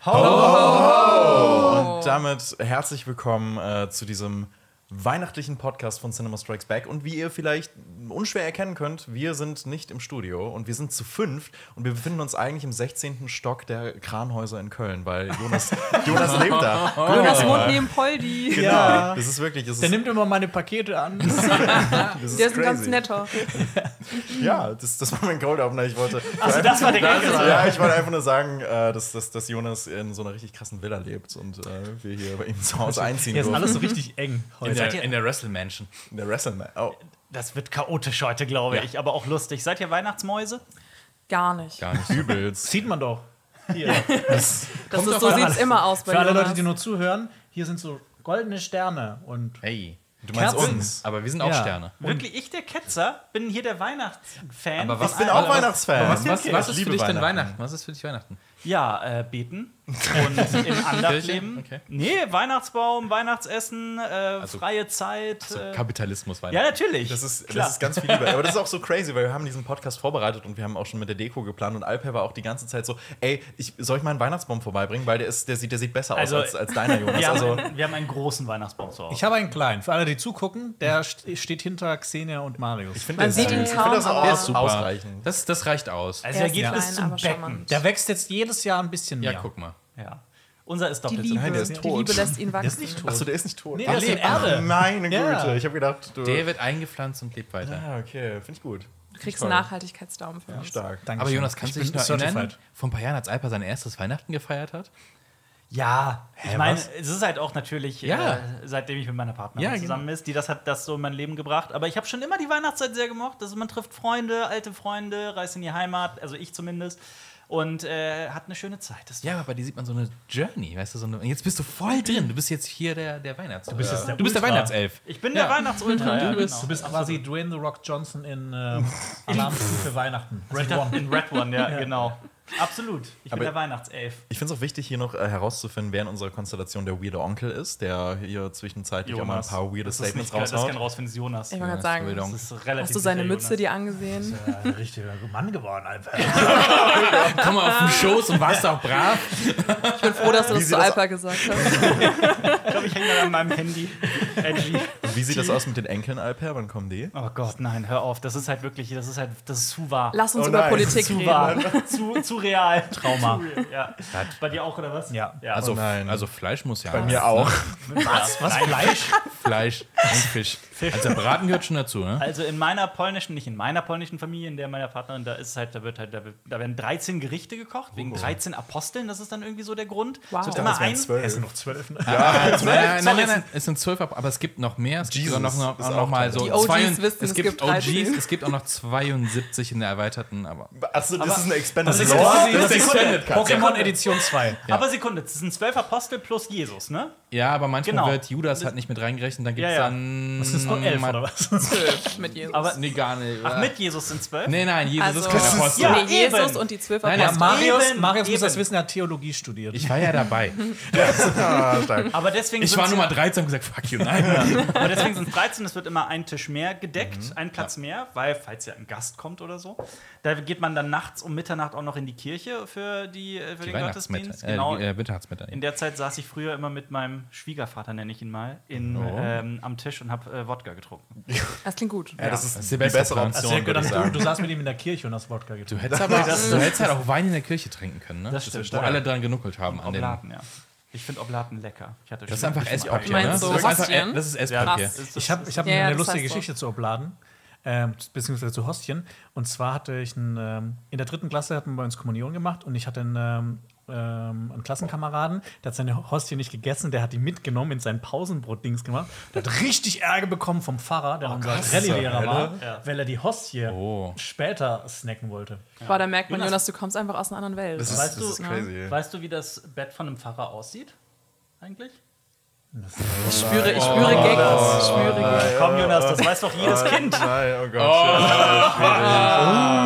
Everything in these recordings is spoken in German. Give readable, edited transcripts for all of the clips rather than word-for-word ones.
Ho, ho, ho. Und damit herzlich willkommen zu diesem weihnachtlichen Podcast von Cinema Strikes Back. Und wie ihr vielleicht unschwer erkennen könnt, wir sind nicht im Studio und wir sind zu fünft und wir befinden uns eigentlich im 16. Stock der Kranhäuser in Köln, weil Jonas lebt da. Jonas wohnt neben Poldi. Genau, ja. Das ist wirklich. Der nimmt immer meine Pakete an. Der ist ein ganz netter. Ja, das war mein Cold Opener. Ich wollte. Also das war der Gag. Ja, ich wollte einfach nur sagen, dass Jonas in so einer richtig krassen Villa lebt und wir hier bei ihm zu Hause einziehen. Hier ist alles so richtig eng heute. In der Wrestle Mansion. In der Wrestle Oh. Das wird chaotisch heute, glaube ich, aber auch lustig. Seid ihr Weihnachtsmäuse? Gar nicht. Gar nicht übelst. Sieht man doch. Hier. So sieht es immer aus bei Für alle Jonas. Leute, die nur zuhören, hier sind so goldene Sterne und Hey. Du meinst Kerzen. uns. Aber wir sind auch Sterne. Wirklich? Ich, der Ketzer, bin hier der Weihnachtsfan. Aber ich bin auch Weihnachtsfan. Was ist Ich für liebe dich denn Weihnachten. Weihnachten? Was ist für dich Weihnachten? Ja, Beten und im Andachtleben. Okay. Nee, Weihnachtsbaum, Weihnachtsessen, freie Zeit. Kapitalismus Ja, natürlich. Das ist ganz viel lieber. Aber das ist auch so crazy, weil wir haben diesen Podcast vorbereitet und wir haben auch schon mit der Deko geplant und Alper war auch die ganze Zeit so, ey, soll ich mal einen Weihnachtsbaum vorbeibringen? Weil der sieht besser aus als deiner, Jonas. Wir haben einen großen Weihnachtsbaum zu Hause. ich habe einen kleinen. Für alle, die zugucken, der steht hinter Xenia und Marius. Man sieht ihn kaum, das aber auch Der ist super. ausreichend. Das reicht aus. Also Er er ist geht klein, bis zum aber Becken. charmant. Der wächst jetzt jedes Jahr ein bisschen mehr. Ja, guck mal. Ja. Unser ist Die doppelt so Liebe, Nein, der ist die tot. Liebe lässt ihn Der wachsen. ist nicht tot. Achso, der ist nicht tot. Nee, der ist in Ach, Erde. meine Güte. Ja. Ich habe gedacht, Der wird eingepflanzt und lebt weiter. Ah, okay, finde ich gut. Du kriegst Toll. einen Nachhaltigkeitsdaumen für uns. Stark. Dankeschön. Aber Jonas, kannst du dich noch erinnern, certified. vor ein paar Jahren, als Alper sein erstes Weihnachten gefeiert hat? Ja, ich meine, was? es ist halt auch natürlich, Ja. seitdem ich mit meiner Partnerin Ja, zusammen ist, die hat das so in mein Leben gebracht. Aber ich habe schon immer die Weihnachtszeit sehr gemocht. Also man trifft Freunde, alte Freunde, reist in die Heimat, also ich zumindest. Und hat eine schöne Zeit. Das Ja, aber bei dir sieht man so eine Journey, weißt du, und jetzt bist du voll drin. Du bist jetzt hier der Weihnachts... Du bist jetzt der der Ultra. Weihnachtelf. ich bin der Weihnachtsultra. Ja, Du bist quasi Dwayne The Rock Johnson in Alarmstufe Weihnachten. Red genau. One. In Red One, ja, genau. Absolut. Ich bin Aber- der Weihnachtself. Ich finde es auch wichtig, hier noch herauszufinden, wer in unserer Konstellation der weirde Onkel ist, der hier zwischenzeitlich auch mal ein paar weirde Das ist Statements nicht, das kann raushaut. rausfinden, ist Jonas. Ich wollte gerade Jonas, sagen, Bildung. Das ist relativ hast du seine sicher Mütze Jonas. dir angesehen? Ein richtiger Mann geworden, Alter. Komm mal auf den Schoß und warst auch brav. Ich bin froh, dass du das zu Alper gesagt hast. Ich glaube, ich hänge da an meinem Handy. Edgy. Und wie sieht das aus mit den Enkeln, Alper? Wann kommen die? Oh Gott, nein, hör auf. Das ist halt wirklich, das ist zu wahr. Lass uns Oh über nein, Politik Zu reden. wahr. zu real. Trauma. Zu real, ja. Bei dir auch, oder was? Ja. Also, Oh nein. also Fleisch muss ja. Bei mir auch. Was? Fleisch? Fleisch und Fisch. Also der Braten gehört schon dazu, ne? Also in meiner polnischen, nicht in meiner polnischen Familie, in der meiner Partnerin, da werden 13 Gerichte gekocht, wegen 13 Aposteln, das ist dann irgendwie so der Grund. Wow. Es wird Ich immer Das wären ein. 12. Es sind noch 12. Ne? Nein, es sind 12, aber es gibt noch mehr. Es gibt Jesus sogar ist noch auch mal toll. so Die OGs 22 wissen, es gibt 13. Es gibt auch noch 72 in der erweiterten, aber Achso, das ist eine Expanded Das ist Lore? quasi Das ist Extended Cut. Pokémon Edition 2. Aber Sekunde, das sind 12 Apostel plus Jesus, ne? ja, aber manchmal Genau. wird Judas halt nicht mit reingerechnet, dann gibt es Ja, ja. dann Das ist noch 11, oder was? 12 mit Jesus. Aber Nee, gar nicht. ach, mit Jesus sind 12? Nein, Jesus also, ist kein Apostel. Ja, nee, Jesus eben. und die 12 Nein, Apostel. Marius muss das Eben. wissen, er hat Theologie studiert. Ich war ja dabei. Ah, stark. Aber deswegen Ich war sind's- Nummer 13 und gesagt, fuck you, nein. Aber deswegen sind es 13, es wird immer ein Tisch mehr gedeckt, ein Platz mehr, weil, falls ja ein Gast kommt oder so, da geht man dann nachts um Mitternacht auch noch in die Kirche für den Gottesdienst. Genau. Weihnachtsmittag. In der Zeit saß ich früher immer mit meinem Schwiegervater, nenne ich ihn mal, am Tisch und habe Wodka getrunken. Das klingt gut. Ja, das ist die die bessere bessere Plan. Option, Hast du würde ich gedacht, sagen. du saßt mit ihm in der Kirche und hast Wodka getrunken. Du hättest halt auch Wein in der Kirche trinken können, ne? Das stimmt. Wo alle dran genuckelt haben an den. Oblaten, ja. Ich finde Oblaten lecker. Ich hatte Das ist schon- einfach ich find die Esspapier, auch- ne? meinst so Das ist einfach Hostien? das ist Ja, Esspapier. das ist- Ich hab Ja, eine das lustige heißt so. Geschichte zu Obladen, beziehungsweise zu Hostien. Und zwar hatte ich in der 3. Klasse hatten wir bei uns Kommunion gemacht und ich hatte einen Klassenkameraden, der hat seine Hostie nicht gegessen, der hat die mitgenommen in sein Pausenbrot-Dings gemacht. Der hat richtig Ärger bekommen vom Pfarrer, der unser Rallye-Lehrer war, weil er die Hostie später snacken wollte. Boah, da merkt man, Jonas, du kommst einfach aus einer anderen Welt. Das Weißt ist du- crazy. Weißt du, wie das Bett von einem Pfarrer aussieht? Eigentlich? Ich spüre Gags. Ich spüre Gags. Komm, Jonas, das weiß doch jedes Kind. Nein, oh Gott.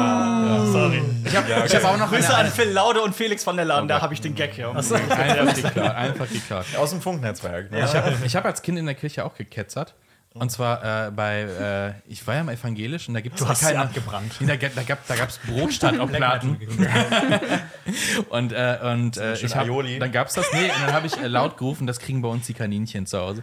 Sorry. Ich habe auch noch Grüße an Phil Laude und Felix von der Laden, da habe ich den Gag hier. einfach geklaut. Aus dem Funknetzwerk. Ne? Ich hab als Kind in der Kirche auch geketzert. Und zwar ich war ja im Evangelischen, da gibt es keine abgebrannt. Da gab es Brotstand auf Platten. und dann gab es das, und dann habe ich laut gerufen, das kriegen bei uns die Kaninchen zu Hause.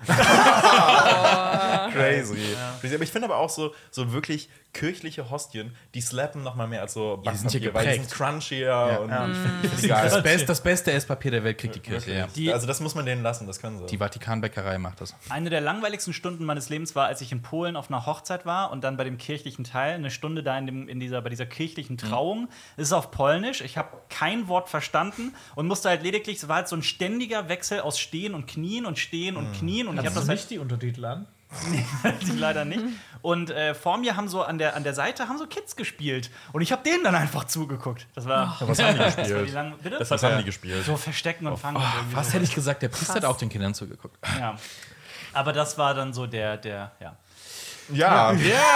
Crazy. Aber ich finde aber auch so wirklich kirchliche Hostien, die slappen noch mal mehr als so die sind hier weil die geprägt. sind crunchier und ich finde die geil. Das beste Esspapier der Welt kriegt die Kirche, ja. Also das muss man denen lassen, das können sie. Die Vatikanbäckerei macht das. Eine der langweiligsten Stunden meines Lebens war, als ich in Polen auf einer Hochzeit war und dann bei dem kirchlichen Teil, eine Stunde da bei dieser kirchlichen Trauung. Es ist auf Polnisch, ich habe kein Wort verstanden und musste halt lediglich, es war halt so ein ständiger Wechsel aus Stehen und Knien und Stehen und Knien. Und ich habe das nicht die Untertitel an? die leider nicht. Und vor mir haben so an der Seite haben so Kids gespielt. Und ich habe denen dann einfach zugeguckt. Das war. Was haben die gespielt? Bitte? Was haben die gespielt? So Verstecken und Fangen. Fast hätte ich gesagt, der Priester hat auch den Kindern zugeguckt. Ja. Aber das war dann so der ja. Ja.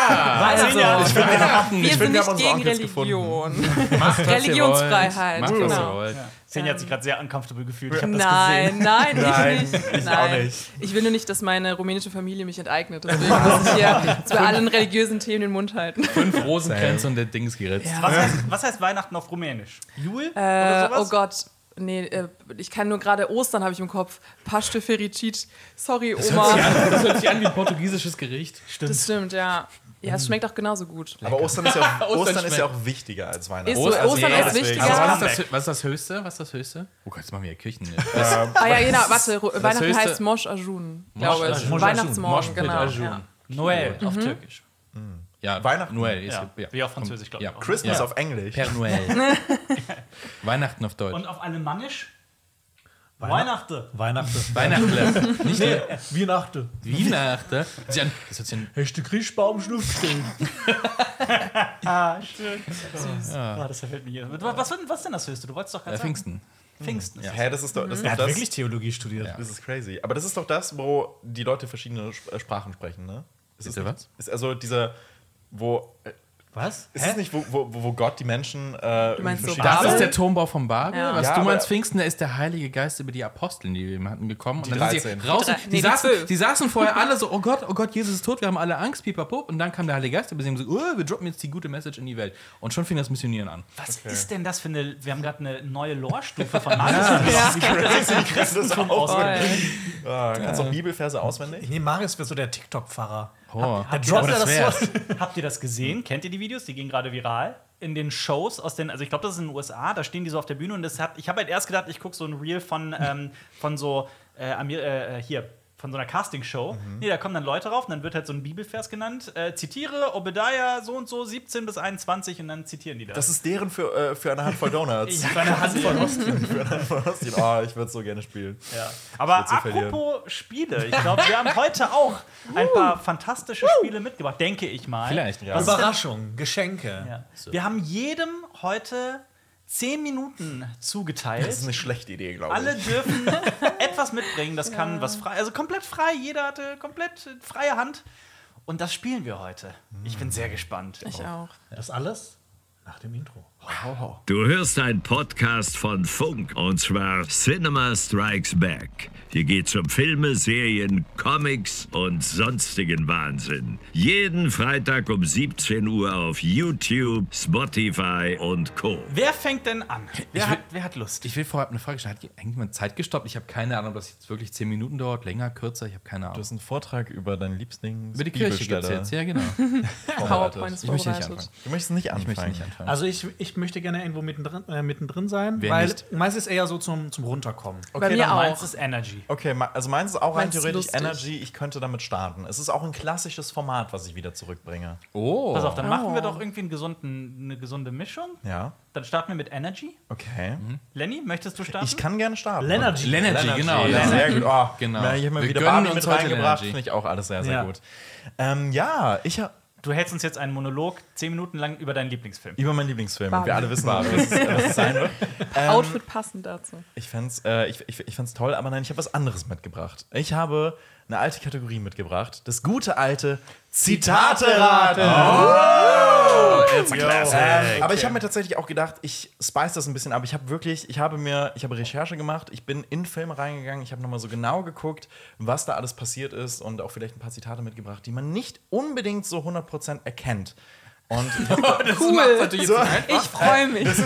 Wir sind nicht gegen Religion. Religionsfreiheit. Macht, was ihr wollt. Seni hat sich gerade sehr uncomfortable gefühlt. Ich habe das gesehen. Nein, ich nicht. Ich auch nicht. Ich will nur nicht, dass meine rumänische Familie mich enteignet. Deswegen muss ich hier bei allen religiösen Themen den Mund halten. 5 Rosenkränze und der Ding ist geritzt. Ja. Was heißt Weihnachten auf Rumänisch? Jul? Oder sowas? Oh Gott. Nee, ich kann nur gerade Ostern habe ich im Kopf. Paște fericit. Sorry, Oma. Das hört sich an wie ein portugiesisches Gericht. Das stimmt, ja. Ja, es schmeckt auch genauso gut. Aber Ostern ist ja auch wichtiger als Weihnachten. Ist so, Ostern ist deswegen. wichtiger. Aber was ist das Höchste? Oh Gott, jetzt machen wir ja Kirchen. Ah ja, genau, warte. Weihnachten Höchste- heißt Mosch Ajun, glaube ich. Mosch Weihnachtsmorgen, Mosch mit genau. Ajun. Ja. Noël auf Türkisch. Ja, Weihnachten. Noël ist Ja. Wie auf Französisch, glaube ich. Ja. auch. Christmas Ja. auf Englisch. Per Noël. Weihnachten auf Deutsch. Und auf Alemannisch? Weihnachten. Weihnachten. Nicht Weihnachten. Weihnachten. Das hört sich an. Hast du Christbaumschnuff stehen? Schön. Süß. Das verfällt mir hier. Was ist denn das Höchste? Du wolltest doch gerade sagen. Pfingsten. Pfingsten. Ja. Hä, das ist doch Er hat das. wirklich Theologie studiert. Ja. Das ist crazy. Aber das ist doch das, wo die Leute verschiedene Sprachen sprechen, ne? Bitte was? Ist also dieser, wo. Was? Ist es nicht, wo Gott die Menschen. Du meinst so Das Babel? ist der Turmbau von Babel. Ja. Was Ja, du aber- meinst, Pfingsten, da ist der Heilige Geist über die Apostel, die wir hatten, gekommen. Die und dann 13. sind sie raus. Die 12. Die saßen vorher alle so, oh Gott, Jesus ist tot, wir haben alle Angst, pipapo. Und dann kam der Heilige Geist über sie und so, wir droppen jetzt die gute Message in die Welt. Und schon fing das Missionieren an. Was ist denn das für eine. Wir haben gerade eine neue Lore-Stufe von Marius. Das ist auch Voll. Kannst du auch Bibelverse auswendig? Ich nehme Marius für so der TikTok-Pfarrer. Oh, droppt er das so. Habt ihr das gesehen? Kennt ihr die Videos? Die gehen gerade viral. In den Shows also ich glaube, das ist in den USA, da stehen die so auf der Bühne und ich habe halt erst gedacht, ich gucke so ein Reel von so von so einer Castingshow. Nee, da kommen dann Leute rauf und dann wird halt so ein Bibelvers genannt. Zitiere Obadiah so und so 17 bis 21 und dann zitieren die das. Das ist deren für eine Handvoll Donuts. Ich habe eine Handvoll Hostien. Oh, ich würde so gerne spielen. Ja. Aber Ich würd so apropos Spiele, ich glaube, wir haben heute auch ein paar fantastische Spiele mitgebracht, denke ich mal. Vielleicht, ja. Was ist denn- Überraschung, Geschenke. Ja. Wir haben jedem heute 10 Minuten zugeteilt. Das ist eine schlechte Idee, glaube ich. Alle dürfen etwas mitbringen, das kann was frei, also komplett frei, jeder hatte komplett freie Hand. Und das spielen wir heute. Ich bin sehr gespannt. Ich auch. Das alles nach dem Intro. Du hörst einen Podcast von Funk und zwar Cinema Strikes Back. Hier geht's um Filme, Serien, Comics und sonstigen Wahnsinn. Jeden Freitag um 17 Uhr auf YouTube, Spotify und Co. Wer fängt denn an? Wer hat Lust? Ich will vorab eine Frage stellen. Hat eigentlich mal Zeit gestoppt? Ich habe keine Ahnung, ob das jetzt wirklich 10 Minuten dauert, länger, kürzer. Ich habe keine Du Ahnung. hast einen Vortrag über deinen Lieblings Über die Kirche gibt es jetzt, ja, genau. PowerPoint ist Ich möchte nicht vorbereitet. anfangen. Du möchtest nicht Ich möchte anfangen. nicht anfangen. Also ich möchte gerne irgendwo mittendrin sein, Wer weil nicht? meistens eher so zum Runterkommen. Bei mir dann auch. meins ist Energy. Okay, also meins ist auch rein Meins ist theoretisch lustig. Energy. Ich könnte damit starten. Es ist auch ein klassisches Format, was ich wieder zurückbringe. Oh. Pass auf, dann machen wir doch irgendwie eine gesunde Mischung. Ja, Dann starten wir mit Energy. okay. Lenny, möchtest du starten? Ich kann gerne starten. Lenergy. Lenergy, genau. Ja, sehr gut. Oh, Genau. Na, hier haben wir Wir wieder gönnen Barbie uns mit heute reingebracht. Lenergy. Finde ich auch alles sehr, sehr Ja. gut. Ich habe Du hältst uns jetzt einen Monolog 10 Minuten lang über deinen Lieblingsfilm. über meinen Lieblingsfilm. Barbie. Wir alle wissen, was es sein wird. Outfit passend dazu. Ich fänd's toll, aber nein, ich habe was anderes mitgebracht. Ich habe eine alte Kategorie mitgebracht. Das gute alte Zitate-Raten. Aber ich habe mir tatsächlich auch gedacht, ich spice das ein bisschen ab. Ich habe Recherche gemacht, ich bin in Filme reingegangen, ich habe nochmal so genau geguckt, was da alles passiert ist und auch vielleicht ein paar Zitate mitgebracht, die man nicht unbedingt so 100% erkennt. Und Cool. Ich freue mich. es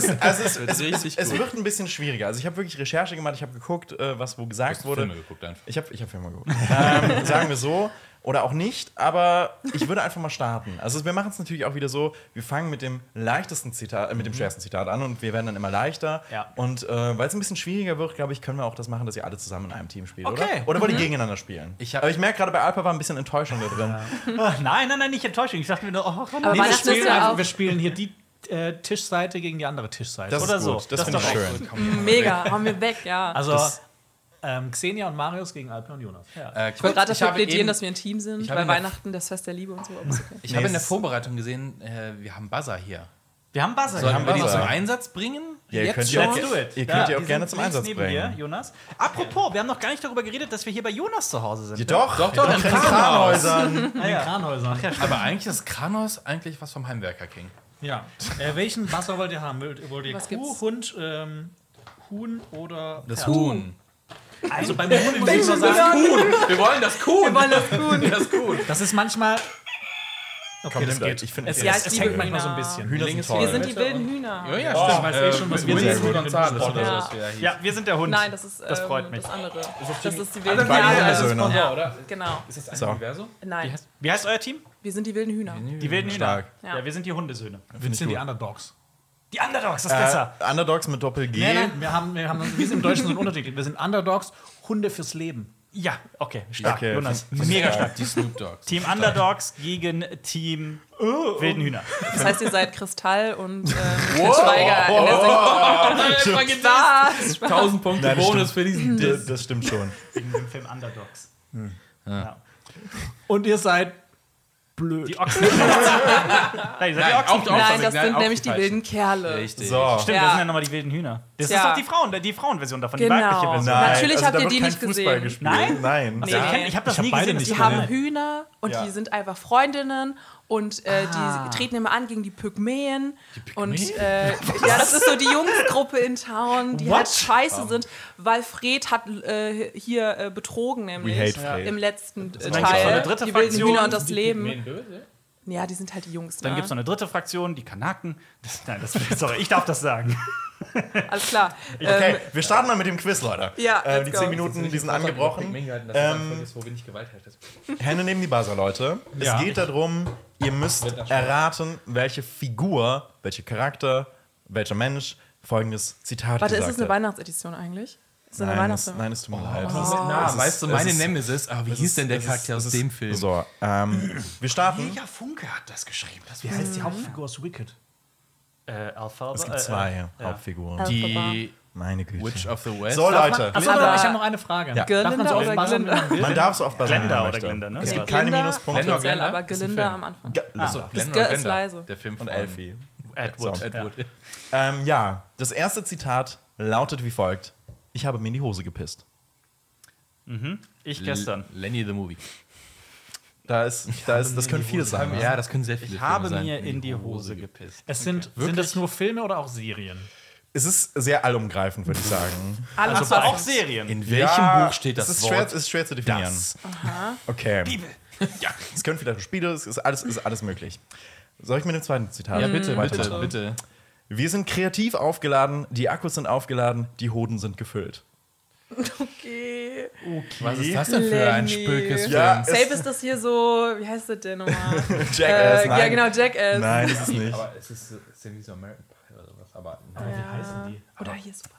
wird ein bisschen schwieriger. Also ich habe wirklich Recherche gemacht, ich habe geguckt, was wo gesagt wurde. Filme geguckt einfach. Ich hab Filme geguckt. Sagen wir so. Oder auch nicht, aber ich würde einfach mal starten. Also wir machen es natürlich auch wieder so, wir fangen mit dem leichtesten Zitat, mit dem schwersten Zitat an und wir werden dann immer leichter. Ja. Und weil es ein bisschen schwieriger wird, glaube ich, können wir auch das machen, dass ihr alle zusammen in einem Team spielt, Okay. oder? Oder wollt ihr gegeneinander spielen? Aber ich merke gerade, bei Alpa war ein bisschen Enttäuschung da drin. Nein, nicht Enttäuschung. Ich dachte mir nur, Aber Nee, Weihnachten ist ja auch wir spielen hier die Tischseite gegen die andere Tischseite. Das Oder ist gut, so. das finde ich schön. mega. Haben wir weg, ja. Also Xenia und Marius gegen Alpen und Jonas. Ja. ich wollte gerade dafür habe plädieren, eben- dass wir ein Team sind, ich habe weil in der- Weihnachten das Fest der Liebe und so. Aber ist okay. Ich habe in der Vorbereitung gesehen, wir haben Buzzer hier. Wir haben Buzzer. Sollen wir die Buzzer. zum Einsatz bringen? Ja, ihr könnt Let's auch, do it. ihr könnt die auch die gerne sind zum links Einsatz neben bringen. dir, Jonas. Apropos, wir haben noch gar nicht darüber geredet, dass wir hier bei Jonas zu Hause sind. Doch, Doch, in den Kranhäusern. In den Kranhäusern. Aber eigentlich ist Kranhaus eigentlich was vom Heimwerker King. Ja. Welchen Wasser wollt ihr haben? Wollt ihr Was Kuh, gibt's? Hund, Huhn oder Das Pferd? Huhn. Also beim Huhn würde ich mal sagen, Wir wollen das Kuhn. Wir wollen das gut. Das Kuhn. das ist manchmal. Okay, Komm, das nehmt euch. geht. Ich finde, Es, Ja, es ich hängt liebe manchmal so ein Hühner. bisschen. Hühner sind toll. Wir sind die wilden Hühner. Ja, ja, Oh, stimmt. ich weiß eh schon, was wir Willi sind. Gonzales oder Ja. was wir hieß. Ja, wir sind der Hund. Nein, das ist Das freut mich. das andere. Das ist die Ah, wilden das war die Hühner. Söhne. Ja, oder? genau. Ist das ein So. Universum? Nein, Wie heißt euer Team? wir sind die wilden Hühner. Die wilden Hühner. Stark. Ja. Ja, wir sind die Hundesöhne. Wir sind die Underdogs. Die Underdogs, das ist besser. Underdogs mit Doppel-G. Nein, wir sind im Deutschen so ein Untertitel. Wir sind Underdogs, Hunde fürs Leben. Ja, okay, stark. Okay, Jonas, find- mega stark. Die Snoop Dogs. Team Underdogs gegen Team wilden Hühner. Das heißt, ihr seid Kristall und Schweiger in der Sektion. Spaß. 1000 Punkte Nein, das Bonus für diesen Diss. Das stimmt schon. Wegen dem Film Underdogs. Ja. Und ihr seid blöd. Die Ochsen. Nein, ihr seid die Ochsen. Nein, das Nein, sind auch nämlich die falsch. wilden Kerle. Richtig. So. Stimmt, Ja. das sind ja nochmal die wilden Hühner. Das Tja. ist doch die Frauenversion davon, die Genau. weibliche Version. Natürlich also habt da ihr wird die kein nicht Fußball gesehen. gespielt. Nein? Nein. Nee. Ich habe das Ich hab nie beide gesehen. nicht Die Das ist haben Hühner und Ja. die sind einfach Freundinnen und die treten immer an gegen die Pygmäen. Und ja, das ist so die Jungsgruppe in Town, die halt scheiße sind, weil Fred hat hier betrogen, nämlich We hate Fred. im letzten dann gibt's noch Teil. eine dritte Die wilden Fraktion. Hühner und das Leben. Ja, die sind halt die Jungs. Dann Ne? gibt es noch eine dritte Fraktion, die Kanaken. Sorry, ich darf das sagen. Alles klar. Okay, wir starten mal mit dem Quiz, Leute. Ja, let's die go. 10 Minuten, die sind angebrochen. Wo wenig Gewalt herrscht. Hände neben die Buzzer, Leute. Ja. Es geht darum, ihr müsst erraten, welche Figur, welcher Charakter, welcher Mensch folgendes Zitat Warte, ist gesagt es eine hat. Weihnachtsedition eigentlich? Ist es eine Nein, Weihnachtsfilm? nein, es tut mir leid. Na, weißt du, meine es ist- Nemesis, aber wie hieß denn der Charakter aus dem Film? So, wir starten. Ja, Funke hat das geschrieben. Das Wie heißt die Hauptfigur aus Wicked? Alpha. Es gibt zwei Hauptfiguren. Die Meine Güte. Witch of the West. So, Leute. Achso, Aber- ich habe noch eine Frage. Ja. Darf man so oft oder buzzern, wie man will? Man darf so oft buzzern, wie Glenda man oder möchte. Glenda, ne? Es Ja. gibt keine Glinda, Minuspunkte. Glenda, offiziell, Glenda? aber Ist ein Glinda Film. am Anfang. Achso. Das Glenda G oder ist Glenda? leise. Der Film Und von Elfie. Edward. So. Ja. Ja, das erste Zitat lautet wie folgt: Ich habe mir in die Hose gepisst. Ich gestern. Lenny the Movie. Das können viele sein. ne? Ja, das können sehr viele Ich habe Filme sein. mir in die Hose gepisst. Sind das nur Filme oder auch Serien? Es ist sehr allumgreifend, würde ich sagen. Alles Also auch Serien. In welchem Buch steht das es ist Wort? schwer, es ist schwer zu definieren. Das. Okay. Bibel. Ja, es können vielleicht Spiele, es ist alles möglich. Soll ich mit dem zweiten Zitat? Ja, bitte, weitermachen? bitte. Wir sind kreativ aufgeladen, die Akkus sind aufgeladen, die Hoden sind gefüllt. Okay. Was ist das denn für ein Lenny. Spökes Ja, Film? Safe ist das hier so, wie heißt das denn nochmal? Jackass, nein. Ja, genau, Jackass. Nein, ist es nicht. Aber es ist irgendwie so American Pie oder was. Aber Ja. heißen die? Oder hier Superbad.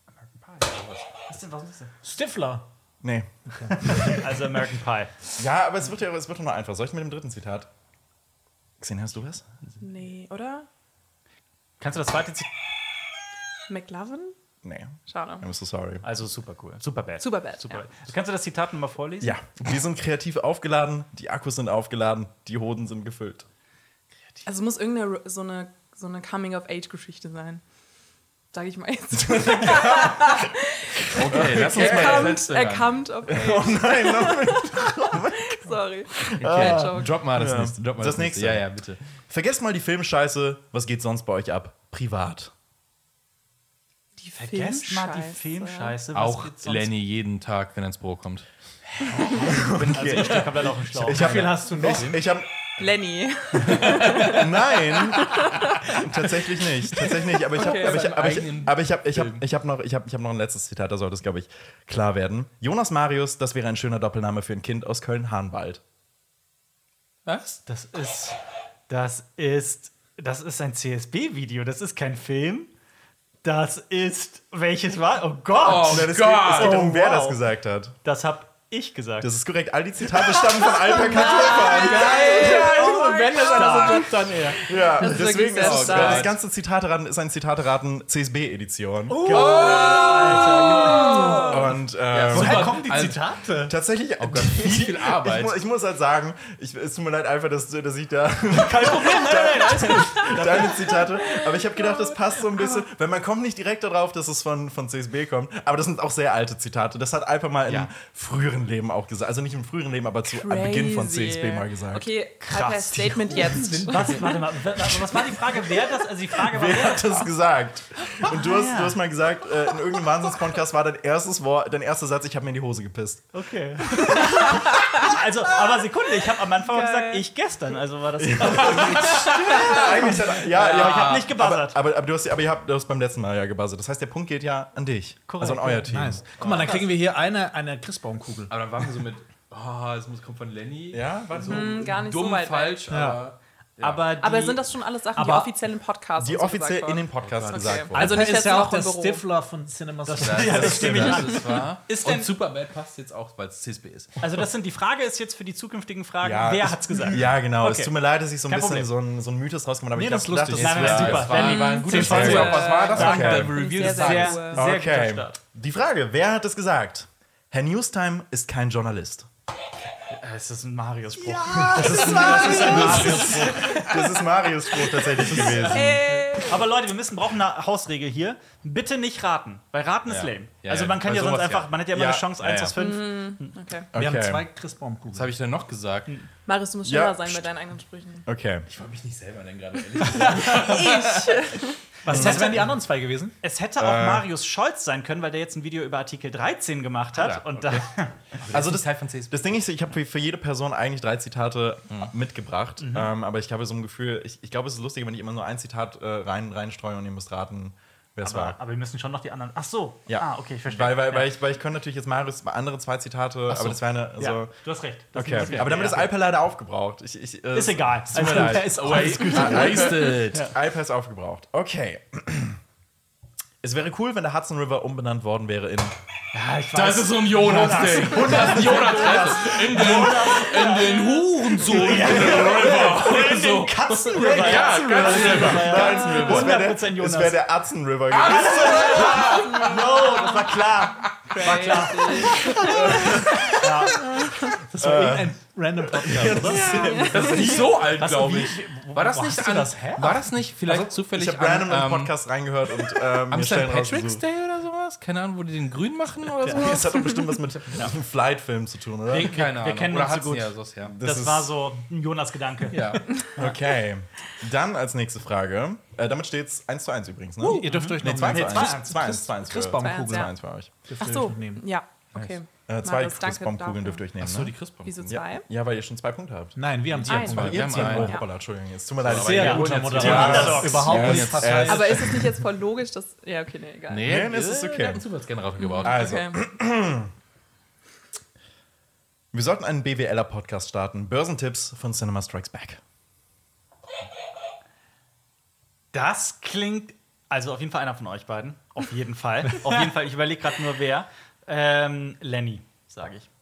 Was ist das denn? Stifler. Nee. Also American Pie. Ja, aber es wird doch noch einfach. Soll ich mit dem dritten Zitat? Xen, hast du was? Nee, oder? Kannst du das zweite Zitat? McLovin? Nee. Schade. I'm so sorry. Also super cool. Superbad. Superbad. Superbad. Kannst du das Zitat nochmal vorlesen? Ja, wir sind kreativ aufgeladen, die Akkus sind aufgeladen, die Hoden sind gefüllt. Also muss irgendeine so eine Coming-of-Age-Geschichte sein. Sag ich mal jetzt. Okay, lass uns mal das letzte Er hören. kommt, okay. Oh nein, Sorry. Okay. Drop mal das nächste. Drop mal Das nächste. Ja, bitte. Vergesst mal die Filmscheiße. Was geht sonst bei euch ab? Privat. Die Vergesst mal die Filmscheiße. Was Auch gibt's sonst? Lenny jeden Tag, wenn er ins Büro kommt. Also ich stehe komplett auf dem Schlauch. Wie viel hast du noch? Ich habe Lenny. Nein, tatsächlich nicht. Aber ich habe noch ein letztes Zitat, da sollte es, glaube ich, klar werden. Jonas Marius, das wäre ein schöner Doppelname für ein Kind aus Köln-Hahnwald. Was? Das ist ein CSB-Video. Das ist kein Film. Das ist. Welches war? Oh Gott! Es geht darum, wer das gesagt hat. Das hab ich gesagt. Das ist korrekt. All die Zitate stammen von Alper Kartoffeln. Und wenn es einer so tut, dann er. Ja, Das ist deswegen wirklich sehr ist stark. das ganze Zitateraten ist ein Zitateraten CSB-Edition. Und Woher kommen die Also- Zitate? tatsächlich, Oh Gott, wie viel Arbeit. ich muss halt sagen, es tut mir leid einfach, dass ich da Kein Problem, nein, alles gut. deine Zitate, aber ich habe gedacht, das passt so ein bisschen, weil man kommt nicht direkt darauf, dass es von CSB kommt, aber das sind auch sehr alte Zitate. Das hat Alper mal im früheren Leben auch gesagt, also nicht im früheren Leben, aber am Beginn von CSB mal gesagt. Okay, Alper, Statement jetzt. Was, warte mal, was war die Frage? Wer das? Also die Frage war, Wer hat das gesagt? Und du hast mal gesagt, in irgendeinem Wahnsinns-Podcast war dein erster Satz, ich habe mir in die Hose gepisst. Okay. Also, aber Sekunde, ich habe am Anfang gesagt, ich gestern. Also war das. Eigentlich ich habe nicht gebuzzert. aber du hast beim letzten Mal ja gebuzzert. Das heißt, der Punkt geht ja an dich. Korrekt. Also an euer Team. Nice. Guck mal, dann kriegen wir hier eine Christbaumkugel. Aber dann waren wir so mit, das kommt von Lenny. Ja, warte so. Gar nicht Dumm, so weit falsch, weg. Aber Aber sind das schon alles Sachen, die Aber- offiziell im Podcast Die und so offiziell gesagt in wurden? den Podcast gesagt wurden. Also nicht ist jetzt ja noch auch der im Büro. Stifler von Cinema Strikes. das stimme ich an. Das war. Ist Und denn- Superbad passt jetzt auch, weil es CSB ist. Also die Frage ist jetzt für die zukünftigen Fragen, Ja, wer hat's gesagt? Ja, genau. Okay. Es tut mir leid, dass ich so ein Kein bisschen Problem. so ein Mythos rausgemacht habe. Nee, Ich das hab ist gedacht, lustig. das Nein, nein, wäre- super. War ein guter 10, 20 Start. Euro. Was war das? Danke. Der Review des Sehr, sehr Tages. cool. Sehr guter Okay. Start. Die Frage, wer hat es gesagt? Herr Newstime ist kein Journalist. Es ist ein Marius-Spruch. Das ist Marius Spruch tatsächlich gewesen. Aber Leute, wir brauchen eine Hausregel hier. Bitte nicht raten, weil raten ist Ja. lame. Ja, also ja, man kann bei ja sonst sowas einfach, ja. man hat ja immer Ja. eine Chance, 1 Ja, aus 5. Okay. Wir haben Okay. 2 Christbaumkugeln. Was habe ich denn noch gesagt? Marius, du musst Ja. schneller sein bei deinen eigenen Sprüchen. Okay. Ich wollte mich nicht selber nennen gerade, ehrlich. Was wären die anderen 2 gewesen? Es hätte auch Marius Scholz sein können, weil der jetzt ein Video über Artikel 13 gemacht hat. Ja, Und da, Also das Teil von CSB. Das Ding ist, ich habe für jede Person eigentlich 3 Zitate mitgebracht. Aber ich habe so ein Gefühl, ich glaube, es ist lustiger, wenn ich immer nur ein Zitat reinstreue und ihr müsst raten, wer es war. aber wir müssen schon noch die anderen. Ach so. Ja. Ah, okay, ich verstehe. Weil ich könnte natürlich jetzt Marius andere 2 Zitate, aber das wäre eine. ja, Also, du hast recht. Das okay. ist Aber damit ist Alper leider aufgebraucht. Ist egal. Tut mir leid. ist alles gut. Wasted. Alper ist aufgebraucht. Okay. Es wäre cool, wenn der Hudson River umbenannt worden wäre in. Das ist so ein Jonas-Ding. Das ist ein Jonas-Ding. In den Hurensohn. In den Katzenriver. Ja, ganz Es wäre 100% Jonas. der Hudson River gewesen. No, das war klar. War klar. Das war irgendein random Podcast, oder? Das ist nicht so alt, glaube ich. War das wo nicht hast du das her? War das nicht vielleicht zufällig Ich habe random in den Podcast reingehört und am mir St. Stellen Patrick's rausgesucht. Day oder sowas? Keine Ahnung, wo die den grün machen oder Das sowas? hat doch bestimmt was mit einem Flight-Film zu tun, oder? Keine Ahnung. kennen Oder uns so hat's gut. Ja, so's, ja. Das ist- war so ein Jonas-Gedanke. Ja. Okay. Dann als nächste Frage. Damit steht es 1:1 übrigens, ne? Ihr dürft euch noch 2:1. Christbaumkugeln. 2:1 für euch. Ach so, nehmen. ja, okay. 2 Marius, danke Christbaumkugeln dafür. dürft ihr euch nehmen, So, die ne? Christbaum. Wieso Ja. 2? Ja, weil ihr schon 2 Punkte habt. Nein, wir haben 10 Eins. Punkte. Wir haben einen. Oh, hoppala, Entschuldigung. Es tut mir leid. Sehr guter Moderator. Ja. Überhaupt Ja, nicht jetzt verteilt. Aber ist es nicht jetzt voll logisch, dass. Ja, okay, nee, egal. Nee, das ist okay. Der hat einen Zufallsgenerator gebaut. Also, Okay. wir sollten einen BWLer-Podcast starten. Börsentipps von Cinema Strikes Back. Das klingt. Also auf jeden Fall einer von euch beiden. Auf jeden Fall. Auf jeden Fall. Ich überlege gerade nur wer. Lenny, sage ich.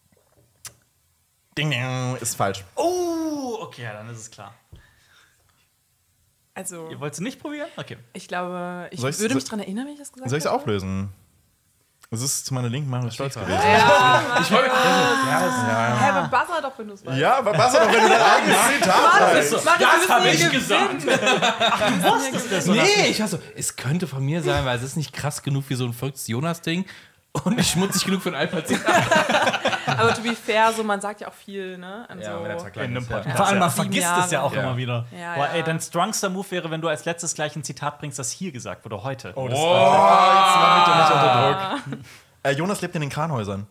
Ding, ding, ist falsch. Oh, okay, ja, dann ist es klar. Also, Ihr wollt es nicht probieren? Okay. ich glaube, ich Soll ich's- würde mich daran erinnern, wenn ich das gesagt Soll ich es habe. auflösen? Es ist zu meiner Linken Marius Stolz gewesen. Ich wollte. Hä, aber buzzer doch, wenn du es weißt. Ja, aber was doch, wenn du dein eigenes Zitat weißt? Das hab ich gesagt. Das so Nee, ich war so, es könnte von mir sein, weil es ist nicht krass genug wie so ein verrücktes Jonas-Ding. und nicht schmutzig genug für ein iPad zu sein. Aber to be fair, so, man sagt ja auch viel, ne? wenn der Tag klein ist, Vor allem, man vergisst es ja auch Jahre. immer wieder. Ja, Boah, ja. ey, dein strongster Move wäre, wenn du als letztes gleich ein Zitat bringst, das hier gesagt wurde, heute. Oh, das jetzt mach ich doch nicht unter Druck. Jonas lebt in den Kranhäusern.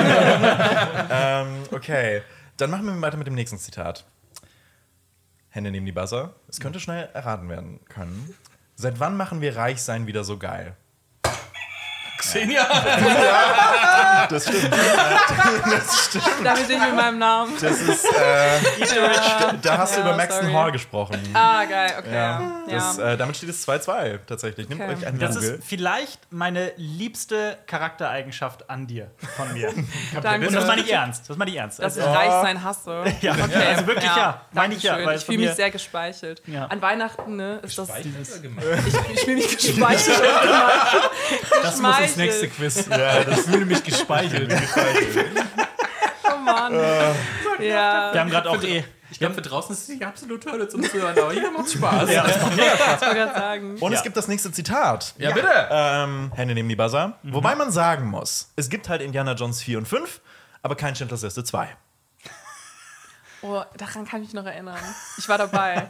Okay, dann machen wir weiter mit dem nächsten Zitat. Hände neben die Buzzer. Es könnte schnell erraten werden können. Seit wann machen wir Reichsein wieder so geil? 10 Jahre. Das stimmt. Damit bin ich mit meinem Namen. Das ist, da hast du über Maxton sorry. Hall gesprochen. Ah, geil, okay. Ja, das, damit steht es 2-2 tatsächlich. Nehmt Okay. euch einen Das Google. ist vielleicht meine liebste Charaktereigenschaft an dir, von mir. Danke. Und das meine ich ernst. Das meine ich ernst. Dass ich Also, reich sein hasse. ja, Okay. also wirklich ja. Meine ich ja. Dankeschön. Weil Ich von fühle mich mir- sehr gespeichelt. Ja. An Weihnachten, ne, ist das. Gespeichert? Ich fühle mich gespeichelt. und gemeint. Das muss ins Geschmeichelt. nächste Quiz. Ja, das fühle mich gespeichelt. Oh Mann. Ja. Wir haben gerade auch Ich glaube, für draußen ist es die absolute Hölle zum Zuhören, aber hier macht's Spaß. Ja, das macht mega Spaß. Ich wollte gerade sagen. Und es gibt das nächste Zitat. Ja, bitte. Hände neben die Buzzer. Wobei man sagen muss, es gibt halt Indiana Jones 4 und 5, aber kein Schindlers Liste 2. Oh, daran kann ich mich noch erinnern. Ich war dabei.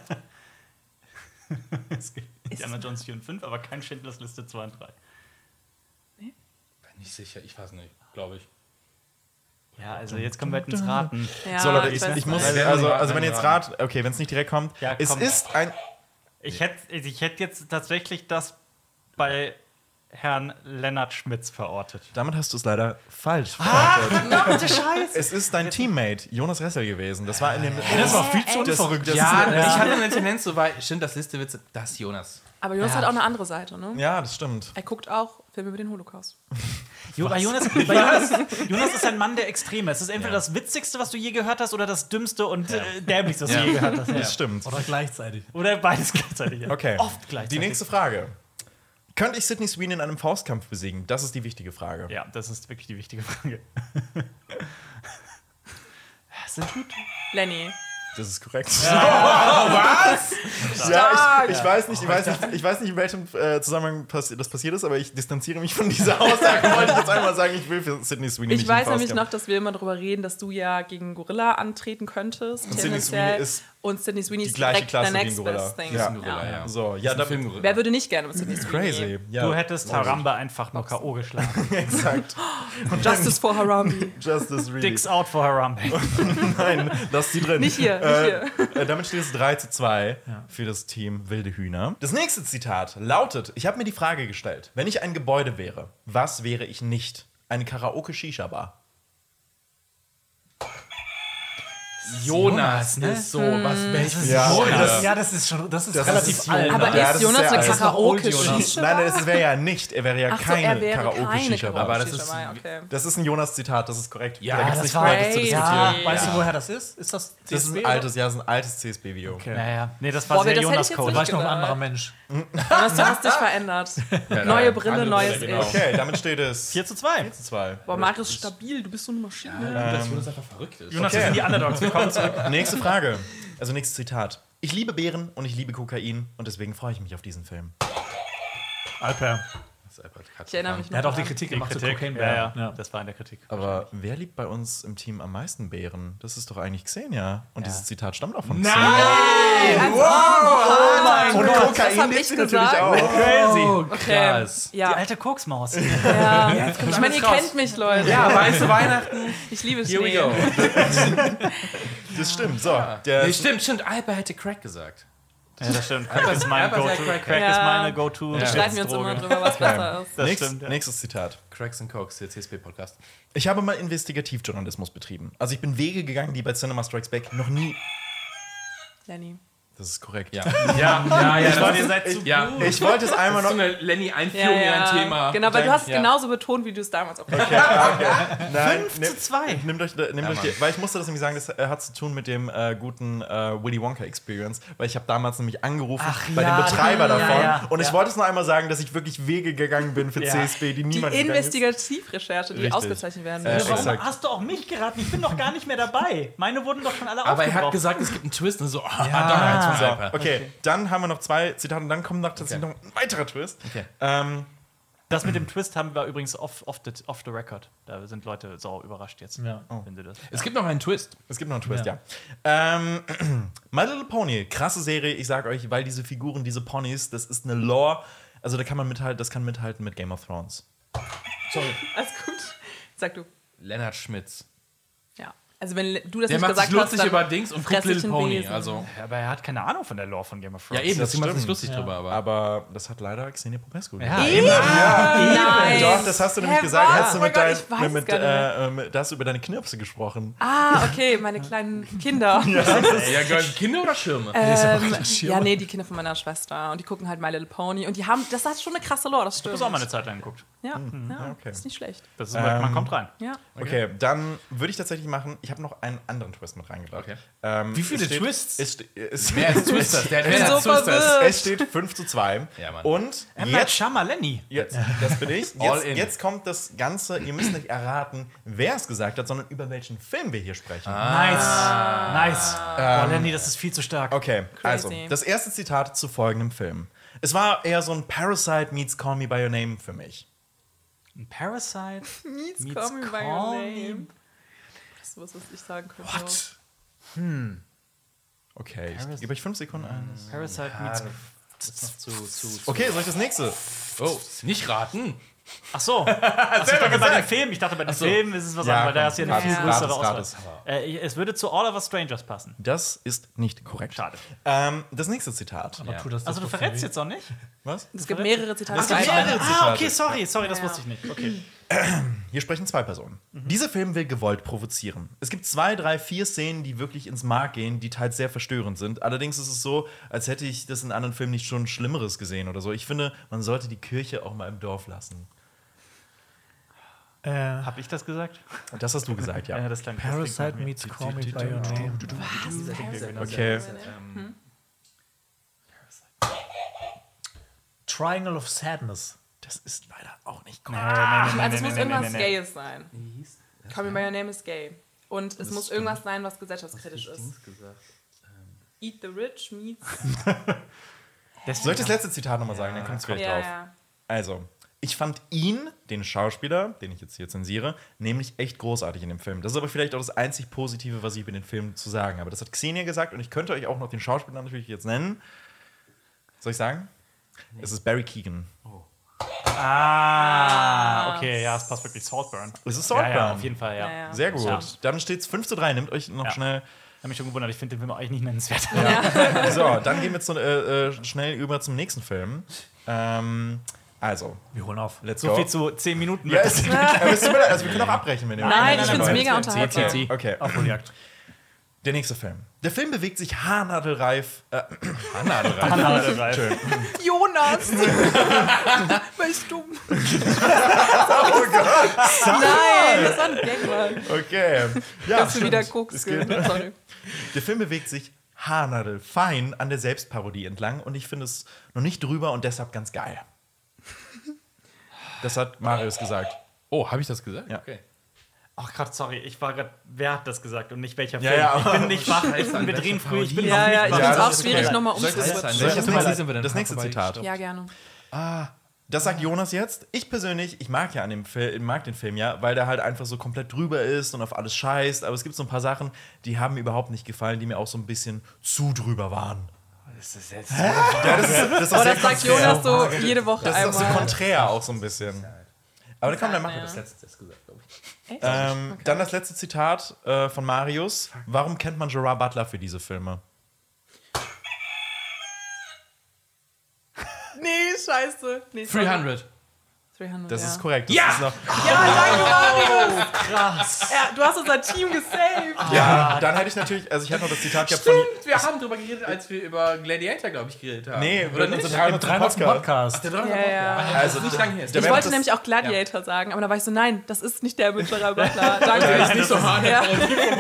Es gibt Indiana Jones 4 und 5, aber kein Schindlers Liste 2 und 3. Bin nicht sicher, ich weiß nicht, glaube ich. Ja, also jetzt kommen wir halt ins Raten. Ja, So Leute, ich weiß ich muss, nicht. also wenn ihr jetzt okay, wenn es nicht direkt kommt, Ja, es komm. ist ein, Ich hätte jetzt tatsächlich das bei Herrn Lennart Schmitz verortet. damit hast du es leider falsch verortet. Verdammte Scheiße! Es ist dein Teammate, Jonas Ressel gewesen. Das war in dem. Das war viel zu unverrückt. Das Ja, ist, ich hatte eine Tendenz, so weil Schindlers Liste Witze, das ist Jonas. Aber Jonas hat auch eine andere Seite, ne? ja, das stimmt. Er guckt auch Filme über den Holocaust. Jonas ist ein Mann der Extreme. Es ist entweder das Witzigste, was du je gehört hast, oder das Dümmste und dämlichste, was du je gehört hast. Das stimmt. Oder gleichzeitig. Oder beides gleichzeitig. Ja. Okay. Oft gleichzeitig. Die nächste Frage. Könnte ich Sydney Sweeney in einem Faustkampf besiegen? Das ist die wichtige Frage. Ja, das ist wirklich die wichtige Frage. Lenny. Das ist korrekt. Was? Ja, ich weiß nicht, in welchem Zusammenhang das passiert ist, aber ich distanziere mich von dieser Aussage. Wollte ich jetzt einmal sagen, ich will für Sydney Sweeney nicht Ich weiß im nämlich Faustkampf. noch, dass wir immer darüber reden, dass du ja gegen Gorilla antreten könntest. Sydney tendenziell. Sweeney ist und Sydney Sweeney die ist gleiche direkt Klasse der wie next Gorilla. best thing. Ja. Gorilla, ja. So, ja, da, Filmgorilla. Wer würde nicht gerne mit Sydney Sweeney? crazy. Ja, Du hättest Harambe einfach nur K.O. geschlagen. exakt. Justice for Harambe. Justice really. Dicks out for Harambe. Nein, lass die drin. Nicht hier, nicht Damit steht es 3-2 für das Team Wilde Hühner. Das nächste Zitat lautet: Ich habe mir die Frage gestellt, wenn ich ein Gebäude wäre, was wäre ich nicht? Eine Karaoke-Shisha-Bar. Jonas ist so, was welches Ja, Jonas? Ja, das ist Das relativ ist alt. Aber Ja, ist das Jonas ist eine sehr alt. Karaoke-Shisha? Nein, das wäre ja nicht. Er wäre ja Ach so, keine er wäre keine Karaoke-Shisha-Bar. Aber das ist- Karaoke-Shisha-Bar, okay. Das ist ein Jonas-Zitat, das ist korrekt. Ja, da gibt's das nichts war- weiter zu Crazy. diskutieren. Ja. Weißt du, woher das ist? Ist das Das ist CSB? ein altes CSB-Video. Okay. Ja, ja. Nee, das war Boah, sehr das hätte ich jetzt Jonas-Code. Da war ich noch ein gedacht. anderer Mensch. Jonas, du hast dich verändert. Neue Brille, andere neues Brille, genau. Ich. Okay, damit steht es 4:2. 4-2. Boah, Marius stabil, du bist so eine Maschine. Dass Jonas einfach verrückt ist. Jonas, Okay. wir sind die Underdogs. Wir kommen zurück. Nächste Frage. Also nächstes Zitat. Ich liebe Beeren und ich liebe Kokain und deswegen freue ich mich auf diesen Film. Alper. Ich erinnere mich noch. Er hat auch die dran. Kritik Die gemacht zu Kritik. Cocaine Ja, Bear. ja, das war in der Kritik. Aber wer liebt bei uns im Team am meisten Beeren? Das ist doch eigentlich Xenia. Und dieses Zitat stammt auch von Nein! Und Das Kokain hab liebt ich sie natürlich gesagt. auch. Crazy. Okay. Krass. Die Ja. alte Koksmaus. Ja. Ich meine, ihr kennt mich, Leute. Ja, weiße Weihnachten. Ich liebe Here we Schnee. go. Das stimmt. So, der Nee, stimmt. Alper hätte Crack gesagt. Ja, das stimmt. Crack ist mein Alper sehr Go-To. Crack. Crack Ja. ist meine Go-To. Da streiten wir uns immer drüber, was besser ist. Das stimmt. Ja. nächstes Zitat. Cracks and Cokes, der CSB-Podcast. Ich habe mal Investigativjournalismus betrieben. Also ich bin Wege gegangen, die bei Cinema Strikes Back noch nie. Lenny. Das ist korrekt. Ja. Ja. Ihr seid zu Ja. Ich wollte es einmal Das ist noch. so eine Lenny-Einführung in ein Thema. Genau, weil du hast es Ja. genauso betont, wie du es damals auch gesagt Nein, 5:2. Nehmt euch, weil ich musste das nämlich sagen, das hat zu tun mit dem guten Willy Wonka Experience, weil ich habe damals nämlich angerufen bei dem Betreiber davon und ich wollte es nur einmal sagen, dass ich wirklich Wege gegangen bin für CSB, die Die niemand gegangen ist. Investigativrecherche, die Richtig. ausgezeichnet werden Exakt. muss. Warum hast du auch mich geraten? Ich bin doch gar nicht mehr dabei. Meine wurden doch schon alle Aber er hat aufgebraucht. gesagt, es gibt einen Twist. Und so, damals von Alper. Okay, dann haben wir noch 2 Zitate und dann kommt noch tatsächlich noch ein weiterer Twist. Okay. Das mit dem Twist haben wir übrigens off the record. Da sind Leute sau überrascht jetzt. Ja. Wenn sie das. Es gibt noch einen Twist. Es gibt noch einen Twist, Ja. ja. My Little Pony, krasse Serie, ich sag euch, weil diese Figuren, diese Ponys, das ist eine Lore, also da kann man mithalten, das kann mithalten mit Game of Thrones. Sorry. Alles gut. Sag du. Lennart Schmitz. Ja. Also wenn du das Der nicht macht sich gesagt hast, lustig dann über Dings und guckt fress ich Little ein Pony. Besen. Also. Ja, aber er hat keine Ahnung von der Lore von Game of Thrones. Ja, eben, Das deswegen macht sich stimmt. lustig drüber. Aber das hat leider Xenia Popescu Ja, gesagt. eben. Nein. Doch, das hast du nämlich Hä, gesagt. was? Hast du Oh mein mit Gott, ich weiß da hast du über deine Knirpse gesprochen. Okay, meine kleinen Kinder. Ja, Kinder oder Schirme? Ja, nee, die Kinder von meiner Schwester. Und die gucken halt My Little Pony. Und die haben, das hat schon eine krasse Lore, das Ich habe stimmt. auch mal eine Zeit lang geguckt. Ja, okay. ist nicht schlecht. Das ist, man kommt rein. Ja. Okay, dann würde ich tatsächlich machen, ich habe noch einen anderen Twist mit reingebracht. Okay. Wie viele Twists? Wer ist Twisters? Der bin so verwirrt. Es steht 5:2. Ja, Mann. Und Night Shyamalan. jetzt, das bin ich. All in. Jetzt kommt das Ganze, ihr müsst nicht erraten, wer es gesagt hat, sondern über welchen Film wir hier sprechen. Nice. Boah, Lenny, das ist viel zu stark. Okay, also, Crazy. das erste Zitat zu folgendem Film. Es war eher so ein Parasite meets Call Me By Your Name für mich. Ein Parasite Meets meets Call Me By Your Call Name. Das ist was ich sagen könnte. Okay, ich gebe euch 5 Sekunden ein. Parasite meets. Okay, soll ich das nächste? Oh, nicht raten. Ach so. Also ich dachte bei den Filmen. Ich dachte bei den Filmen ist es was anderes, weil da ist ja eine viel größere Auswahl. Es würde zu All of Us Strangers passen. Das ist nicht korrekt. Schade. Das nächste Zitat. Aber tu das Also du doch verrätst für jetzt auch nicht? Was? Es gibt mehrere Zitate. Es gibt mehrere Zitate. Ah, okay, sorry, das wusste ich nicht. Okay. Hier sprechen 2 Personen. Dieser Film will gewollt provozieren. Es gibt 2, 3, 4 Szenen, die wirklich ins Mark gehen, die teils sehr verstörend sind. Allerdings ist es so, als hätte ich das in anderen Filmen nicht schon Schlimmeres gesehen oder so. Ich finde, man sollte die Kirche auch mal im Dorf lassen. Hab ich das gesagt? Das hast du gesagt, ja. Das klingt Parasite meets Call Me By Your Name. Okay. Triangle of Sadness. Das ist leider auch nicht korrekt. Also es muss irgendwas Gayes sein. Call Me By Your Name ist gay. Und es muss irgendwas sein, was gesellschaftskritisch ist. Eat the Rich meets... Soll ich das letzte Zitat nochmal sagen? Dann kommt es gleich drauf. Ja. Also, ich fand ihn, den Schauspieler, den ich jetzt hier zensiere, nämlich echt großartig in dem Film. Das ist aber vielleicht auch das einzig Positive, was ich über den Film zu sagen habe. Das hat Xenia gesagt und ich könnte euch auch noch den Schauspieler natürlich jetzt nennen. Soll ich sagen? Es ist Barry Keoghan. Okay, ja, es passt wirklich. Saltburn. Es ist Saltburn. Ja, auf jeden Fall, ja. Ja. Sehr gut. Ja. Dann steht es 5:3. Nehmt euch noch schnell. Ich habe mich schon gewundert, ich finde den Film eigentlich nicht nennenswert. So, dann gehen wir schnell über zum nächsten Film. Also, Wir holen auf. let's So go. viel zu 10 Minuten. Ja, es tut mir leid, also wir können auch abbrechen, wenn ihr Nein, ich wollt. finde es mega unterhaltsam. Okay, Aufholjagd. der nächste Film. Der Film bewegt sich haarnadelreif. Jonas! Weißt du? Oh Gott! Nein, das war ein Gag, Mann. Okay. Ja, Dass du wieder stimmt. guckst. Es geht. Sorry. Der Film bewegt sich haarnadelfein an der Selbstparodie entlang und ich finde es noch nicht drüber und deshalb ganz geil. Das hat Marius gesagt. Oh, habe ich das gesagt? Ja. Okay. Ach Gott, sorry, ich war gerade, wer hat das gesagt und nicht welcher Ja, Film? ja, Ich bin nicht wach, wir drehen früh, ich bin noch Ja, nicht ich wach. finde es das auch ist schwierig, okay. nochmal Soll ich das umzusetzen. sein? Das nächste Zitat. Ja, gerne. Das sagt Jonas jetzt. Ich persönlich, ich mag ja den Film ja, weil der halt einfach so komplett drüber ist und auf alles scheißt. Aber es gibt so ein paar Sachen, die haben mir überhaupt nicht gefallen, die mir auch so ein bisschen zu drüber waren. Das ist jetzt Ja, das ist auch Aber sehr das sagt konträr. Jonas so jede Woche Das ist auch so einmal. konträr auch so ein bisschen. Aber dann machen wir Ja. das Letztes gesagt, glaube ich. Echt? Dann das letzte Zitat von Marius. Warum kennt man Gerard Butler für diese Filme? Nee, scheiße. Nee, sorry. 300. 300, Das ja. ist korrekt. Das Ja! ist noch, Ja, danke, Marius. Krass. Ja, du hast unser Team gesaved. ja, dann hätte ich natürlich, also ich hätte noch das Zitat gehabt von. Wir haben drüber geredet, als wir über Gladiator, glaube ich, geredet haben. Nee, oder in nicht? unserem 300. Podcast. Der Donner- Ja, ja. Also, nicht lange her. der Ich wäre wollte das- nämlich auch Gladiator sagen, aber da war ich so, nein, das ist nicht der mit Gerard Butler. Danke. ist nicht so hart. Ja.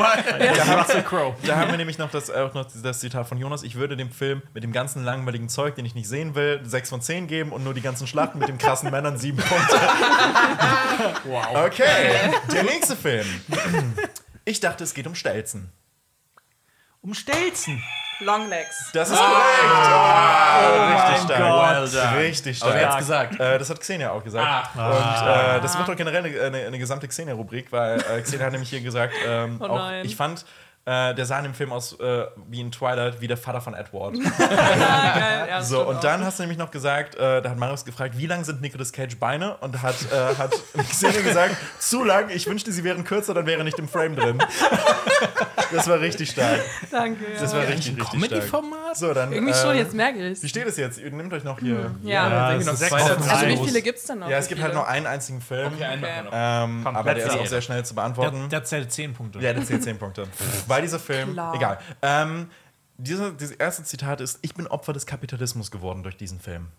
Da haben wir nämlich noch das Zitat von Jonas. Ich würde dem Film mit dem ganzen langweiligen Zeug, den ich nicht sehen will, 6 von 10 geben und nur die ganzen Schlachten mit den krassen Männern 7 Punkte. Wow. Okay, der nächste Film. Ich dachte, es geht um Stelzen. Um Stelzen. Longlegs. Das ist korrekt. Richtig stark. Well done. Richtig stark. Aber wer hat's gesagt? Das hat Xenia auch gesagt. Und das wird doch generell eine gesamte Xenia-Rubrik, weil Xenia hat nämlich hier gesagt, auch, ich fand, der sah in dem Film aus wie in Twilight, wie der Vater von Edward. Geil. Ja, So, und dann hast du nämlich noch gesagt, da hat Marius gefragt, wie lang sind Nicolas Cage Beine? Und hat Xenia gesagt, zu lang, ich wünschte, sie wären kürzer, dann wäre nicht im Frame drin. Das war richtig stark. Danke. Das war richtig stark. Comedy-Format? So, dann, Irgendwie schon, jetzt merke ich wie steht es jetzt? Ihr nehmt euch noch hier. Ja. es noch ist 6 Also wie viele gibt's denn noch? Ja, es gibt halt nur einen einzigen Film. Aber der ist auch sehr schnell zu beantworten. Der zählt 10 Punkte. Ja, der zählt 10 Punkte. Weil dieser Film, Klar. egal. Dieses erste Zitat ist: Ich bin Opfer des Kapitalismus geworden durch diesen Film.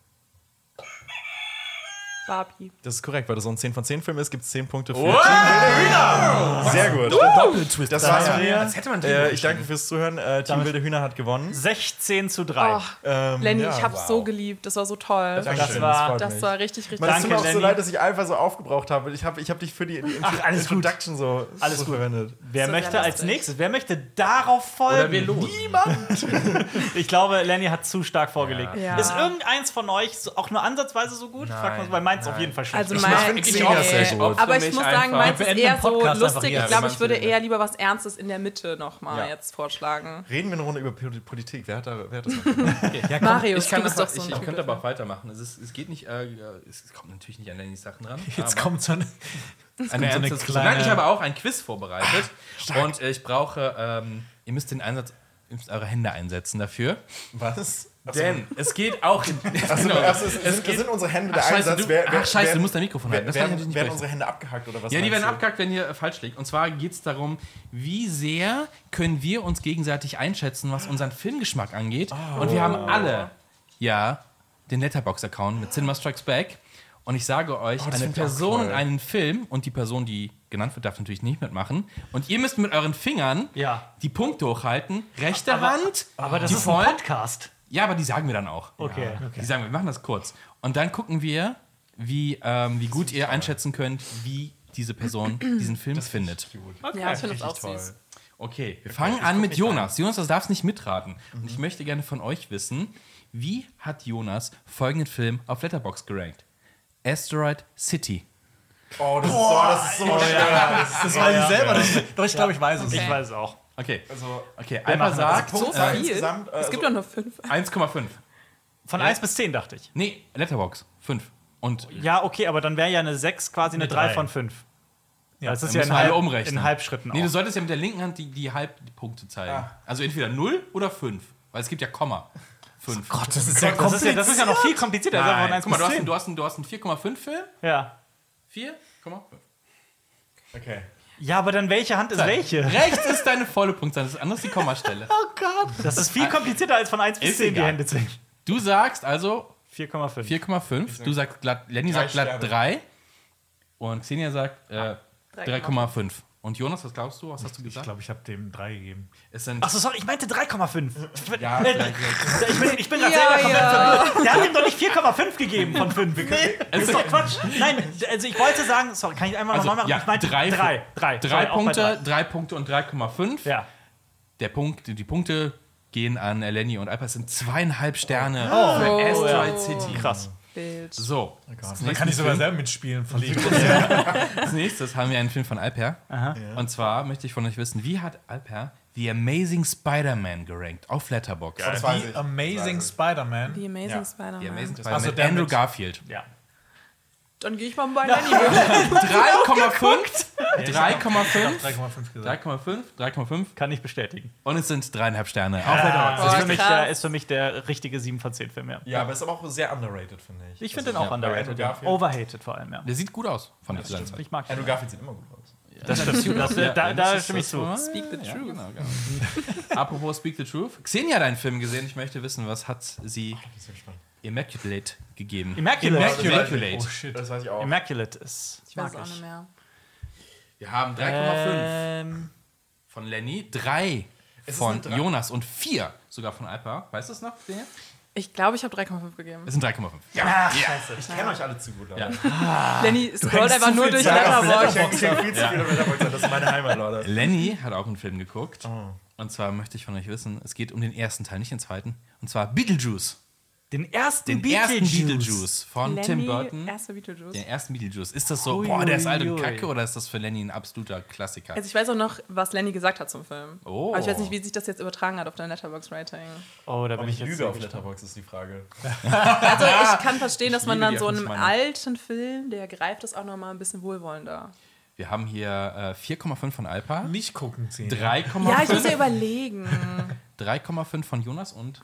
Barbie. Das ist korrekt, weil das so ein 10 von 10 Film ist, gibt es 10 Punkte für Team Wilde Hühner. Sehr gut. Doppeltwist. Das war's von Als hätte man mir. Ich danke fürs Zuhören. Team Wilde Hühner hat gewonnen. 16:3. Lenny, ja, ich hab's so geliebt. Das war so toll. Dankeschön, war- freut Das mich. war richtig, richtig Man, es tut mir auch Danke, so Lenny. leid, dass ich einfach so aufgebraucht habe. Ich hab dich für die alles gut. Introduction so verwendet. Wer So möchte sehr als lustig. nächstes? Wer möchte darauf folgen? Oder wir los. Niemand. Ich glaube, Lenny hat zu stark vorgelegt. Ja. Ist irgendeins von euch auch nur ansatzweise so gut? Frag mal so, weil meins auf jeden Fall schlecht. Also Ich finde Xenia sehr nee. gut. Aber Für ich mich muss sagen, einfach. meins Wir ist beenden eher den so Podcast einfach lustig. hier. Ich glaube, Ja, ich würde meinst du eher lieber was Ernstes in der Mitte nochmal Ja. jetzt vorschlagen. Reden wir eine Runde über Politik. Wer hat das noch? Marius, Ich kann du bist das doch so ein ich Typ könnte aber auch dafür. weitermachen. Es geht nicht, es kommt natürlich nicht an Lennys Sachen ran. Jetzt aber kommt so eine. eine so eine ernstes- kleine- Nein, ich habe auch ein Quiz vorbereitet. Und ich brauche, ihr müsst den Einsatz, ihr müsst eure Hände einsetzen dafür. Was? Denn es geht auch in. Das sind unsere Hände der Scheiße, Einsatz. du musst dein Mikrofon halten. Das kann ich natürlich nicht werden sprechen. unsere Hände abgehackt oder was? Ja, die meinst werden du? abgehackt, wenn ihr falsch liegt. Und zwar geht es darum, wie sehr können wir uns gegenseitig einschätzen, was unseren Filmgeschmack angeht. Und wir haben alle, den Letterboxd-Account mit Cinema Strikes Back. Und ich sage euch, eine find ich auch Person toll. und einen Film, und die Person, die genannt wird, darf natürlich nicht mitmachen. Und ihr müsst mit euren Fingern Ja. die Punkte hochhalten. Rechte Hand. Aber das die ist ein vollen. Podcast. Ja, aber die sagen wir dann auch. Okay. Die sagen wir machen das kurz. Und dann gucken wir, wie gut ihr einschätzen könnt, wie diese Person diesen Film findet. Ja, ich finde das auch Richtig toll. süß. Okay, wir fangen an mit Jonas. Jonas, das darfst nicht mitraten. Und ich möchte gerne von euch wissen, wie hat Jonas folgenden Film auf Letterboxd gerankt? Asteroid City. Oh, das ist so schwer. Das weiß ich selber nicht. Doch, ich glaube, ich weiß es. Ich weiß es auch. Okay, Also, Alper machen das? sagt So viel? insgesamt, Es gibt doch nur 5. 1,5. Von 1 bis 10 dachte ich. Nee, Letterboxd 5. Und Ja, okay, aber dann wäre ja eine 6 quasi eine 3 3. von 5. Ja, Das ist dann ja müssen wir alle umrechnen. in Halbschritten Nee, du auch. solltest ja mit der linken Hand die Halbpunkte zeigen. Also entweder 0 oder 5. Weil es gibt ja Komma. 5. Gott, das ist ja Das ist ja noch viel komplizierter. Das ist Nein, einfach guck mal, von 1 bis 10. du hast einen 4,5 Film. Ja. 4,5. okay. Ja, aber dann welche Hand ist welche? Rechts ist deine volle Punktzahl, das andere ist die Kommastelle. Oh Gott. Das ist viel komplizierter als von 1 bis Ist 10 die egal. Hände zählen. Du sagst also 4,5. 4,5. Du sagst glatt, Lenny Drei sagt glatt Sterne. 3. Und Xenia sagt 3,5. Und Jonas, was glaubst du? Was hast du Ich gesagt? glaube, ich habe dem 3 gegeben. Es sind Achso, sorry, ich meinte 3,5. Ja, Ich bin gerade selber komplett verwirrt. Der hat ihm doch nicht 4,5 gegeben von 5. Das ist doch Quatsch. Nein, also ich wollte sagen, sorry, kann ich einmal also, nochmal machen? ja, Ich meinte 3 Sorry, auch bei Punkte, 3 Punkte und 3,5. Ja. Die Punkte gehen an Lenny und Alper. Es sind 2,5 Sterne für Asteroid City. Krass. Bild. So, Dann kann ich sogar selber mitspielen. als nächstes haben wir einen Film von Alper. Und zwar möchte ich von euch wissen, wie hat Alper The Amazing Spider-Man gerankt auf Letterboxd? das weiß The ich. Amazing Spider-Man. The Amazing Ja. Spider-Man. The Amazing Ach so, Spider-Man mit der Andrew mit- Garfield. Ja. Dann gehe ich mal bei Lenny. 3,5. 3,5. 3,5 gesagt. 3,5. Kann ich bestätigen. Und es sind 3,5 Sterne. Auf Letterboxd. Oh, Ist für mich der richtige 7 von 10 Film, ja. Ja, aber ist aber auch sehr underrated, finde ich. Ich finde den auch Andrew underrated. Ja. Garfield. Overhated vor allem, ja. Der sieht gut aus von der Zeit. Ich mag den. Andrew Garfield sieht immer gut aus. Das stimmt. Da stimme ich zu. Speak the truth. Genau. Apropos Speak the Truth. Xenia hat einen Film gesehen. Ich möchte wissen, was hat sie Immaculate gegeben? Immaculate. Oh shit. Das weiß ich auch. Immaculate ist. Ich weiß auch nicht mehr. Wir haben 3,5 von Lenny, 3 Es ist von eine 3. Jonas und 4 sogar von Alper. Weißt du es noch? Xenia? Ich glaube, ich habe 3,5 gegeben. Es sind 3,5. Ja, scheiße. Ich kenne euch alle zu gut, Leute. Lenny scrollt einfach nur durch Letterboxd. Ich kenne viel zu viele Letterboxd, das ist meine Heimat, Leute. Lenny hat auch einen Film geguckt. Und zwar möchte ich von euch wissen, es geht um den ersten Teil, nicht den zweiten. Und zwar Beetlejuice. Den ersten Beetlejuice von Lenny, Tim Burton. erster Beetlejuice. Den ersten Beetlejuice. Ist das so, Ui, boah, der ist alt und ui, ui. kacke, oder ist das für Lenny ein absoluter Klassiker? Also ich weiß auch noch, was Lenny gesagt hat zum Film. Oh. Aber ich weiß nicht, wie sich das jetzt übertragen hat auf dein Letterboxd-Rating. Oh, da Ob bin ich ich jetzt lüge sehr auf gespannt. Letterboxd, ist die Frage. Also ich kann verstehen, dass man liebe dann die so in einem Öffentlichmeinung. alten Film, der greift das auch noch mal ein bisschen wohlwollender. Wir haben hier 4,5 von Alpa, Nicht gucken sehen. 3,5 Ja, ich muss ja überlegen. 3,5 von Jonas und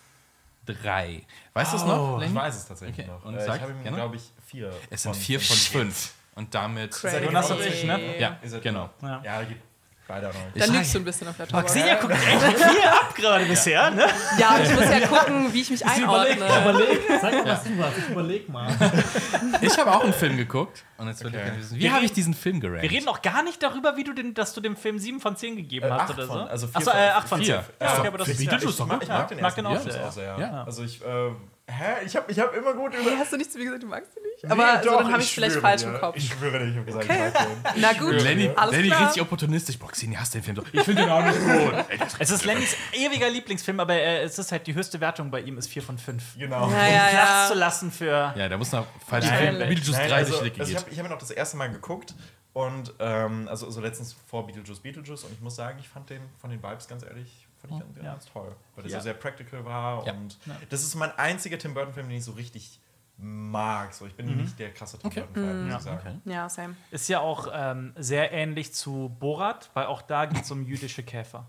3. Weißt du es noch, Ich Lenny? weiß es tatsächlich Okay. noch. Und Ich sag habe ihm, gerne. glaube ich, 4. Es sind 4 von 5. Und damit. Crazy. Jonas und ich, ne? Ja, Ihr seid genau. Ja. Ja, geht beide noch. Dann lügst du ein bisschen auf Letterboxd. Xenia guckt echt viel ab gerade bisher, ne? Ja, und ich muss ja gucken, wie ich mich einordne. Sag mal, was du hast. Ich überleg mal. Ich habe auch einen Film geguckt. Und jetzt würde ich Okay. gerne wissen, wie habe ich diesen Film gerankt? Wir reden auch gar nicht darüber, wie dass du dem Film 7 von 10 gegeben hast 8 oder so. von, also 4 Achso, 8 von 10. 4. Ja, okay, aber das ich, ist ich, ja ich, mag, ich mag den mag ersten den auch Beetlejuice sehr. auch sehr. Ja. Also ich hab immer gut über... Hey, hast du nicht zu mir gesagt, du magst ihn nicht? Aber so, dann habe ich es vielleicht falsch im Kopf. Ich schwöre dir, ich habe gesagt, ich mag den. Na gut, Lenny alles klar. richtig opportunistisch. Boah, Xenia, hast du den Film so? Ich finde den auch nicht gut. Ey, das Es ist Lennys ewiger Lieblingsfilm, aber es ist halt die höchste Wertung bei ihm ist 4 von 5. Genau. Ja, ja, Platz zu ja. lassen für. ja, da muss noch falsch Nein. Film. Beetlejuice Nein, 3 also, durch die ich geht. habe ihn noch das erste Mal geguckt und also so letztens vor Beetlejuice und ich muss sagen, ich fand den von den Vibes ganz ehrlich ganz toll, weil der Ja. so sehr practical war Ja. und das ist mein einziger Tim Burton Film, den ich so richtig mag. So, ich bin nicht der krasse Tim Burton Fan, muss ich sagen. Ja, same. Ist ja auch sehr ähnlich zu Borat, weil auch da geht es um jüdische Käfer.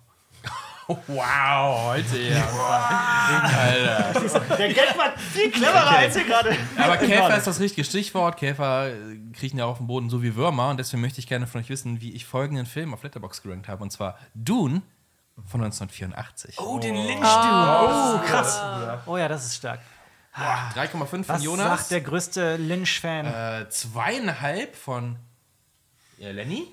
Wow, heute ja. Alter. Der Gag war viel cleverer als hier gerade. Aber Käfer ist das richtige Stichwort. Käfer kriechen ja auf dem Boden so wie Würmer. Und deswegen möchte ich gerne von euch wissen, wie ich folgenden Film auf Letterboxd gerankt habe. Und zwar Dune von 1984. Oh, den Lynch-Dude. Oh, krass. Oh ja, das ist stark. 3,5 von Was Jonas. sagt der größte Lynch-Fan? 2,5 von Lenny.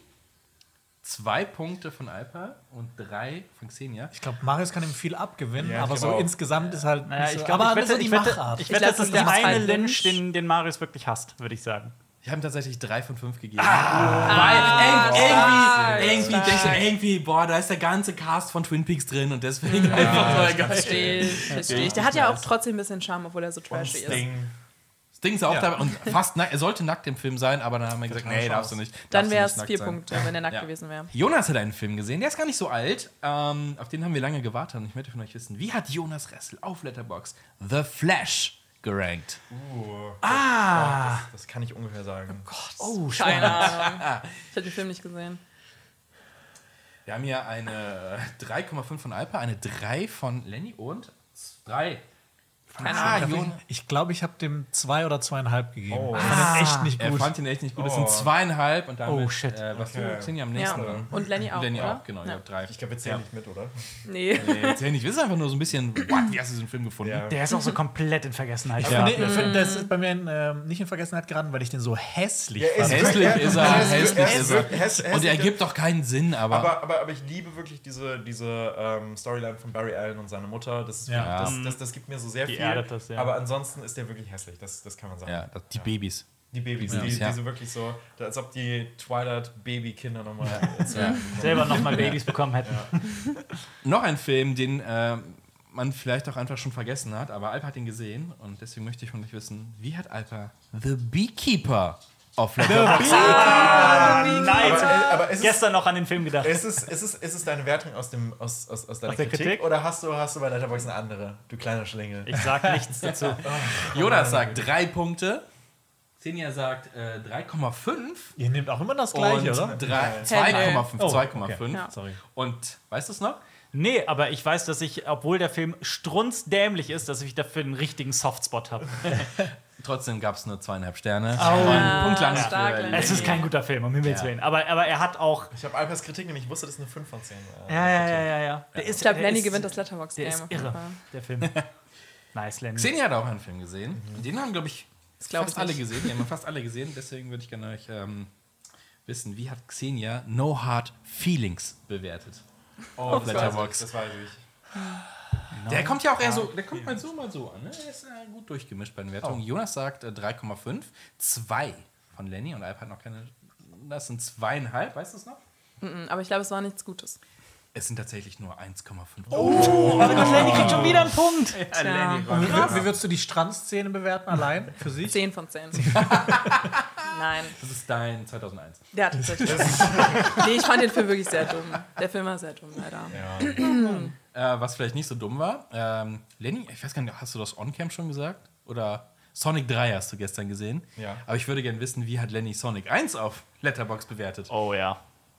2 Punkte von Alpa und 3 von Xenia. Ich glaube, Marius kann ihm viel abgewinnen, Ja, aber so genau. insgesamt ist halt. Naja, nicht so, ich glaube, aber ich so die wette, Machart. das ist lasse der das eine mal Lynch, Lynch. den Marius wirklich hasst, würde ich sagen. Ich habe ihm tatsächlich 3 von 5 gegeben. Stark. Irgendwie denkst du, irgendwie, boah, da ist der ganze Cast von Twin Peaks drin und deswegen einfach so geil. Verstehe ich. Der hat ja auch trotzdem ein bisschen Charme, obwohl er so trashy ist. Das Ding ist auch dabei und fast nackt. Er sollte nackt im Film sein, aber dann haben wir gesagt, Total nee, Chance. darfst du nicht. Dann Darfst du wäre nicht es nackt 4 sein. Punkte, wenn er nackt Ja. gewesen wäre. Jonas hat einen Film gesehen, der ist gar nicht so alt. Auf den haben wir lange gewartet und ich möchte von euch wissen, wie hat Jonas Ressel auf Letterboxd The Flash gerankt? Das kann ich ungefähr sagen. Oh, Keine Ahnung. Ich habe den Film nicht gesehen. Wir haben hier eine 3,5 von Alpa, eine 3 von Lenny und 3. Ich glaube, ich habe dem 2 oder 2,5 gegeben. Oh. Ich fand den echt nicht Er gut. fand ihn echt nicht gut. Das sind 2,5 und damit Oh, shit. was Okay. du Xenia am Ja. nächsten dran. Und Lenny auch, Lenny oder? auch, genau. Ja. Ja. 3. Ich glaube, wir zählen nicht mit, oder? Nee. Nee, zähl nicht. Wir sind einfach nur so ein bisschen, what, wie hast du diesen Film gefunden? Ja. Der ist auch so komplett in Vergessenheit. Ich finde, das ist bei mir nicht in Vergessenheit geraten, weil ich den so hässlich fand. Hässlich ist er, Er ist hässlich ist er. hässlich. Und er ergibt doch keinen Sinn, aber Aber ich liebe wirklich diese Storyline von Barry Allen und seiner Mutter. Das, ist Ja. wirklich, das gibt mir so sehr Die viel. erdet das, ja. Aber ansonsten ist der wirklich hässlich. Das kann man sagen. ja, die Babys. Die Babys, Ja. die Ja. so wirklich so, als ob die Twilight-Baby-Kinder nochmal Selber nochmal Babys bekommen hätten. Noch ein Film, den man vielleicht auch einfach schon vergessen hat, aber Alpa hat ihn gesehen und deswegen möchte ich von euch wissen, wie hat Alpa The Beekeeper auf Letterboxd? Nice. aber es ist, Gestern noch an den Film gedacht. ist es deine Wertung aus deiner der Kritik, Kritik? oder hast du bei Letterboxd eine andere, du kleiner Schlingel? Ich sag nichts dazu. Jonas sagt 3 Punkte, Xenia sagt 3,5 Ihr nehmt auch immer das und Gleiche, oder? 2,5. Oh, 2,5. Ja. Sorry. Und weißt du es noch? Nee, aber ich weiß, dass ich, obwohl der Film strunzdämlich ist, dass ich dafür einen richtigen Softspot habe. Trotzdem gab es nur 2,5 Sterne. Ja, Punkt lang stark, für Lenny. Es ist kein guter Film, um Himmels Ja. Willen. Aber er hat auch. Ich habe Alpers Kritik nämlich, ich wusste, das ist eine 5 von 10. Ja. Der ist, Ich glaube, der Lenny ist- gewinnt das Letterboxd-Game. Der ist auf jeden irre, Fall. der Film. Nice, Lenny. Xenia hat auch einen Film gesehen. Den haben, glaube ich, glaub fast ich alle nicht. gesehen. Die haben fast alle gesehen. Deswegen würde ich gerne euch wissen, wie hat Xenia No Hard Feelings bewertet? Oh, Letterboxd. das weiß ich. Der kommt ja auch eher so, der kommt mal so an. Ne? Der ist gut durchgemischt bei den Wertungen. Jonas sagt 3,5. 2 von Lenny und Alp hat noch keine. Das sind 2,5, weißt du es noch? Aber ich glaube, es war nichts Gutes. Es sind tatsächlich nur 1,5. Oh mein Gott, Lenny kriegt schon wieder einen Punkt. Tja. Wie würdest du die Strandszene bewerten allein für sich? 10 von 10. Nein. Das ist dein 2001. Ja, tatsächlich. Nee, ich fand den Film wirklich sehr dumm. Der Film war sehr dumm, leider. Was vielleicht nicht so dumm war. Lenny, ich weiß gar nicht, hast du das On-Cam schon gesagt? Oder Sonic 3 hast du gestern gesehen? Ja. Aber ich würde gerne wissen, wie hat Lenny Sonic 1 auf Letterboxd bewertet? Oh ja.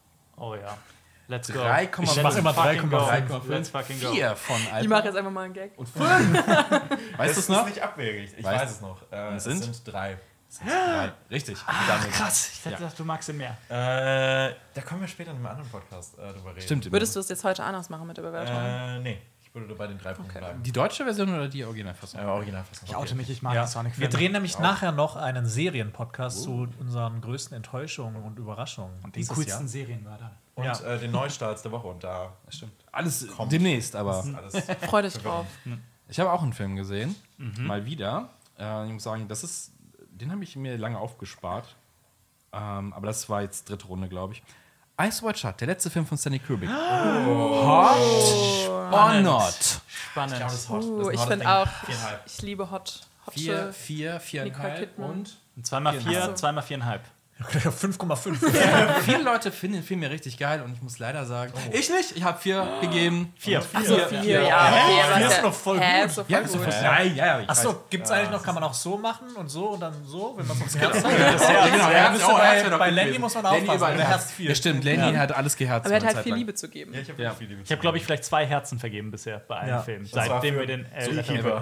Let's go. 3,5. Ich mach immer 3,5. Let's fucking go. 4 von Alp. Ich mache jetzt einfach mal einen Gag. Und 5. Weißt du es noch? ist nicht abwegig. Ich Weißt- weiß es noch. Es sind? sind 3. 3. Richtig. Damit. Krass, ich hätte gedacht, du magst ihn mehr. Da können wir später in einem anderen Podcast drüber reden. Stimmt. Würdest du es jetzt heute anders machen mit der Bewertung? Nee, ich würde bei den 3 Punkten bleiben. Die deutsche Version oder die Originalfassung? Originalfassung. Ich oute mich, ich mag Ja. die Sonic-Filme. Wir drehen nämlich nachher noch einen Serienpodcast zu unseren größten Enttäuschungen und Überraschungen. Und den coolsten Serienmörder. Und Ja. Den Neustarts der Woche. Und da Stimmt. Alles Kommt. demnächst, aber. alles. Freu dich drauf. Ich habe auch einen Film gesehen. Mal wieder. Ich muss sagen, den habe ich mir lange aufgespart. Aber das war jetzt dritte Runde, glaube ich. Ice White Shut, der letzte Film von Stanley Kubrick. Hot or not? Spannend. Ich finde auch, 4,5. ich liebe Hot. 4, Nicole 4,5 Kidman. und 2x4, 2x4,5. 5,5. viele Leute finden den Film ja richtig geil und ich muss leider sagen, ich nicht. Ich habe 4 gegeben. 4. Achso, 4, ja. Okay, aber ist noch voll Hä, gut. ist doch voll Ja, ist gut. ja. Achso, gibt es eigentlich noch, kann man auch so machen und dann so, wenn man es aufs Herz hat? genau. Ja, müsste Bei bei Lenny muss man aufpassen, der Herz 4. Ja, stimmt. Lenny hat alles geherzt. Aber er hat eine halt Zeit viel lang. Liebe zu geben. Ich habe Ja. viel Liebe. Ich habe, glaube ich, vielleicht 2 Herzen vergeben bisher bei einem Ja. Film. war Seitdem für wir den Zookeeper.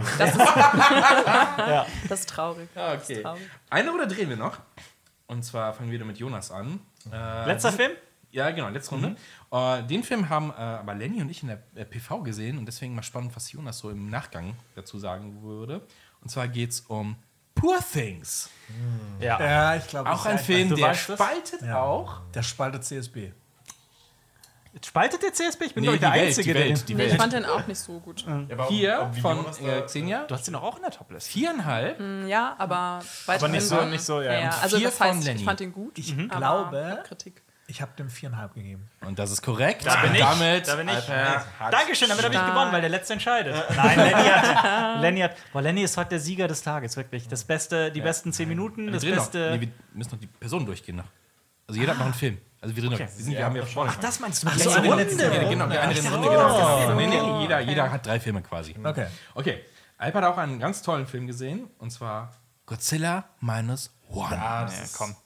Das ist traurig. Ah, Das okay. ist traurig. Eine Runde drehen wir noch. Und zwar fangen wir wieder mit Jonas an. Letzter Film? Ja, genau, letzte Runde. Den Film haben aber Lenny und ich in der PV gesehen und deswegen mal spannend, was Jonas so im Nachgang dazu sagen würde. Und zwar geht es um Poor Things. Ja. Ja, ich glaube. Auch ein Film, Du der weißt es? spaltet auch. Der spaltet CSB. Spaltet der CSB? Ich bin, Nee, glaube ich, der die Welt, Einzige, die Welt, der die Nee, ich Welt. fand den auch nicht so gut. Hier von Xenia. Du hast ihn doch auch in der Toplist. 4,5. Ja, aber weiterhin nicht so, ja. Ja, also 4 das von heißt, Lenny. ich fand den gut. Ich aber glaube, Kritik. ich habe dem 4,5 gegeben. Und das ist korrekt. Da bin ich. Damit Da bin ich. Alper hat Dankeschön, damit habe ich Stark. gewonnen, weil der Letzte entscheidet. Nein, Lenny hat. Boah, Lenny ist heute der Sieger des Tages, wirklich. Das Beste, die besten 10 Minuten, das wir drehen noch. Beste. Nee, wir müssen noch die Personen durchgehen noch. Also jeder hat noch einen Film. Also wir drehen noch. Wir haben ja versprochen. Ach, das meinst du mit so, der eine Runde? letzte Ja, genau, eine Runde, genau. Nee, jeder hat 3 Filme quasi. Okay. Okay, Alp hat auch einen ganz tollen Film gesehen, und zwar Godzilla Minus One. Ja, das Ja, ist, komm.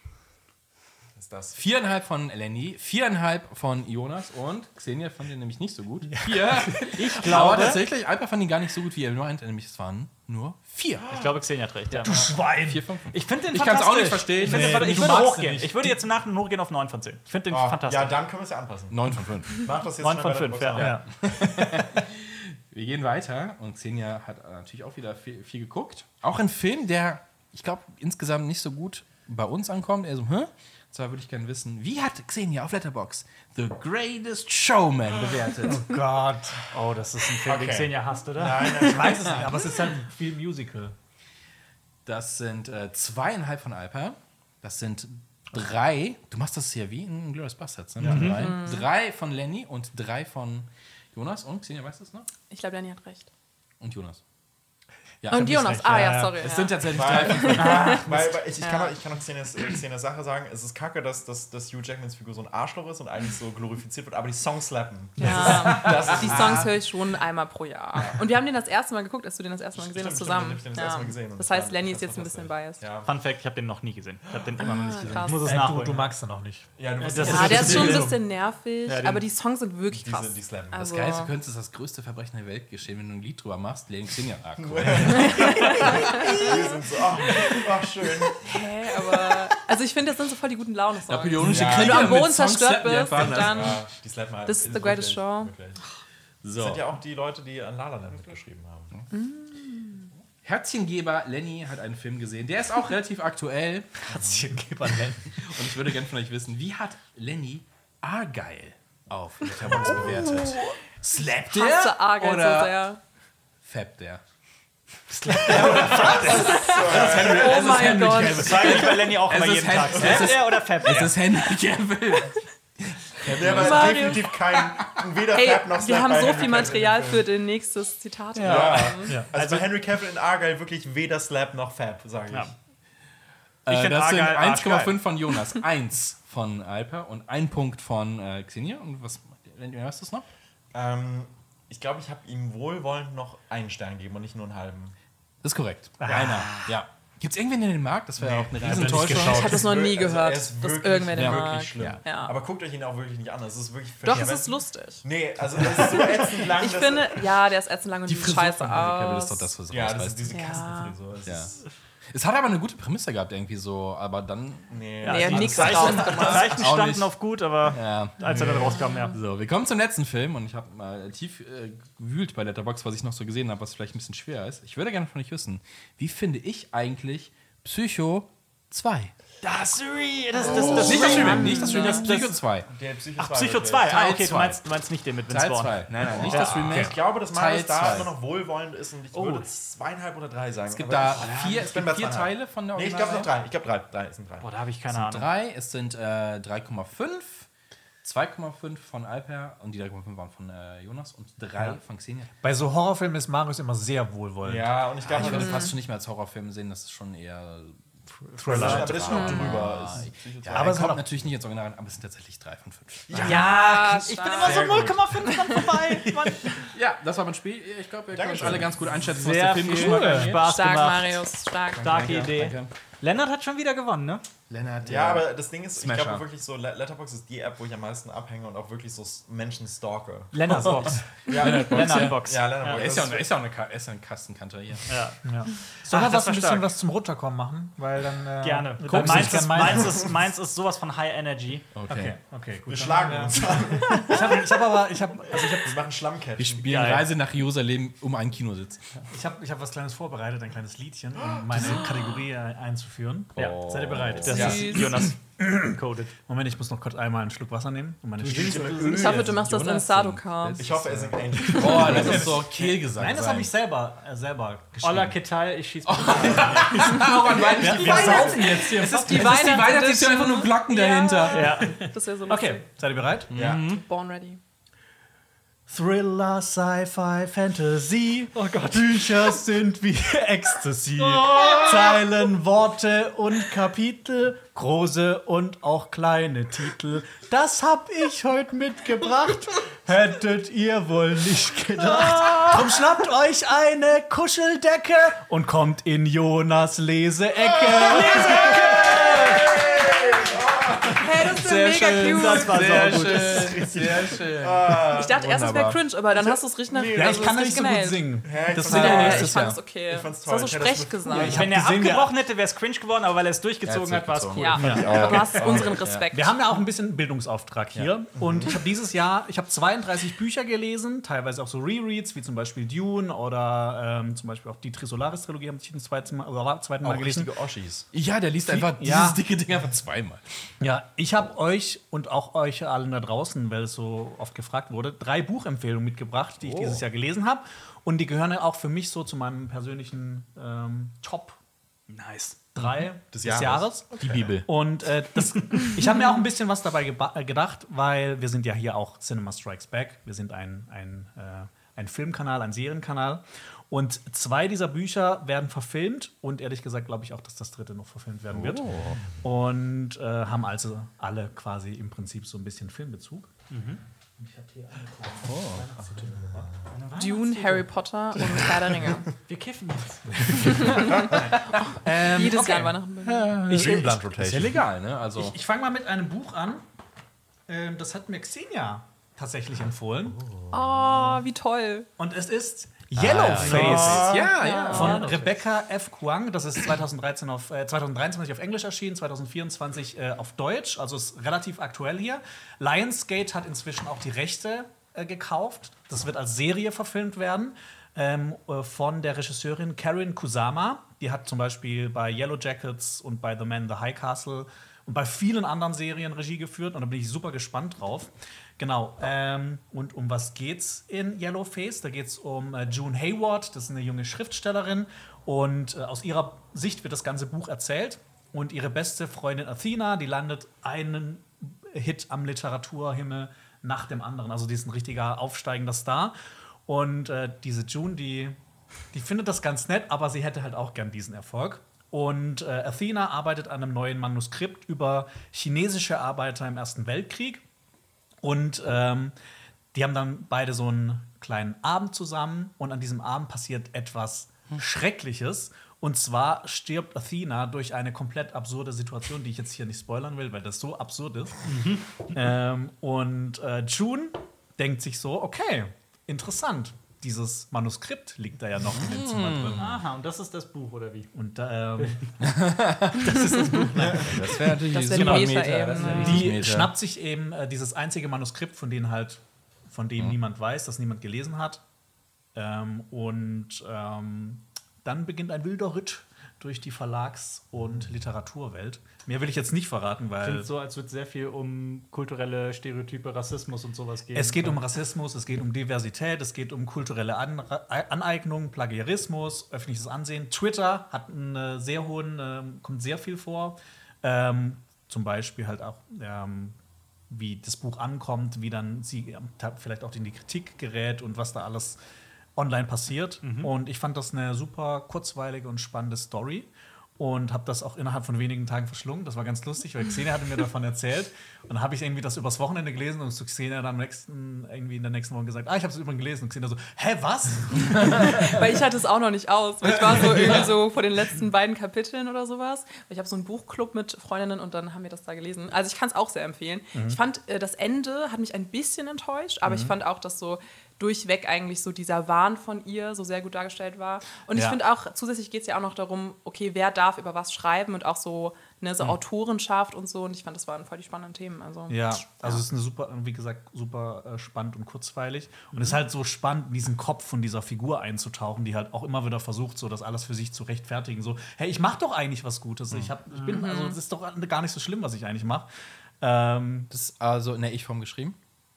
ist das. 4,5 von Lenny, 4,5 von Jonas und Xenia fand ihn nämlich nicht so gut. 4. Ich glaube tatsächlich, Alper fand ihn gar nicht so gut, wie er meinte, nämlich es waren nur 4. Ich glaube, Xenia hat recht. Ja. Schwein. 4 von 5. Ich finde den Ich kann's auch nicht fantastisch. verstehen. Ich, finde Nee, den, ich du würde magst hochgehen. ihn nicht. Ich würde jetzt im Nachhinein hochgehen auf 9 von 10. Ich finde den fantastisch. Ja, dann können wir es ja anpassen. 9 von 5. Mach das jetzt 9 von schnell bei 5, der ja. Box. Ja. Wir gehen weiter und Xenia hat natürlich auch wieder viel geguckt. Auch ein Film, der, ich glaube, insgesamt nicht so gut bei uns ankommt. Er so, hä? Zwar würde ich gerne wissen, wie hat Xenia auf Letterboxd The Greatest Showman bewertet? Oh Gott. Oh, das ist ein Film, den Okay. Xenia hasst, oder? Nein, ich weiß es nicht, aber es ist halt viel Musical. Das sind 2,5 von Alper. Das sind 3. Du machst das hier wie in Glorious Bastards, ne? 3 von Lenny und 3 von Jonas. Und Xenia, weißt du es noch? Ich glaube, Lenny hat recht. Und Jonas. Ja, Und Jonas, recht, ah ja, ja, ja. sorry. es ja. sind tatsächlich 3 von 5. Weil ich kann auch Xenias Sache sagen, es ist kacke, dass Hugh Jackmans Figur so ein Arschloch ist und eigentlich so glorifiziert wird, aber die Songs slappen. Ja, die Songs höre ich schon einmal pro Jahr. Und wir haben den das erste Mal geguckt, als du den das erste Mal gesehen hast, Stimmt, zusammen. den hab ich das erste Mal gesehen. Und Das heißt, das Lenny war- ist jetzt ein das bisschen war biased. Ja, Fun Fact, ich habe den noch nie gesehen. Ich habe den immer noch nicht gesehen. krass. Ich muss es Du nachholen. magst ihn noch nicht. ja, du musst Das Ja, ist der ist schon ein Film. bisschen nervig, Ja, den- aber die Songs sind wirklich krass. die slappen. Also, Das Geilste könnte das größte Verbrechen der Welt geschehen, wenn du ein Lied drüber machst, Lenny Xenia. Ah, cool. Die sind so, ach schön. hä, aber also ich finde, das sind so voll die guten Laune-Songs. Napoleonische Ja. Wenn du am mit Boden Songs zerstört slappen die bist einfach und das. dann Ja, die slappen halt. This is the greatest Wirklich, show. wirklich. Das So. sind ja auch die Leute, die an La La Land mitgeschrieben haben. Herzchengeber Lenny hat einen Film gesehen. Der ist auch relativ aktuell. Herzchengeber Lenny. Und ich würde gerne von euch wissen, wie hat Lenny Argyle auf Letterboxd bewertet? Slap Ich hasse Argyle so oder sehr. Fab der? Oh mein Gott. Das war eigentlich bei Lenny auch immer ist jeden Tag. Hen- es ist- Slap oder Fab? Es ist Henry Cavill. Der war Marius. definitiv kein weder Ey, Fab noch Slap wir haben bei so Henry viel Cavill Material in dem Film. für den nächstes Zitat. Ja. Ja. Also bei Henry Cavill in Argyle wirklich weder Slap noch Fab, sage ich. Ja. Ich find Das sind Argyle 1,5 arschgeil. von Jonas, 1 von Alper und 1 Punkt von Xenia. Und was hast du es noch? Ich glaube, ich habe ihm wohlwollend noch einen Stern gegeben und nicht nur einen halben. Das ist korrekt. Einer. Ja. Gibt es irgendwen, der den mag? Das wäre auch eine nicht Riesentäuschung. geschaut. Ich habe das noch nie Also, gehört, er ist dass wirklich, irgendwer den wirklich mag. schlimm. Ja. Aber guckt euch ihn auch wirklich nicht an. Es ist wirklich Doch, es verschwendend. ist lustig. Nee, also das ist so ätzend lang. Ich dass- finde, ja, der ist ätzend lang und Die sieht Frisur scheiße von Henry Cavill ist doch aus. das, was Ja, das ist rausreißt. diese Ja. Kastenfrisur. Es Ja. ist- Es hat aber eine gute Prämisse gehabt, irgendwie so, aber dann. Nee, Nee, also nix die Zeichen- draus Die gemacht. Zeichen Auch standen nicht. auf gut, aber Ja. als er dann rauskam, ja. So, wir kommen zum letzten Film und ich habe mal tief gewühlt bei Letterboxd, was ich noch so gesehen habe, was vielleicht ein bisschen schwer ist. Ich würde gerne von euch wissen, wie finde ich eigentlich Psycho 2? Das Nicht das Remake, nicht das Remake, das Psycho 2. Der Psycho Ach, 2 Psycho wird 2. Ah, Teil okay, 2. du meinst nicht den mit Vince Teil Vaughn. 2. Nein, nicht das Remake. Ich glaube, dass Marius Teil da zwei. immer noch wohlwollend ist und ich würde 2,5 oder 3 sagen. Es gibt da vier, ich bin bei 4 2,5. Teile von der Nee, ich glaube noch Originalreihe. 3. Ich glaube 3. Es sind 3. Boah, da habe ich keine Es Ahnung. sind 3, es sind 3,5, 2,5 von Alper und die 3,5 waren von Jonas und 3 von Xenia. Bei so Horrorfilmen ist Marius immer sehr wohlwollend. Ja, und ich Ich glaube, würde fast schon nicht mehr als Horrorfilm sehen, das ist schon eher Thriller. aber das ist schon noch drüber. Es ist Psycho 2. Ja, aber aber es es kommt hat auch- natürlich nicht ins Original rein, aber es sind tatsächlich 3 von 5. Ja, ich bin immer so Sehr gut. 0,5 dran vorbei. Mann. Ja, das war mein Spiel. Ich glaube, wir können uns Dankeschön. alle ganz gut einschätzen, was Sehr der viel Filmgeschmack angeht. Spaß Stark, gemacht. Marius, stark. Starke Idee. Danke. Lennart hat schon wieder gewonnen, ne? Lennart, Ja, aber das Ding ist, ich Smasher. glaube wirklich so, Letterboxd ist die App, wo ich am meisten abhänge und auch wirklich so Menschen stalke. Lennart Box. Ja, Lennart Box. Ja, Letterboxd. er ist ja, ist ja ein Kastenkanter hier. Ja. Ja. Sollen wir das war was ein bisschen stark. was zum Runterkommen machen? Weil dann Gerne. dann Weil guckst du dich meins ist sowas von High Energy. Okay, gut. Wir dann schlagen haben uns. Ich habe Wir machen Schlammketten. Wir spielen Geil. Reise nach Jerusalem um einen Kinositz. ich hab was Kleines vorbereitet, ein kleines Liedchen, um meine Kategorie einzuführen. Ja. Seid ihr bereit? Das Ja. ist Jonas coded. Moment, ich muss noch kurz einmal einen Schluck Wasser nehmen. Um meine Stimme Ich hoffe, du machst das in Jonas Sadokar. Ich hoffe, er singt Angel. Boah, das ist so Kehlgesang. Nein, das habe ich selber geschrieben. Olla Ketal, ich schieß Wir saufen jetzt hier. Es ist die Das ist die Weihnachtsedition, einfach Weihnachtsedition. nur Glocken dahinter. Ja. Das wäre so lustig. Okay, seid ihr bereit? Ja. Born Ready. Thriller, Sci-Fi, Fantasy. Oh Gott. Bücher sind wie Ecstasy. Zeilen, Worte und Kapitel. Große und auch kleine Titel. Das hab ich heute mitgebracht. Hättet ihr wohl nicht gedacht. Drum schnappt euch eine Kuscheldecke und kommt in Jonas Leseecke. Hey, das ist ja mega cute. Das war Sehr saugut. schön, sehr schön. Ich dachte erst, es wäre cringe, aber dann hast du es richtig nach. Ja, ich kann nicht so gut singen. Das ist ja Ja, nächstes ich fand Jahr. es okay. Ich fand's Es war so toll. Ich hätte das Sprechgesang. ich Wenn er gesehen, abgebrochen hätte, wäre es cringe geworden, aber weil er es durchgezogen hat, war es cool. Ja, aber du hast unseren Respekt. Wir haben ja auch ein bisschen Bildungsauftrag hier. Und ich habe dieses Jahr, 32 Bücher gelesen, teilweise auch so Rereads, wie zum Beispiel Dune oder zum Beispiel auch die Trisolaris-Trilogie habe ich das zweite Mal gelesen. Richtige Oschis. Ja, der liest einfach Ja. dieses dicke Ding einfach zweimal. Ja, ich habe euch und auch euch allen da draußen, weil es so oft gefragt wurde, 3 Buchempfehlungen mitgebracht, die ich dieses Jahr gelesen habe. Und die gehören ja auch für mich so zu meinem persönlichen Top Nice. 3 Des des Jahres. Jahres. Die Bibel. Und ich habe mir auch ein bisschen was dabei gedacht, weil wir sind ja hier auch Cinema Strikes Back. Wir sind ein Filmkanal, ein Serienkanal. Und 2 dieser Bücher werden verfilmt und ehrlich gesagt glaube ich auch, dass das 3. noch verfilmt werden wird. Und haben also alle quasi im Prinzip so ein bisschen Filmbezug. Dune, Harry Potter und Herr der Ringe. Wir kiffen jetzt. Jedes Jahr an Weihnachten. Dreamland Ist ja Rotation. legal, ne? Also, Ich fange mal mit einem Buch an. Das hat mir Xenia tatsächlich empfohlen. Oh, wie toll. Und es ist Yellowface. ja. Von Rebecca F. Kuang. Das ist 2023 auf Englisch erschienen, 2024 auf Deutsch. Also ist relativ aktuell hier. Lionsgate hat inzwischen auch die Rechte gekauft. Das wird als Serie verfilmt werden. Von der Regisseurin Karen Kusama. Die hat zum Beispiel bei Yellow Jackets und bei The Man in the High Castle und bei vielen anderen Serien Regie geführt. Und da bin ich super gespannt drauf. Genau. Und um was geht's in Yellowface? Da geht's um June Hayward. Das ist eine junge Schriftstellerin. Und aus ihrer Sicht wird das ganze Buch erzählt. Und ihre beste Freundin Athena, die landet einen Hit am Literaturhimmel nach dem anderen. Also die ist ein richtiger aufsteigender Star. Und diese June, die findet das ganz nett, aber sie hätte halt auch gern diesen Erfolg. Und Athena arbeitet an einem neuen Manuskript über chinesische Arbeiter im Ersten Weltkrieg. Und die haben dann beide so einen kleinen Abend zusammen. Und an diesem Abend passiert etwas Schreckliches. Und zwar stirbt Athena durch eine komplett absurde Situation, die ich jetzt hier nicht spoilern will, weil das so absurd ist. Und June denkt sich so, okay, interessant. Dieses Manuskript liegt da ja noch in dem Zimmer drin. Aha, und das ist das Buch, oder wie? Und das ist das Buch. Das wäre natürlich Das wär super die Meta. Meta-Ebene. Das wär Die richtig Meta. schnappt sich eben dieses einzige Manuskript, von dem niemand weiß, das niemand gelesen hat. Dann beginnt ein wilder Ritt durch die Verlags- und Literaturwelt. Mehr will ich jetzt nicht verraten, weil Klingt so, als würde es sehr viel um kulturelle Stereotype, Rassismus und sowas gehen. es geht um Rassismus, es geht um Diversität, es geht um kulturelle Aneignung, Plagiarismus, öffentliches Ansehen. Twitter hat einen sehr hohen, kommt sehr viel vor. Zum Beispiel halt auch, wie das Buch ankommt, wie dann sie vielleicht auch in die Kritik gerät und was da alles online passiert. Und ich fand das eine super kurzweilige und spannende Story. Und habe das auch innerhalb von wenigen Tagen verschlungen. Das war ganz lustig, weil Xenia hatte mir davon erzählt. Und dann habe ich irgendwie das übers Wochenende gelesen und zu Xenia dann irgendwie in der nächsten Woche gesagt, ich habe es übrigens gelesen. Und Xenia so, hä, was? Weil ich hatte es auch noch nicht aus. Ich war so irgendwie so vor den letzten beiden Kapiteln oder sowas. Ich habe so einen Buchclub mit Freundinnen und dann haben wir das da gelesen. Also ich kann es auch sehr empfehlen. Ich fand, das Ende hat mich ein bisschen enttäuscht, aber ich fand auch, dass so durchweg eigentlich so dieser Wahn von ihr so sehr gut dargestellt war. Und ich finde auch, zusätzlich geht es ja auch noch darum, okay, wer darf über was schreiben und auch so eine Autorenschaft und so. Und ich fand, das waren voll die spannenden Themen. Also, Es ist eine super, wie gesagt, super spannend und kurzweilig. Und es ist halt so spannend, in diesen Kopf von dieser Figur einzutauchen, die halt auch immer wieder versucht, so das alles für sich zu rechtfertigen. So, hey, ich mache doch eigentlich was Gutes. Also es ist doch gar nicht so schlimm, was ich eigentlich mache. Das ist also in der Ich-Form geschrieben.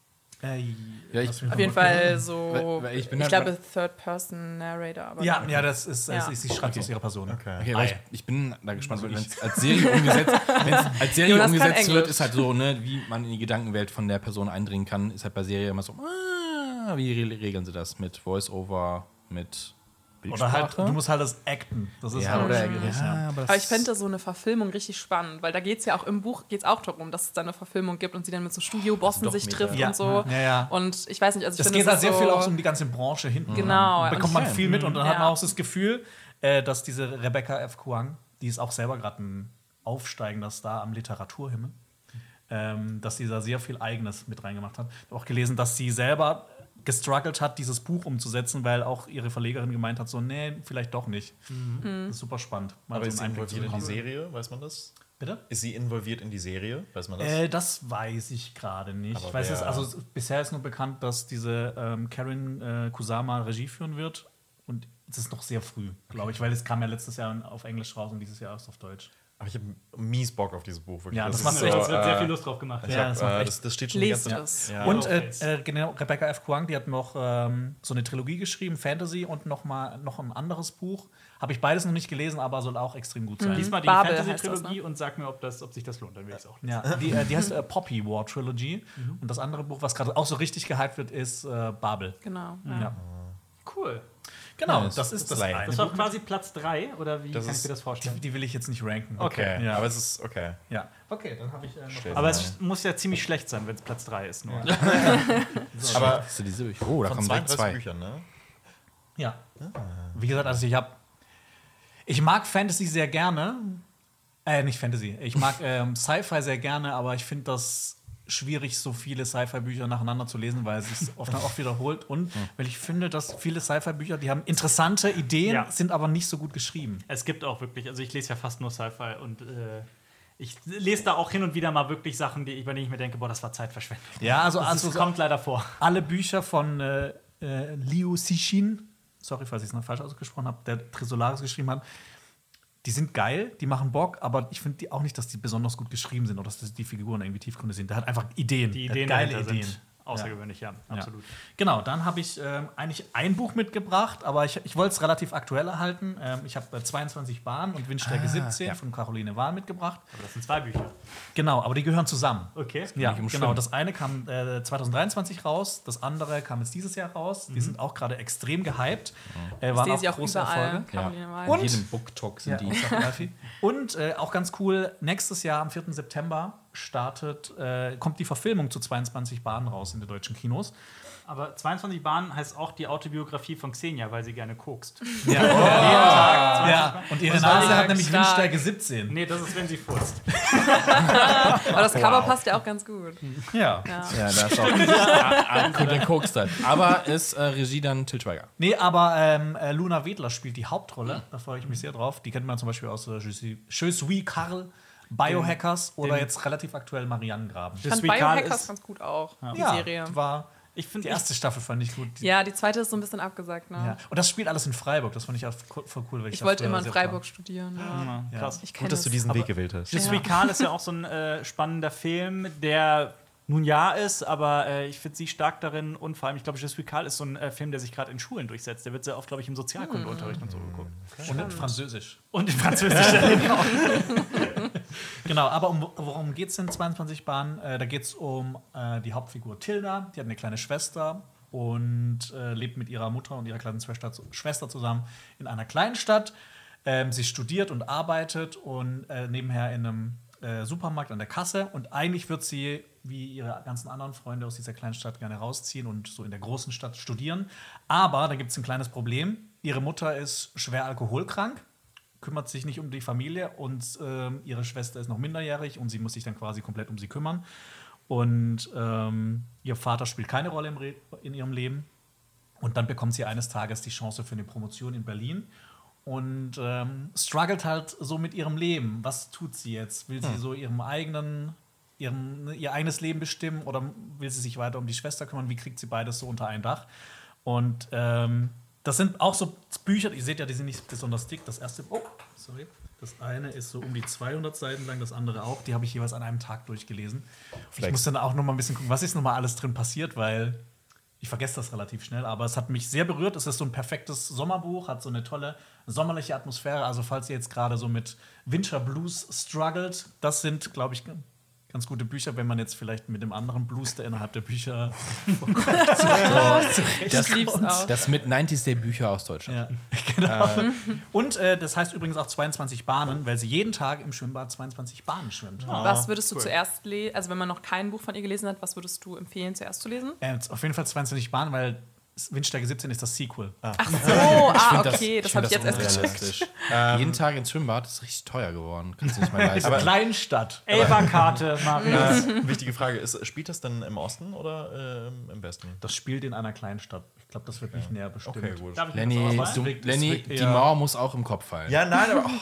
auf jeden Fall so, Weil ich bin ich halt- glaube, Third-Person-Narrator. Aber Sie schreibt aus ihrer Person. Okay, weil ich bin da gespannt, wenn es als Serie umgesetzt, Jonas kann wird, Englisch. ist halt so, ne, wie man in die Gedankenwelt von der Person eindringen kann, ist halt bei Serie immer so, wie regeln sie das mit Voice-Over, mit Oder halt, Bildsprache? du musst halt das acten. Das ist ja, halt oder schwierig. Ja. Aber ich fände so eine Verfilmung richtig spannend, weil da geht es ja auch im Buch geht's auch darum, dass es da eine Verfilmung gibt und sie dann mit so Studiobossen sich trifft Ja. und so. Ja. Und ich weiß nicht, also ich Es finde, geht halt ist sehr so viel auch so um die ganze Branche hinten. Genau. Da bekommt man viel mit und dann hat man Ja. auch das Gefühl, dass diese Rebecca F. Kuang, die ist auch selber gerade ein aufsteigender Star am Literaturhimmel, dass sie da sehr viel Eigenes mit reingemacht hat. Ich habe auch gelesen, dass sie selber gestruggelt hat, dieses Buch umzusetzen, weil auch ihre Verlegerin gemeint hat, so, nee, vielleicht doch nicht. Das ist super spannend. Mal Aber so ist sie einen Einblick zu involviert in die bekommen. Serie? Weiß man das? Bitte? Ist sie involviert in die Serie? Weiß man das? Das weiß ich gerade nicht. Aber Ich weiß wer- also bisher ist nur bekannt, dass diese Karen Kusama Regie führen wird. Und es ist noch sehr früh, glaube ich, weil es kam ja letztes Jahr auf Englisch raus und dieses Jahr erst auf Deutsch. Aber ich habe mies Bock auf dieses Buch. Wirklich. Ja, das ist macht so, echt- Es wird sehr viel Lust drauf gemacht. Ich Ja, hab, das macht echt- das steht schon die Lest ganze es. Ja. Und okay. genau, Rebecca F. Kuang, die hat noch so eine Trilogie geschrieben, Fantasy und noch ein anderes Buch. Habe ich beides noch nicht gelesen, aber soll auch extrem gut sein. Lies mal die Babel heißt Fantasy-Trilogie das, und sag mir, ob sich das lohnt. Dann will ich es auch. Ja, die heißt Poppy War Trilogy. Und das andere Buch, was gerade auch so richtig gehypt wird, ist Babel. Genau. Ja. Cool. Genau, Nice. das ist das Lame. eine. Das war Buch, quasi Platz 3, oder wie Das kann ich ist- mir das vorstellen? die will ich jetzt nicht ranken. Okay, Ja. aber es ist okay. Ja. Okay, dann habe ich noch Aber es muss ja ziemlich schlecht sein, wenn es Platz 3 ist. Nur. Aber Hast du diese? Oh, da von kommen direkt 32 zwei. Büchern, ne? Ja. Wie gesagt, also ich mag Fantasy sehr gerne. Nicht Fantasy. Ich mag Sci-Fi sehr gerne, aber ich finde das schwierig, so viele Sci-Fi-Bücher nacheinander zu lesen, weil es sich oft wiederholt. Und weil ich finde, dass viele Sci-Fi-Bücher, die haben interessante Ideen, Ja. sind aber nicht so gut geschrieben. Es gibt auch wirklich, also ich lese ja fast nur Sci-Fi und ich lese da auch hin und wieder mal wirklich Sachen, bei denen ich mir denke, boah, das war Zeitverschwendung. Ja, also, Das kommt leider vor. alle Bücher von Liu Cixin, sorry, falls ich es noch falsch ausgesprochen habe, der Trisolaris geschrieben hat, die sind geil, die machen Bock, aber ich finde auch nicht, dass die besonders gut geschrieben sind oder dass die Figuren irgendwie tiefgründig sind. Der hat einfach Ideen. Die Der Ideen hat geile dahinter Ideen. sind außergewöhnlich, ja, absolut. Ja. Genau, dann habe ich eigentlich ein Buch mitgebracht, aber ich wollte es relativ aktuell erhalten. Ich habe 22 Bahnen und Windstärke 17 von Caroline Wahl mitgebracht. Aber das sind 2 Bücher. Genau, aber die gehören zusammen. Okay. Ja, nicht um genau. Schwimmen. Das eine kam 2023 raus, das andere kam jetzt dieses Jahr raus. Die sind auch gerade extrem gehypt. Waren Sehe auch sie auch große überall. Erfolge. Caroline Wahl. In jedem Book-Talk sind die. Exakt, Ralfi. Und auch ganz cool, nächstes Jahr am 4. September kommt die Verfilmung zu 22 Bahnen raus in den deutschen Kinos. Aber 22 Bahnen heißt auch die Autobiografie von Xenia, weil sie gerne kokst. Ja, und ihre Nase stark, hat nämlich stark. Windstärke 17. Nee, das ist, wenn sie furzt. Aber das Cover passt ja auch ganz gut. Ja. Ja, da ist auch. Kommt der Koks-Zeit. Aber ist Regie dann Til Schweiger. Nee, aber Luna Wedler spielt die Hauptrolle. Da freue ich mich sehr drauf. Die kennt man zum Beispiel aus Je suis Karl, Biohackers oder jetzt relativ aktuell Marianengraben. Ich fand Biohackers ganz gut auch, die Serie. Die erste Staffel fand ich gut. Ja, die zweite ist so ein bisschen abgesagt. Ne? Ja. Und das spielt alles in Freiburg. Das fand ich auch voll cool. Weil Ich da wollte früher immer in sehr Freiburg war. studieren. Ja. Ja. Krass. Ich kenn Gut, dass du das. diesen Weg gewählt hast. Je suis Karl ist ja auch so ein spannender Film, der nun ja ist, aber ich finde sie stark darin und vor allem, ich glaube, Je suis Karl ist so ein Film, der sich gerade in Schulen durchsetzt. Der wird sehr oft, glaube ich, im Sozialkundeunterricht und so geguckt. Und in Französisch. Und in Französisch. Genau, aber worum geht es in 22 Bahnen? Da geht es um die Hauptfigur Tilda. Die hat eine kleine Schwester und lebt mit ihrer Mutter und ihrer kleinen Schwester zusammen in einer kleinen Stadt. Sie studiert und arbeitet und nebenher in einem Supermarkt an der Kasse. Und eigentlich wird sie, wie ihre ganzen anderen Freunde aus dieser kleinen Stadt, gerne rausziehen und so in der großen Stadt studieren. Aber da gibt es ein kleines Problem. Ihre Mutter ist schwer alkoholkrank, kümmert sich nicht um die Familie und ihre Schwester ist noch minderjährig und sie muss sich dann quasi komplett um sie kümmern. Und ihr Vater spielt keine Rolle in ihrem Leben. Und dann bekommt sie eines Tages die Chance für eine Promotion in Berlin und struggelt halt so mit ihrem Leben. Was tut sie jetzt? Will sie so ihr eigenes Leben bestimmen oder will sie sich weiter um die Schwester kümmern? Wie kriegt sie beides so unter ein Dach? Und das sind auch so Bücher, ihr seht ja, die sind nicht besonders dick. Das eine ist so um die 200 Seiten lang, das andere auch. Die habe ich jeweils an einem Tag durchgelesen. Ich muss dann auch noch mal ein bisschen gucken, was ist noch mal alles drin passiert, weil ich vergesse das relativ schnell. Aber es hat mich sehr berührt. Es ist so ein perfektes Sommerbuch, hat so eine tolle sommerliche Atmosphäre. Also falls ihr jetzt gerade so mit Winter Blues struggelt, das sind, glaube ich, ganz gute Bücher, wenn man jetzt vielleicht mit dem anderen Blues, der innerhalb der Bücher Ich lieb's auch. Das mit 90s Day Bücher aus Deutschland. Ja, genau. Und das heißt übrigens auch 22 Bahnen, weil sie jeden Tag im Schwimmbad 22 Bahnen schwimmt. Was würdest du zuerst lesen? Also, wenn man noch kein Buch von ihr gelesen hat, was würdest du empfehlen, zuerst zu lesen? Auf jeden Fall 22 Bahnen, weil Windstärke 17 ist das Sequel. Ach so, okay, das habe ich jetzt erst gecheckt. unrealistisch. Jeden Tag ins Schwimmbad ist richtig teuer geworden. Kannst du nicht mehr leisten. Aber Kleinstadt. Elba-Karte, Marius. Wichtige Frage, spielt das denn im Osten oder im Westen? Das spielt in einer Kleinstadt. Ich glaube, das wird nicht näher bestimmt. Okay, gut. Darf ich Lenny, mir das auch mal? Lenny, die eher- Mauer muss auch im Kopf fallen. Ja, nein, aber.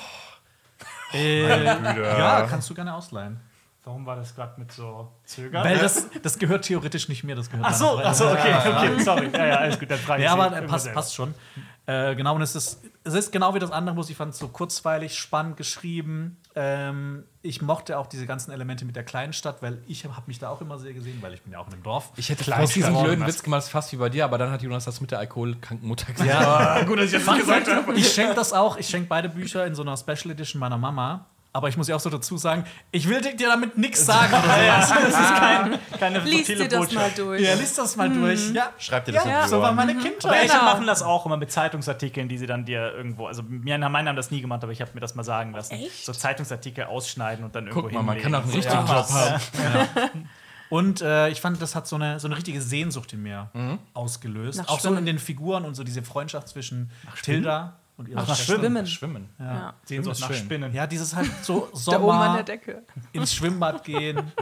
Ja, kannst du gerne ausleihen. Warum war das gerade mit so Zögern? Weil das gehört theoretisch nicht mir, das gehört Ach so, okay, sorry. Ja, alles gut, dann frage ich Ja, Sie aber immer passt, selber. passt schon. Genau, und es ist genau wie das andere Buch. Ich fand es so kurzweilig, spannend geschrieben. Ich mochte auch diese ganzen Elemente mit der kleinen Stadt, weil ich habe mich da auch immer sehr gesehen, weil ich bin ja auch in einem Dorf. Ich hätte Klein aus diesem geworden, blöden was? Witz gemacht, fast wie bei dir, aber dann hat Jonas das mit der alkoholkranken Mutter gesagt. Ja, Gut, dass ich das gesagt habe. ich schenke das auch. Ich schenke beide Bücher in so einer Special Edition meiner Mama. Aber ich muss ja auch so dazu sagen, ich will dir damit nichts sagen. Oder so. Das ist keine Lies subtile dir das mal Botschaft. durch. Ja, liest das mal durch. Ja, Schreib dir das Ja, in die so war Ohren. meine Kindheit. Aber Eltern Genau. machen das auch immer mit Zeitungsartikeln, die sie dann dir irgendwo. Also meine haben das nie gemacht, aber ich habe mir das mal sagen lassen. Echt? So Zeitungsartikel ausschneiden und dann irgendwo Guck mal, man hinlegen. kann auch einen richtigen Ja. Job haben. Und ich fand, das hat so eine richtige Sehnsucht in mir ausgelöst. Nach Auch so Schwimmen. in den Figuren und so diese Freundschaft zwischen Tilda und ihrer Ach, nach Schwester. Schwimmen. Schwimmen. Ja. Sehnsucht nach schön. Spinnen. Ja, dieses halt so Da oben an Sommer der Decke. ins Schwimmbad gehen.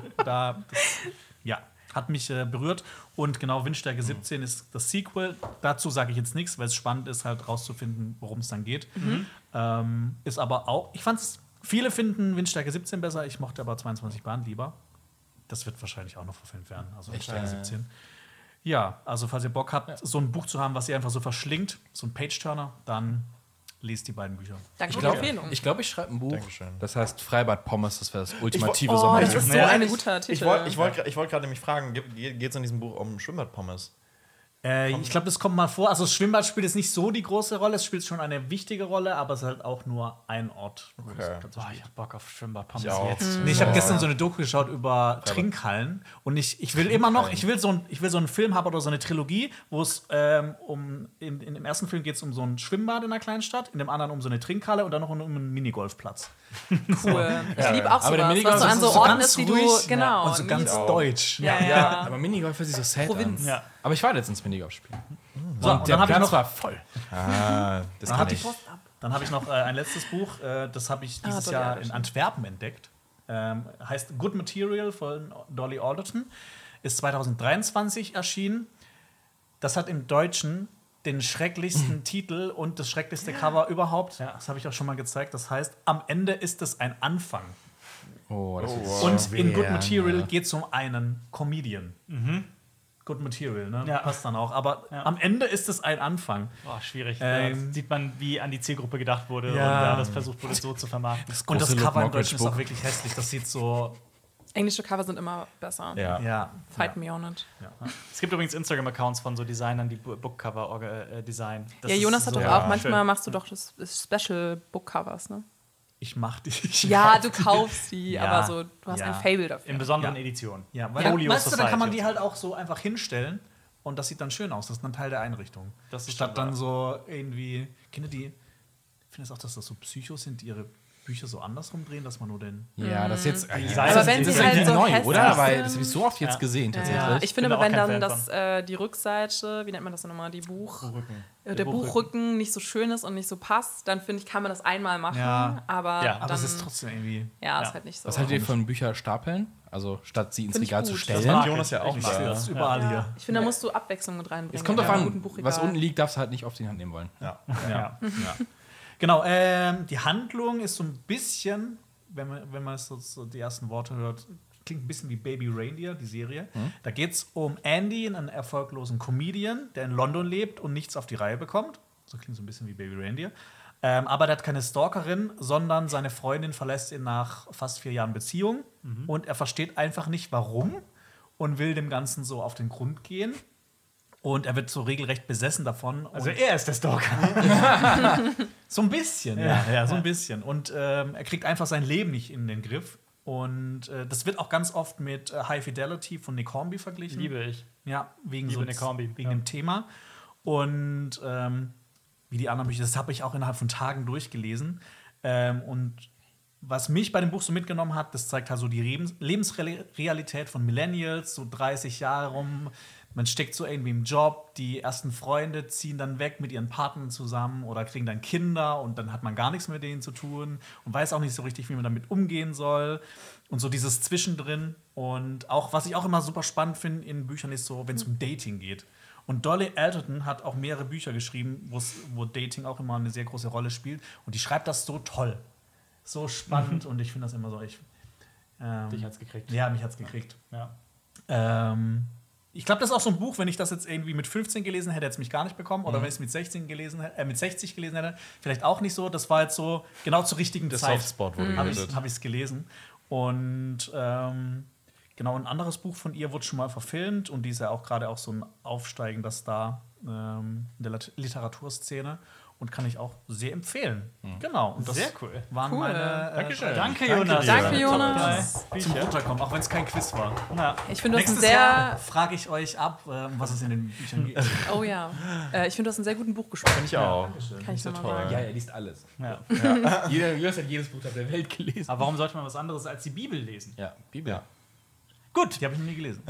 Hat mich berührt. Und genau, Windstärke 17 ist das Sequel. Dazu sage ich jetzt nichts, weil es spannend ist, halt rauszufinden, worum es dann geht. Ist aber auch, viele finden Windstärke 17 besser, ich mochte aber 22 Bahnen lieber. Das wird wahrscheinlich auch noch verfilmt werden. Also Windstärke 17. Ja, also falls ihr Bock habt, so ein Buch zu haben, was ihr einfach so verschlingt, so ein Page-Turner, dann lest die beiden Bücher. Danke Ich für die glaube, Empfehlung. ich schreibe ein Buch. Dankeschön. Das heißt Freibad Pommes, das wäre das ultimative Oh, Sommerbuch. das ist so ein guter Titel. Ich wollte gerade nämlich fragen, geht es in diesem Buch um Schwimmbadpommes? Ich glaube, das kommt mal vor. Also das Schwimmbad spielt jetzt nicht so die große Rolle, es spielt schon eine wichtige Rolle, aber es ist halt auch nur ein Ort. wo es Okay. tatsächlich- Oh, ich hab Bock auf Schwimmbad-Pommes Ich auch. jetzt. Nee, ich habe gestern so eine Doku geschaut über Trinkhallen und ich will immer noch, ich will so einen Film haben oder so eine Trilogie, wo es in dem ersten Film geht es um so ein Schwimmbad in einer kleinen Stadt, in dem anderen um so eine Trinkhalle und dann noch um einen Minigolfplatz. Cool. Ich liebe auch Aber der sowas, Minigolf was so ist an so so Orten ganz ist, die du, ruhig, genau. und so ganz auch. deutsch. Ja. Aber Minigolf hört sich so sad Provinz. an. Ja. Aber ich war letztens Minigolf spielen. So, und Der dann habe ich Platz noch war voll. Ah, das Dann kann hat ich. Dann habe ich noch ein letztes Buch, das habe ich dieses Dolly Jahr Alderton. in Antwerpen entdeckt. Heißt Good Material von Dolly Alderton. Ist 2023 erschienen. Das hat im Deutschen den schrecklichsten Titel und das schrecklichste Cover überhaupt. Ja. Das habe ich auch schon mal gezeigt. Das heißt, am Ende ist es ein Anfang. Oh, das ist Und in Good schwer, Material ne? geht es um einen Comedian. Good Material, ne? Ja. Passt dann auch. Aber Ja. am Ende ist es ein Anfang. Oh, schwierig. Ähm, Da sieht man, wie an die Zielgruppe gedacht wurde und Ja. das versucht wurde, so zu vermarkten. Und das große Cover im Luke Deutschen ist Mockridge auch wirklich hässlich. Das sieht so, Englische Cover sind immer besser. Ja. ja. Fight me on it. Es gibt übrigens Instagram-Accounts von so Designern, die Bookcover designen. Das Ja, ist Jonas hat so doch auch, schön. manchmal machst du doch das Special Bookcovers, ne? Ich mach die. Ja, du kaufst die, Ja. aber so, du hast Ja. ein Fable dafür. In besonderen Ja. Editionen. Ja, weil Folio weißt du, dann kann man Society. die halt auch so einfach hinstellen und das sieht dann schön aus. Das ist dann Teil der Einrichtung. Das ist Statt schon dann so irgendwie Kinder, die findest auch, dass das so Psychos sind, die ihre Bücher so andersrum drehen, dass man nur den. Ja, das ist jetzt. Aber das wenn ist sie halt irgendwie so neu, hässlich oder? Weil sind- das habe ich so oft jetzt gesehen, tatsächlich. Ja, ich finde bin aber, da wenn auch dann kein die Rückseite, wie nennt man das denn nochmal, die Buchrücken. der Buchrücken nicht so schön ist und nicht so passt, dann finde ich, kann man das einmal machen, Ja. aber, Ja, dann, Aber es ist trotzdem irgendwie. ja, ist Ja. halt nicht so. Was haltet ihr von Bücherstapeln? Also statt sie ins Find ich Regal zu gut. stellen. Das macht Jonas ja auch Ich sehe das da. überall hier. Ich finde, da musst du Abwechslung mit reinbringen. Es kommt drauf in einem guten an, Buchregal. was unten liegt, darfst du halt nicht auf die Hand nehmen wollen. Ja. Ja. Genau, die Handlung ist so ein bisschen, wenn man so die ersten Worte hört, klingt ein bisschen wie Baby Reindeer, die Serie. Da geht es um Andy, einen erfolglosen Comedian, der in London lebt und nichts auf die Reihe bekommt. So klingt so ein bisschen wie Baby Reindeer. Aber der hat keine Stalkerin, sondern seine Freundin verlässt ihn nach fast 4 Jahren Beziehung. Und er versteht einfach nicht, warum und will dem Ganzen so auf den Grund gehen. Und er wird so regelrecht besessen davon. Also und er ist der Stalker. so ein bisschen, ja, so ein bisschen. Und er kriegt einfach sein Leben nicht in den Griff. Und das wird auch ganz oft mit High Fidelity von Nick Hornby verglichen. Liebe ich. Ja, wegen, Liebe so, Nick Hornby, wegen ja. dem Thema. Und wie die anderen Bücher, das habe ich auch innerhalb von Tagen durchgelesen. Und was mich bei dem Buch so mitgenommen hat, das zeigt halt so die Lebensrealität von Millennials, so 30 Jahre rum. Man steckt so irgendwie im Job, die ersten Freunde ziehen dann weg mit ihren Partnern zusammen oder kriegen dann Kinder und dann hat man gar nichts mit denen zu tun und weiß auch nicht so richtig, wie man damit umgehen soll. Und so dieses Zwischendrin. Und auch, was ich auch immer super spannend finde in Büchern, ist so, wenn es um Dating geht. Und Dolly Alderton hat auch mehrere Bücher geschrieben, wo Dating auch immer eine sehr große Rolle spielt. Und die schreibt das so toll. So spannend. Und ich finde das immer so. Dich hat's gekriegt. Ja, mich hat's gekriegt. Ja. Ich glaube, das ist auch so ein Buch, wenn ich das jetzt irgendwie mit 15 gelesen hätte, hätte es mich gar nicht bekommen. Oder wenn ich es mit 60 gelesen hätte, vielleicht auch nicht so. Das war jetzt so genau zur richtigen Der Zeit. Softspot wurde Habe gebildet. ich es gelesen. Und genau, ein anderes Buch von ihr wurde schon mal verfilmt. Und die ist ja auch gerade auch so ein aufsteigender Star in der Literaturszene. Und kann ich auch sehr empfehlen. Genau. Und das Sehr cool. waren Cool. meine Danke, Danke, Jonas. Danke, Jonas. zum Runterkommen, auch wenn es kein Quiz war. Ja. Ich finde, du hast einen Nächstes Jahr sehr, frage ich euch ab, um was es in den Büchern geht. oh ja, ich finde, du hast einen sehr guten Buchgeschmack. Ich auch. Kann ich nochmal toll. sagen. Ja, er liest alles. Ja. Jonas hat jedes Buch auf der Welt gelesen. Aber warum sollte man was anderes als die Bibel lesen? Ja, Bibel. Ja. Gut, Die habe ich noch nie gelesen.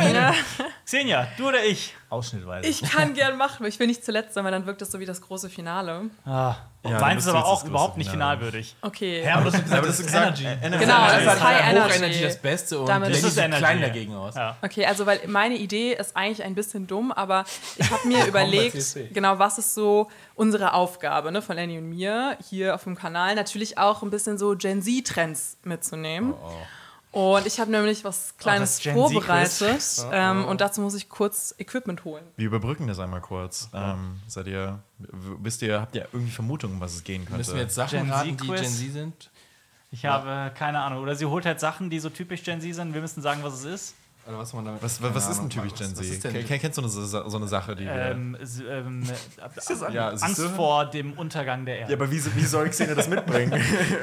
Xenia, du oder ich? Ausschnittweise. Ich kann gern machen, aber ich will nicht zuletzt sein, weil dann wirkt das so wie das große Finale. Ah, Ja, meins ist du aber bist auch jetzt überhaupt das nicht große finalwürdig. Okay. Ja, aber das Aber das ist gesagt, Genau, das ist Das High ist Energy. Hochenergy das Beste und Damit- der Das ist sieht Energy, klein ja. dagegen aus. Ja. Okay, also weil meine Idee ist eigentlich ein bisschen dumm, aber ich habe mir überlegt, CSC. genau, was ist so unsere Aufgabe, ne, von Lenny und mir hier auf dem Kanal, natürlich auch ein bisschen so Gen Z-Trends mitzunehmen. Und ich habe nämlich was Kleines das Gen Z vorbereitet. Und dazu muss ich kurz Equipment holen. Wir überbrücken das einmal kurz. Habt ihr irgendwie Vermutungen, um was es gehen könnte? Müssen wir jetzt Sachen Gen Z raten, die Quiz? Gen Z sind? Ich habe keine Ahnung. Oder sie holt halt Sachen, die so typisch Gen Z sind. Wir müssen sagen, was es ist. Oder was man damit. Was ist denn typisch Gen Was ist Z? denn? Kennst du so eine Sache, die wir... Ja, siehst Angst du? vor dem Untergang der Erde. Ja, aber wie soll Xenia das mitbringen?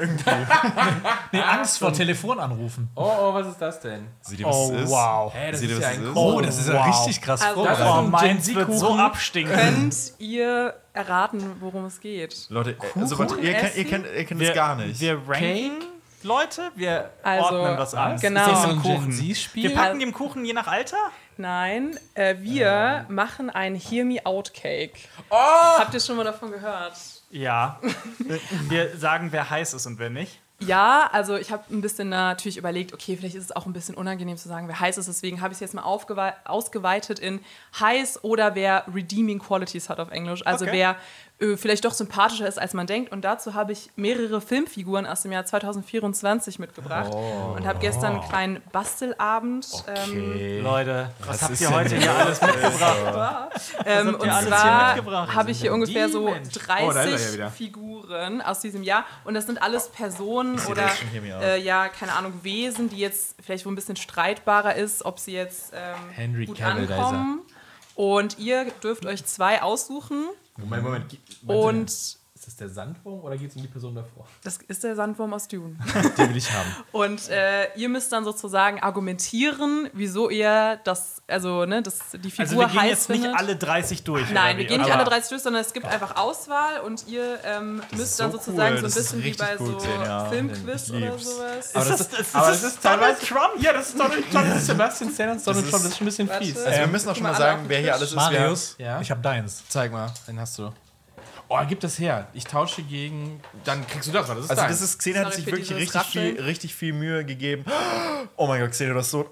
Nee, Angst vor Telefonanrufen. Oh, was ist das denn? Seht ihr, was es ist? wow. Hey, das Seht ihr, ist was ja ein es ist? Oh, das ist ja Wow. richtig krass Also, vorbereitet. Oh, Gen meins Z wird so Kuchen. abstinken. Könnt ihr erraten, worum es geht? Leute, ihr kennt es gar nicht. Wir ranken Leute, wir Also, ordnen was an. genau. Ist das so Ein ein Kuchen. Gen Z-Spiel? Wir packen dem Kuchen je nach Alter? Nein, wir machen ein Hear Me Out Cake. Habt ihr schon mal davon gehört? Ja. Wir sagen, wer heiß ist und wer nicht. Ja, also ich habe ein bisschen natürlich überlegt, okay, vielleicht ist es auch ein bisschen unangenehm zu sagen, wer heiß ist. Deswegen habe ich es jetzt mal ausgeweitet in heiß oder wer Redeeming Qualities hat auf Englisch. Also Okay. wer vielleicht doch sympathischer ist, als man denkt. Und dazu habe ich mehrere Filmfiguren aus dem Jahr 2024 mitgebracht. Und habe gestern einen kleinen Bastelabend. Leute, was habt ist ihr denn heute hier alles mitgebracht? Und ihr alles hier zwar mitgebracht? habe ich hier ungefähr so Mensch. 30 Oh, da ist er ja wieder. Figuren aus diesem Jahr. Und das sind alles Personen sehe oder das schon hier mir ja, keine Ahnung, Wesen, die jetzt vielleicht wo ein bisschen streitbarer ist, ob sie jetzt Henry gut Cavill, da ist er. ankommen. Und ihr dürft euch 2 aussuchen. Moment. Und Ist das der Sandwurm oder geht es um die Person davor? das ist der Sandwurm aus Dune. Den will ich haben. Und ihr müsst dann sozusagen argumentieren, wieso ihr das, also ne, die Figur Also wir gehen heiß jetzt nicht findet. alle 30 durch. Nein, oder wir wie? gehen nicht Aber alle 30 durch, sondern es gibt einfach Auswahl und ihr müsst dann so sozusagen cool, so ein das ist bisschen wie richtig bei cool so gesehen, ja. Filmquiz Ich oder lieb's. sowas. Aber das ist Donald Trump? Ja, das ist Donald Trump. Das ist Sebastian Stan und Donald Trump. Das ist ein bisschen Warte. fies. Also wir müssen auch schon mal guck mal alle sagen, auf wer den hier Tisch. alles ist. Marius, Ja? ich habe deins. Zeig mal, den hast du. Oh, gib das her. Ich tausche gegen. Dann kriegst du das, weil das ist Also dein. das ist, Xenia hat Sorry sich für wirklich dieses richtig viel Mühe gegeben. Oh mein Gott, Xenia, du hast so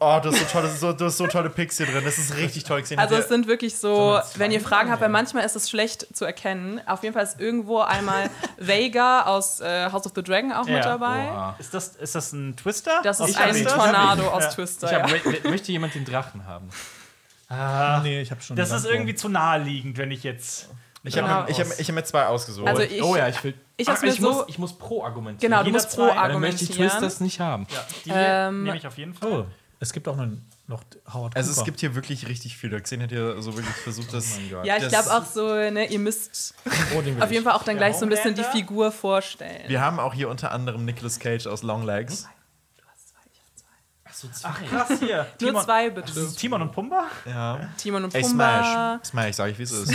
tolle Picks hier drin. Das ist richtig toll, Xenia. Also es sind wirklich so, wenn ihr Fragen habt, weil manchmal ist es schlecht zu erkennen. Auf jeden Fall ist irgendwo einmal Vega aus House of the Dragon auch mit dabei. Boah. Ist das ein Twister? Das Aus ist ein Twister? Tornado aus Ja. Twister. Möchte jemand den Drachen haben? Nee, ich habe schon. Das den ist Sandwurm. irgendwie zu naheliegend, wenn ich jetzt. Ich Genau. habe mir 2 ausgesucht. Also Oh ja, ich will. ich hab's mir so- ich muss pro argumentieren. Genau, du Jeder musst zwei, pro weil Dann möchte ich argumentieren. Twisters nicht haben. Die nehme ich auf jeden Fall. Oh, es gibt auch noch Howard Also es Cooper. gibt hier wirklich richtig viel. Xenia hat ja so wirklich versucht, das... Ja, ich das- glaube auch so, ne, ihr müsst Oh, den will auf jeden Fall auch dann gleich so ein bisschen die Homelander. Figur vorstellen. Wir haben auch hier unter anderem Nicolas Cage aus Long Legs. Achso, zwei. Krass hier. Nur 2 bitte. Timon und Pumba? Ja. Timon und Ey, Pumba. Smash, sag ich, wie es ist.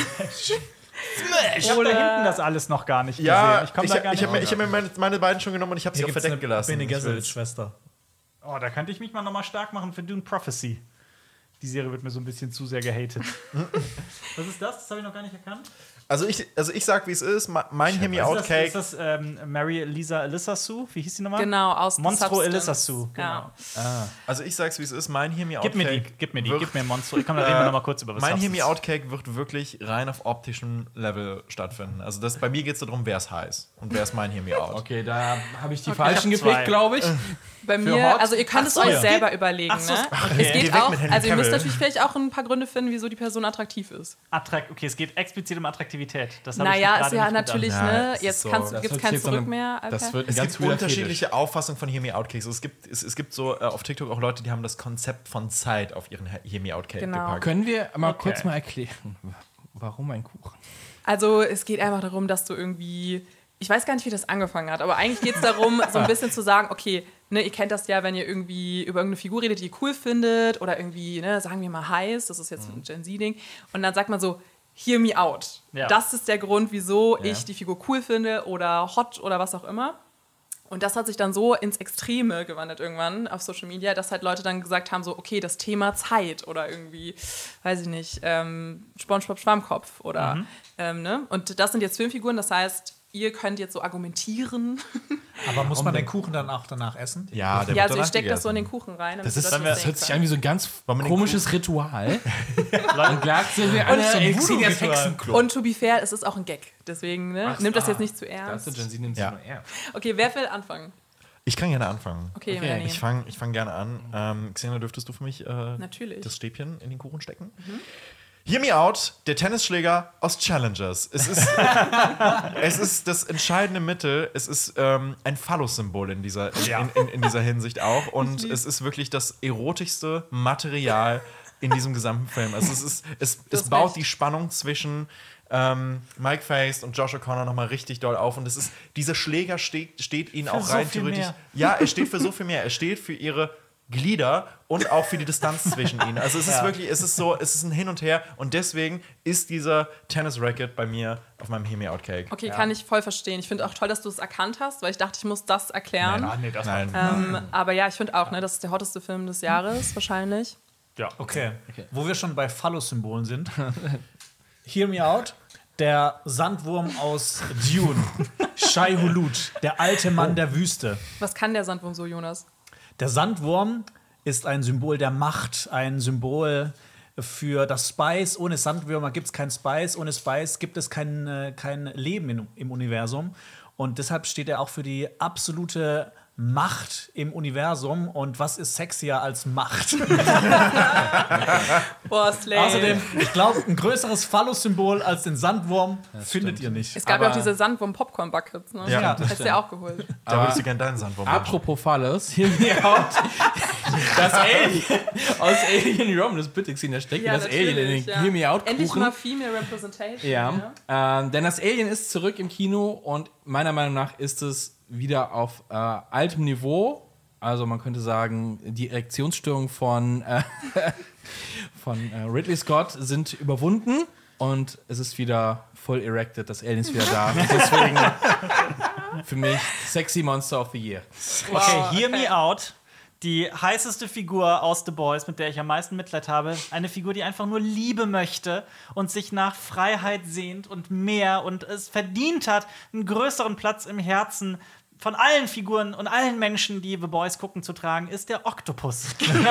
Ich habe da Oder- hinten das alles noch gar nicht Ja, gesehen. Ich komme da gar nicht ich hab mir meine beiden schon genommen und ich habe sie Hier auch gibt's verdeckt eine gelassen. Bene Ich will's. Gesserit-Schwester. Oh, da könnte ich mich mal nochmal stark machen für Dune Prophecy. Die Serie wird mir so ein bisschen zu sehr gehatet. Was ist das? Das habe ich noch gar nicht erkannt. Also ich sag, wie es ist. Mein Hear Me Ist Out das, Cake. ist das Mary Elisa Alyssa Sue? Wie hieß die nochmal? Genau, aus The Monstro Substance. Alyssa Sue. Ja. Also ich sag's, wie es ist. Mein Hear Me Out Gib mir Cake. die, wird- gib mir Monstro. Ich kann da reden wir nochmal kurz über was. Mein Hear Me Substance. Out Cake wird wirklich rein auf optischem Level stattfinden. Also bei mir geht es darum, wer ist heiß und wer ist mein Hear Me Out. Okay, da habe ich die Okay, falschen ich hab zwei. gepickt, glaube ich. Bei Für mir, Hot? also ihr könnt es Ach so, euch ja. selber überlegen. Ach so, Ne? okay. Es Geh geht weg auch, mit Henry also ihr müsst Cavill. natürlich vielleicht auch ein paar Gründe finden, wieso die Person attraktiv ist. Okay, es geht explizit um Attraktivität. Das habe ich Naja, gerade ist ja nicht natürlich, Ja, ne, es ist jetzt so- gibt es Das wird kein jetzt so Zurück eine- mehr. Das Alper. wird Es ganz gibt weirder unterschiedliche Auffassungen von Hear Me Out Cakes. Es gibt so auf TikTok auch Leute, die haben das Konzept von Zeit auf ihren Hear Me Out Cake Genau. gepackt. Können wir mal Okay. kurz mal erklären, warum ein Kuchen? Also es geht einfach darum, dass du irgendwie, ich weiß gar nicht, wie das angefangen hat, aber eigentlich geht es darum, so ein bisschen zu sagen, okay, ne, ihr kennt das ja, wenn ihr irgendwie über irgendeine Figur redet, die ihr cool findet oder irgendwie, ne, sagen wir mal heiß, das ist jetzt ein Gen Z-Ding, und dann sagt man so, hear me out. Ja. Das ist der Grund, wieso ich die Figur cool finde oder hot oder was auch immer. Und das hat sich dann so ins Extreme gewandelt irgendwann auf Social Media, dass halt Leute dann gesagt haben, so, okay, das Thema Zeit oder irgendwie, weiß ich nicht, SpongeBob Schwammkopf oder, ne? Und das sind jetzt Filmfiguren, das heißt, ihr könnt jetzt so argumentieren. Aber muss man den Kuchen dann auch danach essen? Ja, der Ja, wird also ihr danach steckt das so in den gegessen. Kuchen rein. Das ist- Das hört sich an wie so ein ganz Wollen wir den komisches Ritual. Und gleich sind wir alle so ein Xenias Voodoo-Ritual. Hexenclub. Und to be fair, es ist auch ein Gag. Deswegen, ne? Nimmt das jetzt nicht zu Das ernst. ist Gen Z nimmt Ja. nur ernst. Okay, wer will anfangen? Ich kann gerne anfangen. Okay, Melanie. Ich fang gerne an. Xenia, dürftest du für mich Natürlich. das Stäbchen in den Kuchen stecken? Hear Me Out, der Tennisschläger aus Challengers. Es ist das entscheidende Mittel. Es ist ein Phallus-Symbol in dieser Hinsicht auch. Und es ist wirklich das erotischste Material in diesem gesamten Film. Also es baut die Spannung zwischen Mike Faist und Josh O'Connor nochmal richtig doll auf. Und dieser Schläger steht ihnen auch rein theoretisch. Ja, er steht für so viel mehr. Er steht für ihre Glieder und auch für die Distanz zwischen ihnen. Also es ist wirklich, es ist ein Hin und Her und deswegen ist dieser Tennis-Racket bei mir auf meinem Hear Me Out Cake. Okay, kann ich voll verstehen. Ich finde auch toll, dass du es erkannt hast, weil ich dachte, ich muss das erklären. Nein. Aber ja, ich finde auch, ne, das ist der hotteste Film des Jahres wahrscheinlich. Ja. Okay. Wo wir schon bei Phallus-Symbolen sind. Hear Me Out, der Sandwurm aus Dune. Shai Hulud, der alte Mann der Wüste. Was kann der Sandwurm so, Jonas? Der Sandwurm ist ein Symbol der Macht, ein Symbol für das Spice. Ohne Sandwürmer gibt es kein Spice, ohne Spice gibt es kein Leben im Universum. Und deshalb steht er auch für die absolute Macht im Universum. Und was ist sexier als Macht? Boah, Slay. Außerdem, ich glaube, ein größeres Phallus-Symbol als den Sandwurm findet ihr nicht. Es gab ja auch diese Sandwurm-Popcorn-Buckets, ne? Ja, das hast du ja auch geholt. Da würdest du gerne deinen Sandwurm machen. Apropos Phallus, Hear Me Out. Das Alien aus Alien Romulus, bitte Xenia, stecken das Alien in den Hear Me Out Kuchen. Endlich mal Female Representation. Ja. Denn das Alien ist zurück im Kino und meiner Meinung nach ist es wieder auf altem Niveau. Also man könnte sagen, die Erektionsstörungen von Ridley Scott sind überwunden und es ist wieder voll erected, das Alien ist wieder da. Und deswegen für mich Sexy Monster of the Year. Okay, Hear Me Out. Die heißeste Figur aus The Boys, mit der ich am meisten Mitleid habe. Eine Figur, die einfach nur Liebe möchte und sich nach Freiheit sehnt und mehr und es verdient hat, einen größeren Platz im Herzen von allen Figuren und allen Menschen, die The Boys gucken, zu tragen, ist der Oktopus.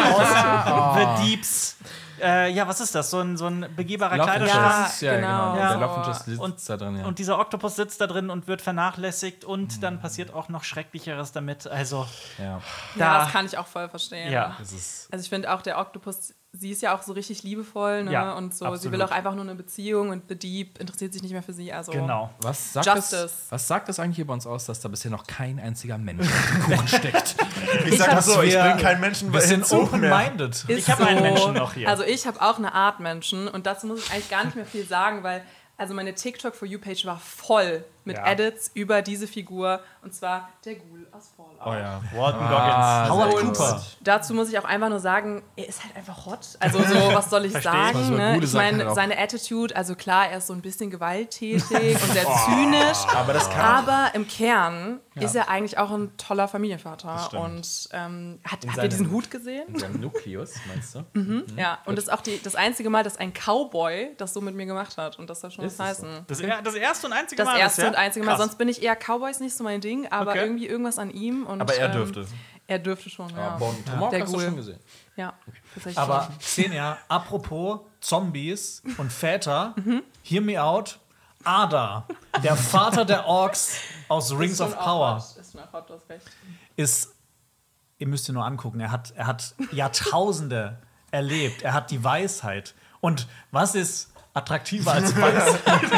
Aus The Deeps. Ja, was ist das? So ein begehbarer Kleiderschrank. Ja, genau. Ja. Der Love Interest sitzt da drin, ja. Und dieser Oktopus sitzt da drin und wird vernachlässigt und dann passiert auch noch Schrecklicheres damit. Also, Ja, das kann ich auch voll verstehen. ja. Also ich finde auch, der Oktopus, sie ist ja auch so richtig liebevoll, ne? Ja, und so. absolut. Sie will auch einfach nur eine Beziehung und The Deep interessiert sich nicht mehr für sie. Also Genau. Was sagt das eigentlich über uns aus, dass da bisher noch kein einziger Mensch im Kuchen steckt? Ich sag mal so, ich bringe keinen Menschen Wir sind hinzu mehr. open-minded. Ist Ich habe einen Menschen noch hier. Also ich habe auch eine Art Menschen und dazu muss ich eigentlich gar nicht mehr viel sagen, weil also meine TikTok For You-Page war voll mit Edits über diese Figur und zwar der Ghoul aus Fallout. Oh ja. Walton Goggins. Howard Und Cooper. dazu muss ich auch einfach nur sagen, er ist halt einfach hot. Also so, was soll ich sagen? Also Ne? gute Ich Sachen meine, auch. seine Attitude, also klar, er ist so ein bisschen gewalttätig und sehr zynisch. Aber im Kern ist er eigentlich auch ein toller Familienvater. Und habt ihr diesen Hut gesehen? In seinem Nukleus, meinst du? Ja, und das ist auch das einzige Mal, dass ein Cowboy das so mit mir gemacht hat. Und das soll schon was heißen. Das erste und einzige Das Mal. erste und einzige Mal. Krass. Sonst bin ich eher Cowboys nicht so mein Ding, aber Okay. irgendwie irgendwas an ihm. Und, Aber er dürfte. Er dürfte schon, ja. Tomahawk Der hast du Ghoul. schon gesehen. Ja, tatsächlich. Aber schon. Xenia, apropos Zombies und Väter, Hear Me Out, Ada, der Vater der Orks aus Rings of Power, Ist schon auch hot, du hast recht. ist, ihr müsst ihn nur angucken, er hat Jahrtausende erlebt, er hat die Weisheit. Und was ist attraktiver als Weisheit?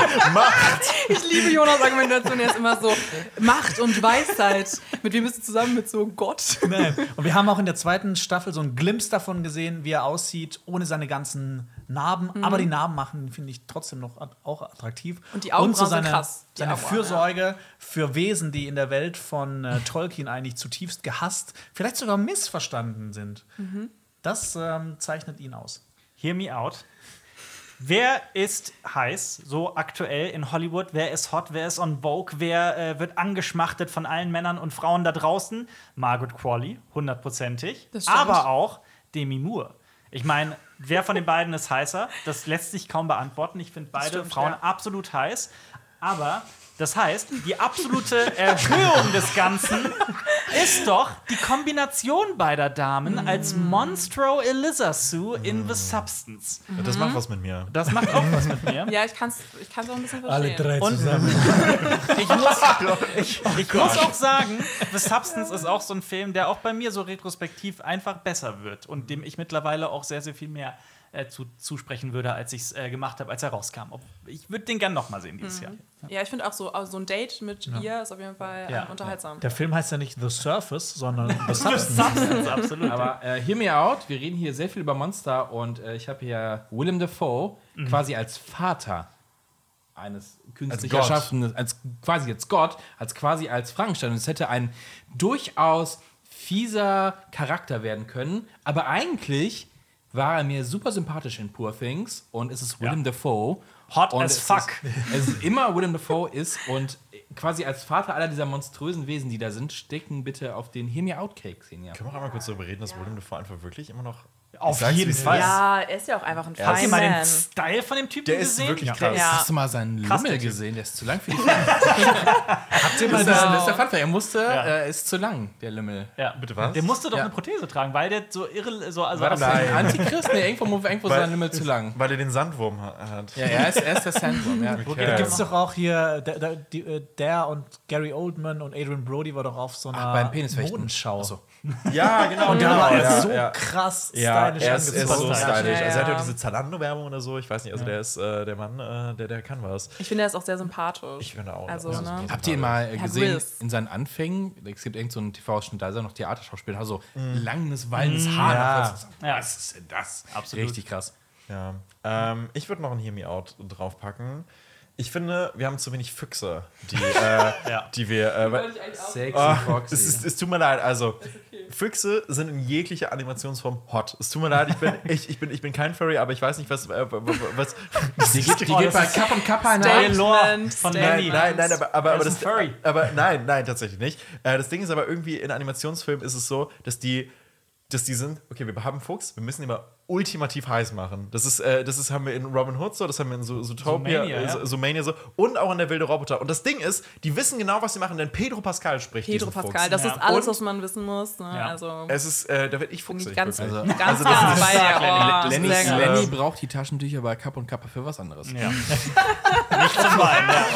Ich liebe Jonas' Argumentation, er ist immer so Macht und Weisheit. Mit wem bist du zusammen? Mit so Gott? Nein. Und wir haben auch in der zweiten Staffel so einen Glimpse davon gesehen, wie er aussieht, ohne seine ganzen Narben. Aber die Narben machen ihn, finde ich, trotzdem noch auch attraktiv. Und die Augenbrauen seine, sind krass. Die seine Augenbrauen, Fürsorge für Wesen, die in der Welt von Tolkien eigentlich zutiefst gehasst, vielleicht sogar missverstanden sind. Das zeichnet ihn aus. Hear Me Out. Wer ist heiß, so aktuell in Hollywood? Wer ist hot? Wer ist on Vogue? Wer wird angeschmachtet von allen Männern und Frauen da draußen? Margaret Qualley, 100%ig. Das stimmt. Aber auch Demi Moore. Ich meine, wer von den beiden ist heißer? Das lässt sich kaum beantworten. Ich finde beide stimmt, Frauen ja. absolut heiß. Aber das heißt, die absolute Erhöhung des Ganzen ist doch die Kombination beider Damen als Monstro Elizasu in The Substance. Das macht was mit mir. Das macht auch was mit mir. Ja, ich kann's auch ein bisschen verstehen. Alle drei Und zusammen. ich muss auch sagen, The Substance ist auch so ein Film, der auch bei mir so retrospektiv einfach besser wird und dem ich mittlerweile auch sehr, sehr viel mehr zusprechen würde, als ich es gemacht habe, als er rauskam. Ich würde den gern noch mal sehen dieses Jahr. Ja, ich finde auch so ein Date mit ihr ist auf jeden Fall unterhaltsam. Der Film heißt ja nicht The Surface, sondern The Substance. Absolut. Aber Hear Me Out, wir reden hier sehr viel über Monster und ich habe hier Willem Dafoe quasi als Vater eines künstlich Gott. erschaffenen, als Gott, quasi als Frankenstein. Und es hätte ein durchaus fieser Charakter werden können, aber eigentlich war er mir super sympathisch in Poor Things und es ist Willem Dafoe. Hot und as fuck. Es ist immer Willem Dafoe ist und quasi als Vater aller dieser monströsen Wesen, die da sind, stecken bitte auf den Hear Me Out Cakes hin. Ja. Können wir auch einmal kurz darüber reden, dass Willem Dafoe einfach wirklich immer noch. Auf Ich sag's, jeden wie es Fall. ist. Ja, er ist ja auch einfach ein Habt ihr mal den Fine-Man. Style von dem Typen Der ist gesehen? wirklich krass. Ja. Hast du mal seinen Krass, Lümmel der Typ. gesehen? Der ist zu lang für die Filme. Habt ihr mal das ist der Funfact. Er musste, ist zu lang, der Lümmel. Ja. Bitte was? Der musste doch Ja. eine Prothese tragen, weil der so irre, so also War das Nein. ein Antichrist? Nee, irgendwo Weil- sein Lümmel zu lang. Weil er den Sandwurm hat. Ja, er ist der Sandworm. Ja. Okay. Da gibt es doch auch hier, der und Gary Oldman und Adrian Brody war doch auf so einer beim Penisfechten. Modenschau. Achso. Ja, genau. Und da war er ja, so ja. krass Ja, stylisch er ist so angezogen. stylisch. Ja, Also er hat ja ja. auch diese Zalando-Werbung oder so. Ich weiß nicht, also der ist der Mann, der kann was. Ich finde, er ist auch sehr sympathisch. Ich finde auch. Also, das ist ne? super Habt ihr ihn sympathisch. mal Hat gesehen Riss. in seinen Anfängen? Es gibt irgend so einen TV-Ausschnitt, da ist er noch Theaterschauspieler, hat so langes, wallendes Haar. Ja. Ja. Was ist denn das? Absolut. Richtig krass. Ja. Ich würde noch ein Hear Me Out draufpacken. Ich finde, wir haben zu wenig Füchse, die wir. Sexy Foxy. Es tut mir leid, also Füchse sind in jeglicher Animationsform hot. Es tut mir leid, ich bin kein Furry, aber ich weiß nicht, was Die geht bei Cup und Kappa in Der der Lore von Lenny. Nein, aber Er ist das ein Furry. aber nein, tatsächlich nicht. Das Ding ist aber irgendwie in Animationsfilmen ist es so, dass die sind, okay, wir haben einen Fuchs, wir müssen ihn aber ultimativ heiß machen. Das haben wir in Robin Hood so, das haben wir in Zootopia, Zoomania, ja. Zoomania so und auch in der wilde Roboter. Und das Ding ist, die wissen genau, was sie machen, denn Pedro Pascal spricht Pedro diesen Pascal, Fuchs. das Ja. ist alles, Und- was man wissen muss. Ne? Ja. Also, Es ist, da werde ich bin fuchsig. ich ganz, wirklich. ganz das klar ist bei dir. Oh, Lenny, sehr gut. Lenny braucht die Taschentücher bei Cup und Kappa für was anderes. Ja. Nicht zum Weinen, ja.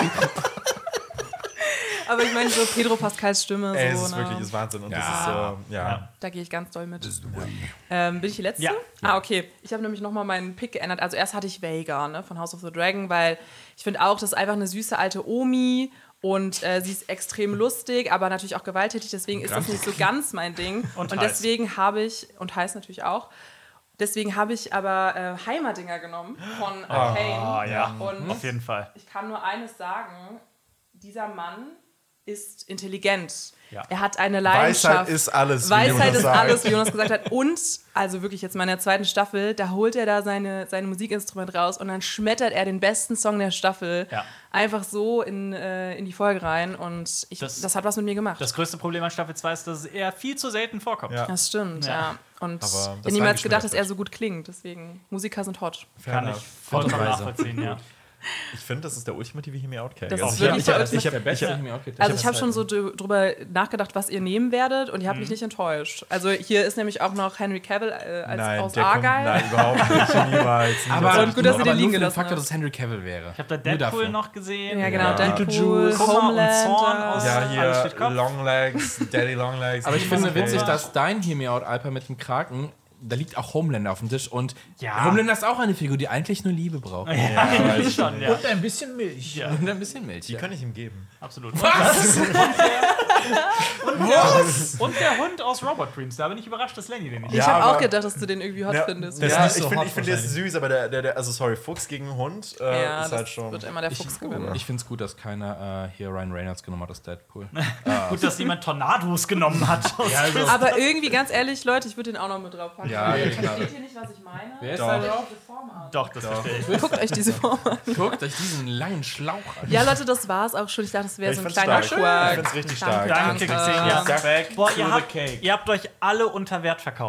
Aber ich meine, so Pedro Pascals Stimme, Ey, es so, ist ne? wirklich ist Wahnsinn. Und das ist Ja. Da gehe ich ganz doll mit. Bin ich die Letzte? Ja. Ah, okay. Ich habe nämlich nochmal meinen Pick geändert. Also erst hatte ich Vega, ne, von House of the Dragon, weil ich finde auch, das ist einfach eine süße alte Omi und sie ist extrem lustig, aber natürlich auch gewalttätig, deswegen ist das nicht so ganz mein Ding. Und Und heiß. deswegen habe ich, und heiß natürlich auch, deswegen habe ich aber Heimerdinger genommen von Arcane. Ah, ja. Und Auf jeden Fall. ich kann nur eines sagen, dieser Mann ist intelligent. Ja. Er hat eine Leidenschaft. Weisheit ist alles, wie Weisheit Jonas ist sagt. alles, wie Jonas gesagt hat. Und, also wirklich jetzt mal in der zweiten Staffel, da holt er da seine Musikinstrument raus und dann schmettert er den besten Song der Staffel Ja. einfach so in die Folge rein. Und das hat was mit mir gemacht. Das größte Problem an Staffel 2 ist, dass es eher viel zu selten vorkommt. Ja. Das stimmt, Ja. ja. Und Aber ich das hätte niemals gedacht, dass reingeschmettert. er so gut klingt. Deswegen, Musiker sind hot. Kann ich vollkommen nachvollziehen, ja. Ich finde, das ist der ultimative Hear Me Out Cake. Das Also ist ich hab- wirklich ich hab- der ich hab- Der beste ich hab- Hear Me Out Cake. Also ich habe schon so drüber nachgedacht, was ihr nehmen werdet und ihr habt mich nicht enttäuscht. Also hier ist nämlich auch noch Henry Cavill aus der kommt, Argyle. nein, überhaupt nicht. Niemals. Aber, Und gut, dass ihr den aber liegen nur für den gelassen Faktor, habt. dass es Henry Cavill wäre. Ich habe da Nur Deadpool dafür. noch gesehen. Ja, genau, Ja. Deadpool, Kummer und Zorn Homelander. aus Ja, Alles hier steht Kopf. Longlegs, Daddy Longlegs. Aber ich finde so witzig, komisch. dass dein Hear Me Out Alper mit dem Kraken, da liegt auch Homelander auf dem Tisch und Ja. Homelander ist auch eine Figur, die eigentlich nur Liebe braucht. Ja, eigentlich schon, ja. Und ein bisschen Milch. Ja. Und ein bisschen Milch. Die kann ich ihm geben. Absolut. Was? Und der Hund aus Robot Dreams. Da bin ich überrascht, dass Lenny den nicht Ich Ja, habe auch aber- gedacht, dass du den irgendwie hot findest. das Ja, ist nicht so hot ich finde, der ist wahrscheinlich. süß, aber also sorry, Fuchs gegen Hund Ja, ist das halt schon. wird immer der Fuchs gewinnen. Ich finde es gut, dass keiner hier Ryan Reynolds genommen hat aus Deadpool. Gut, dass jemand Tornados genommen hat. Aber irgendwie, ganz ehrlich, Leute, ich würde den auch noch mit drauf packen. Ja, Ihr klar. versteht hier nicht, was ich meine. Wer ist Doch. da Guckt drauf? euch diese Form an. Doch, das verstehe ich. Guckt euch diese Form an. Guckt euch diesen langen Schlauch an. Ja, Leute, das war's auch schon. Ich dachte, das wäre Ich so ein find's kleiner stark. Quirk. Ich find's richtig stark. Danke, Xenia. Back Boah, to ihr the habt, cake. ihr habt euch alle unter Wert verkauft.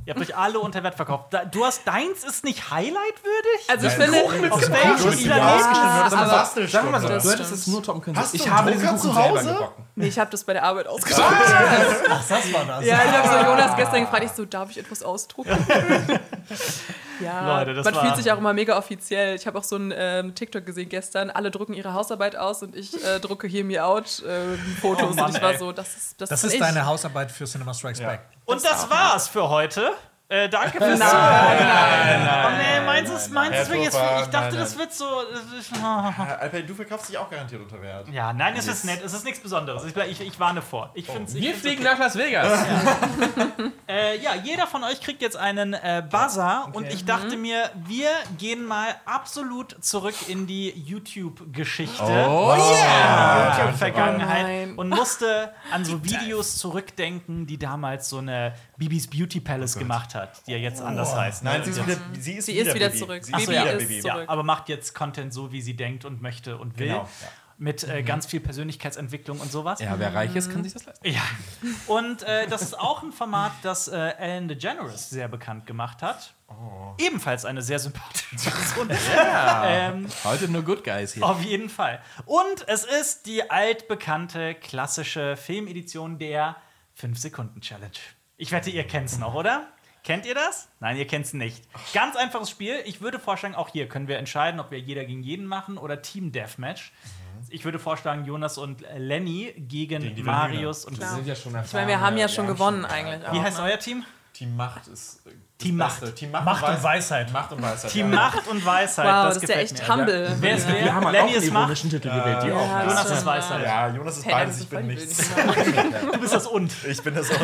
Ihr habt euch alle unter Wert verkauft. Deins ist nicht highlightwürdig? Also ich finde, Auf welchen Planeten? Sagen wir mal so, Das du hättest stimmt. es nur toppen können. Hast du Ich einen habe Drucker diesen zu Kuchen selber Hause? gebacken. nee, ich habe das bei der Arbeit ausgedruckt. Ach, das war das. Ja, ich habe so Jonas gestern gefragt, ich so, darf ich etwas ausdrucken? Ja, Leute, das man war- fühlt sich auch immer mega offiziell. Ich habe auch so ein TikTok gesehen gestern, alle drucken ihre Hausarbeit aus und ich drucke hier Me Out Fotos. Oh Mann, und ich war ey. so, das Das bin ist ich. deine Hausarbeit für Cinema Strikes Back. Und das war's für heute. Danke fürs Zuhören. Oh nee, meins ist wirklich jetzt. Ich dachte, das wird so. Alper, du verkaufst dich auch garantiert unter Wert. Ja, nein, es ist nett. Es ist nichts Besonderes. Ich warne vor. Wir fliegen nach Las Vegas. Ja, jeder von euch kriegt jetzt einen Buzzer und ich dachte mir, wir gehen mal absolut zurück in die YouTube-Geschichte. Oh YouTube-Vergangenheit nein. und musste an so Videos zurückdenken, die damals so eine Bibis Beauty Palace gemacht hat, die ja jetzt anders heißt. Ne? Nein, sie ist wieder wieder Bibi. zurück. Sie Bibi ist wieder ist Bibi. zurück. Ja, aber macht jetzt Content so, wie sie denkt und möchte und will. Genau, ja. Mit ganz viel Persönlichkeitsentwicklung und sowas. Ja, wer reich ist, kann sich das leisten. Ja. Und das ist auch ein Format, das Ellen DeGeneres sehr bekannt gemacht hat. Ebenfalls eine sehr sympathische Person. Heute nur Good Guys hier. Auf jeden Fall. Und es ist die altbekannte klassische Filmedition der 5-Sekunden-Challenge. Ich wette, ihr kennt es noch, oder? Kennt ihr das? Nein, ihr kennt es nicht. Ganz einfaches Spiel. Ich würde vorschlagen, auch hier können wir entscheiden, ob wir jeder gegen jeden machen oder Team Deathmatch. Ich würde vorschlagen, Jonas und Lenny gegen die Marius und Wir sind ja schon Ich meine, wir haben ja schon gewonnen eigentlich. Wie auch, heißt ne? euer Team? Team Macht ist Team das Beste. Macht. Team Macht und Weisheit. Macht und Weisheit. Team ja. Macht und Weisheit. Wow, das das ist ja gefällt echt mir. humble. Wer ist Ja. wer? Wir haben halt Lenny auch ist einen Macht. ironischen Titel gewählt. Die auch. Ja, Jonas stimmt. ist Weisheit. Ja, Jonas ist Hey, beides, das ich bin voll nichts. Du bist das Und. Ich bin das auch.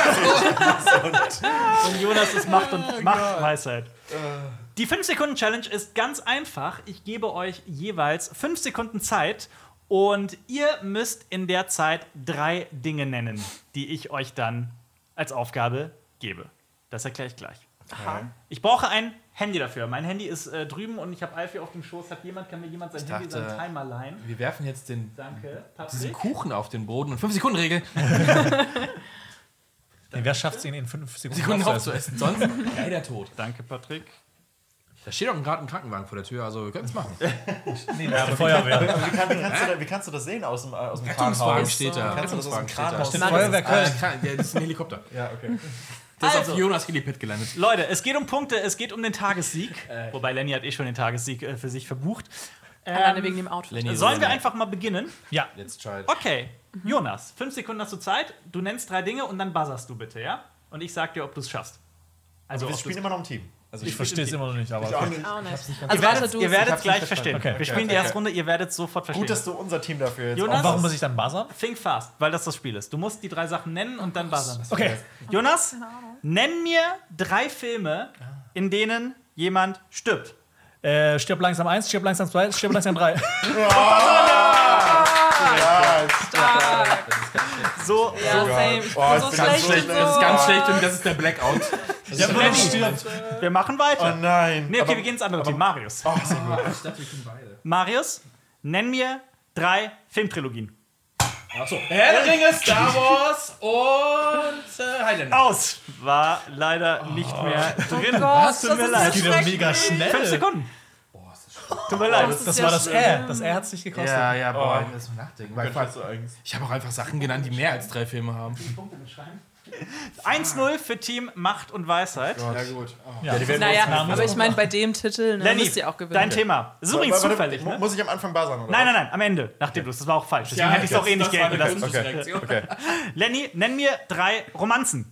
Und Jonas ist Macht und Macht Weisheit. Die 5-Sekunden-Challenge ist ganz einfach. Ich gebe euch jeweils 5 Sekunden Zeit und ihr müsst in der Zeit 3 Dinge nennen, die ich euch dann als Aufgabe gebe. Das erkläre ich gleich. Ich brauche ein Handy dafür. Mein Handy ist drüben und ich habe Alfie auf dem Schoß. Kann mir jemand sein Handy, dachte- seinen Timer leihen? Wir werfen jetzt Danke. diesen Patrick? Kuchen auf den Boden und 5-Sekunden-Regel. Wer schafft es, ihn in 5 Sekunden Sekunden aufzuessen? aufzuessen. Sonst leider tot. Danke, Patrick. Da steht auch gerade ein Krankenwagen vor der Tür, also wir können es machen. Nee, das ist die Feuerwehr. Wie kannst du das sehen aus dem Rettungswagen Kranhaus? steht da. Kannst du das aus dem Rettungswagen Kranhaus steht sehen? da. Feuerwehr Köln. Das ist ein Helikopter. Ja, okay. Der ist Also. auf Jonas Helipad gelandet. Leute, es geht um Punkte, es geht um den Tagessieg. Wobei Lenny hat schon den Tagessieg für sich verbucht. Alleine wegen dem Outfit. Lenny- Sollen wir einfach mal beginnen? Ja. Let's try it. Okay, Jonas, 5 Sekunden hast du Zeit. Du nennst 3 Dinge und dann buzzerst du bitte, ja? Und ich sag dir, ob du es schaffst. Also, Wir ob spielen du's- immer noch im Team. Also Ich verstehe es immer noch nicht, aber. Auch nicht. ihr Also werdet, ihr werdet hab's gleich nicht verstehen. Okay. Wir spielen die erste Runde, ihr werdet sofort verstehen. Gut, dass du unser Team dafür jetzt Jonas? Und warum muss ich dann buzzern? Think fast, weil das Spiel ist. Du musst die 3 Sachen nennen und dann buzzern. Okay. Jonas, nenn mir 3 Filme, in denen jemand stirbt. Stirb langsam 1, stirb langsam 2, stirb langsam 3. So, Ja, same. Ich bin so ist ganz schlecht. schlecht. in Das ist so. ganz schlecht und das ist der Blackout. Ja, wir machen weiter. Oh nein. Nee, okay, wir gehen ins andere Team. Marius. Ich dachte, wir können beide. Marius, nenn mir 3 Filmtrilogien. Achso. Herr der Ringe, Star Wars und Highlander. Aus! War leider nicht mehr drin. Gott, Tut mir das leid. ist geht so ja schlecht. mega schnell. 5 Sekunden. Tut mir leid. Das war das Das hat es nicht gekostet. Ja, boah, ich muss mal nachdenken. Weil Könntest du eigentlich. ich habe auch einfach Sachen genannt, die mehr als 3 Filme haben. 1-0 für Team Macht und Weisheit. Ja, gut. Ja, die werden Naja, uns- aber ich meine, bei dem Titel ne, Lenny, müsst ihr auch gewinnen. dein Thema. Das ist übrigens Warte, zufällig, ne? Muss ich am Anfang buzzern, oder? Nein, am Ende. Nachdem du das war auch falsch. Deswegen hätte ich es auch eh nicht gelten lassen. Okay. Okay. Lenny, nenn mir 3 Romanzen.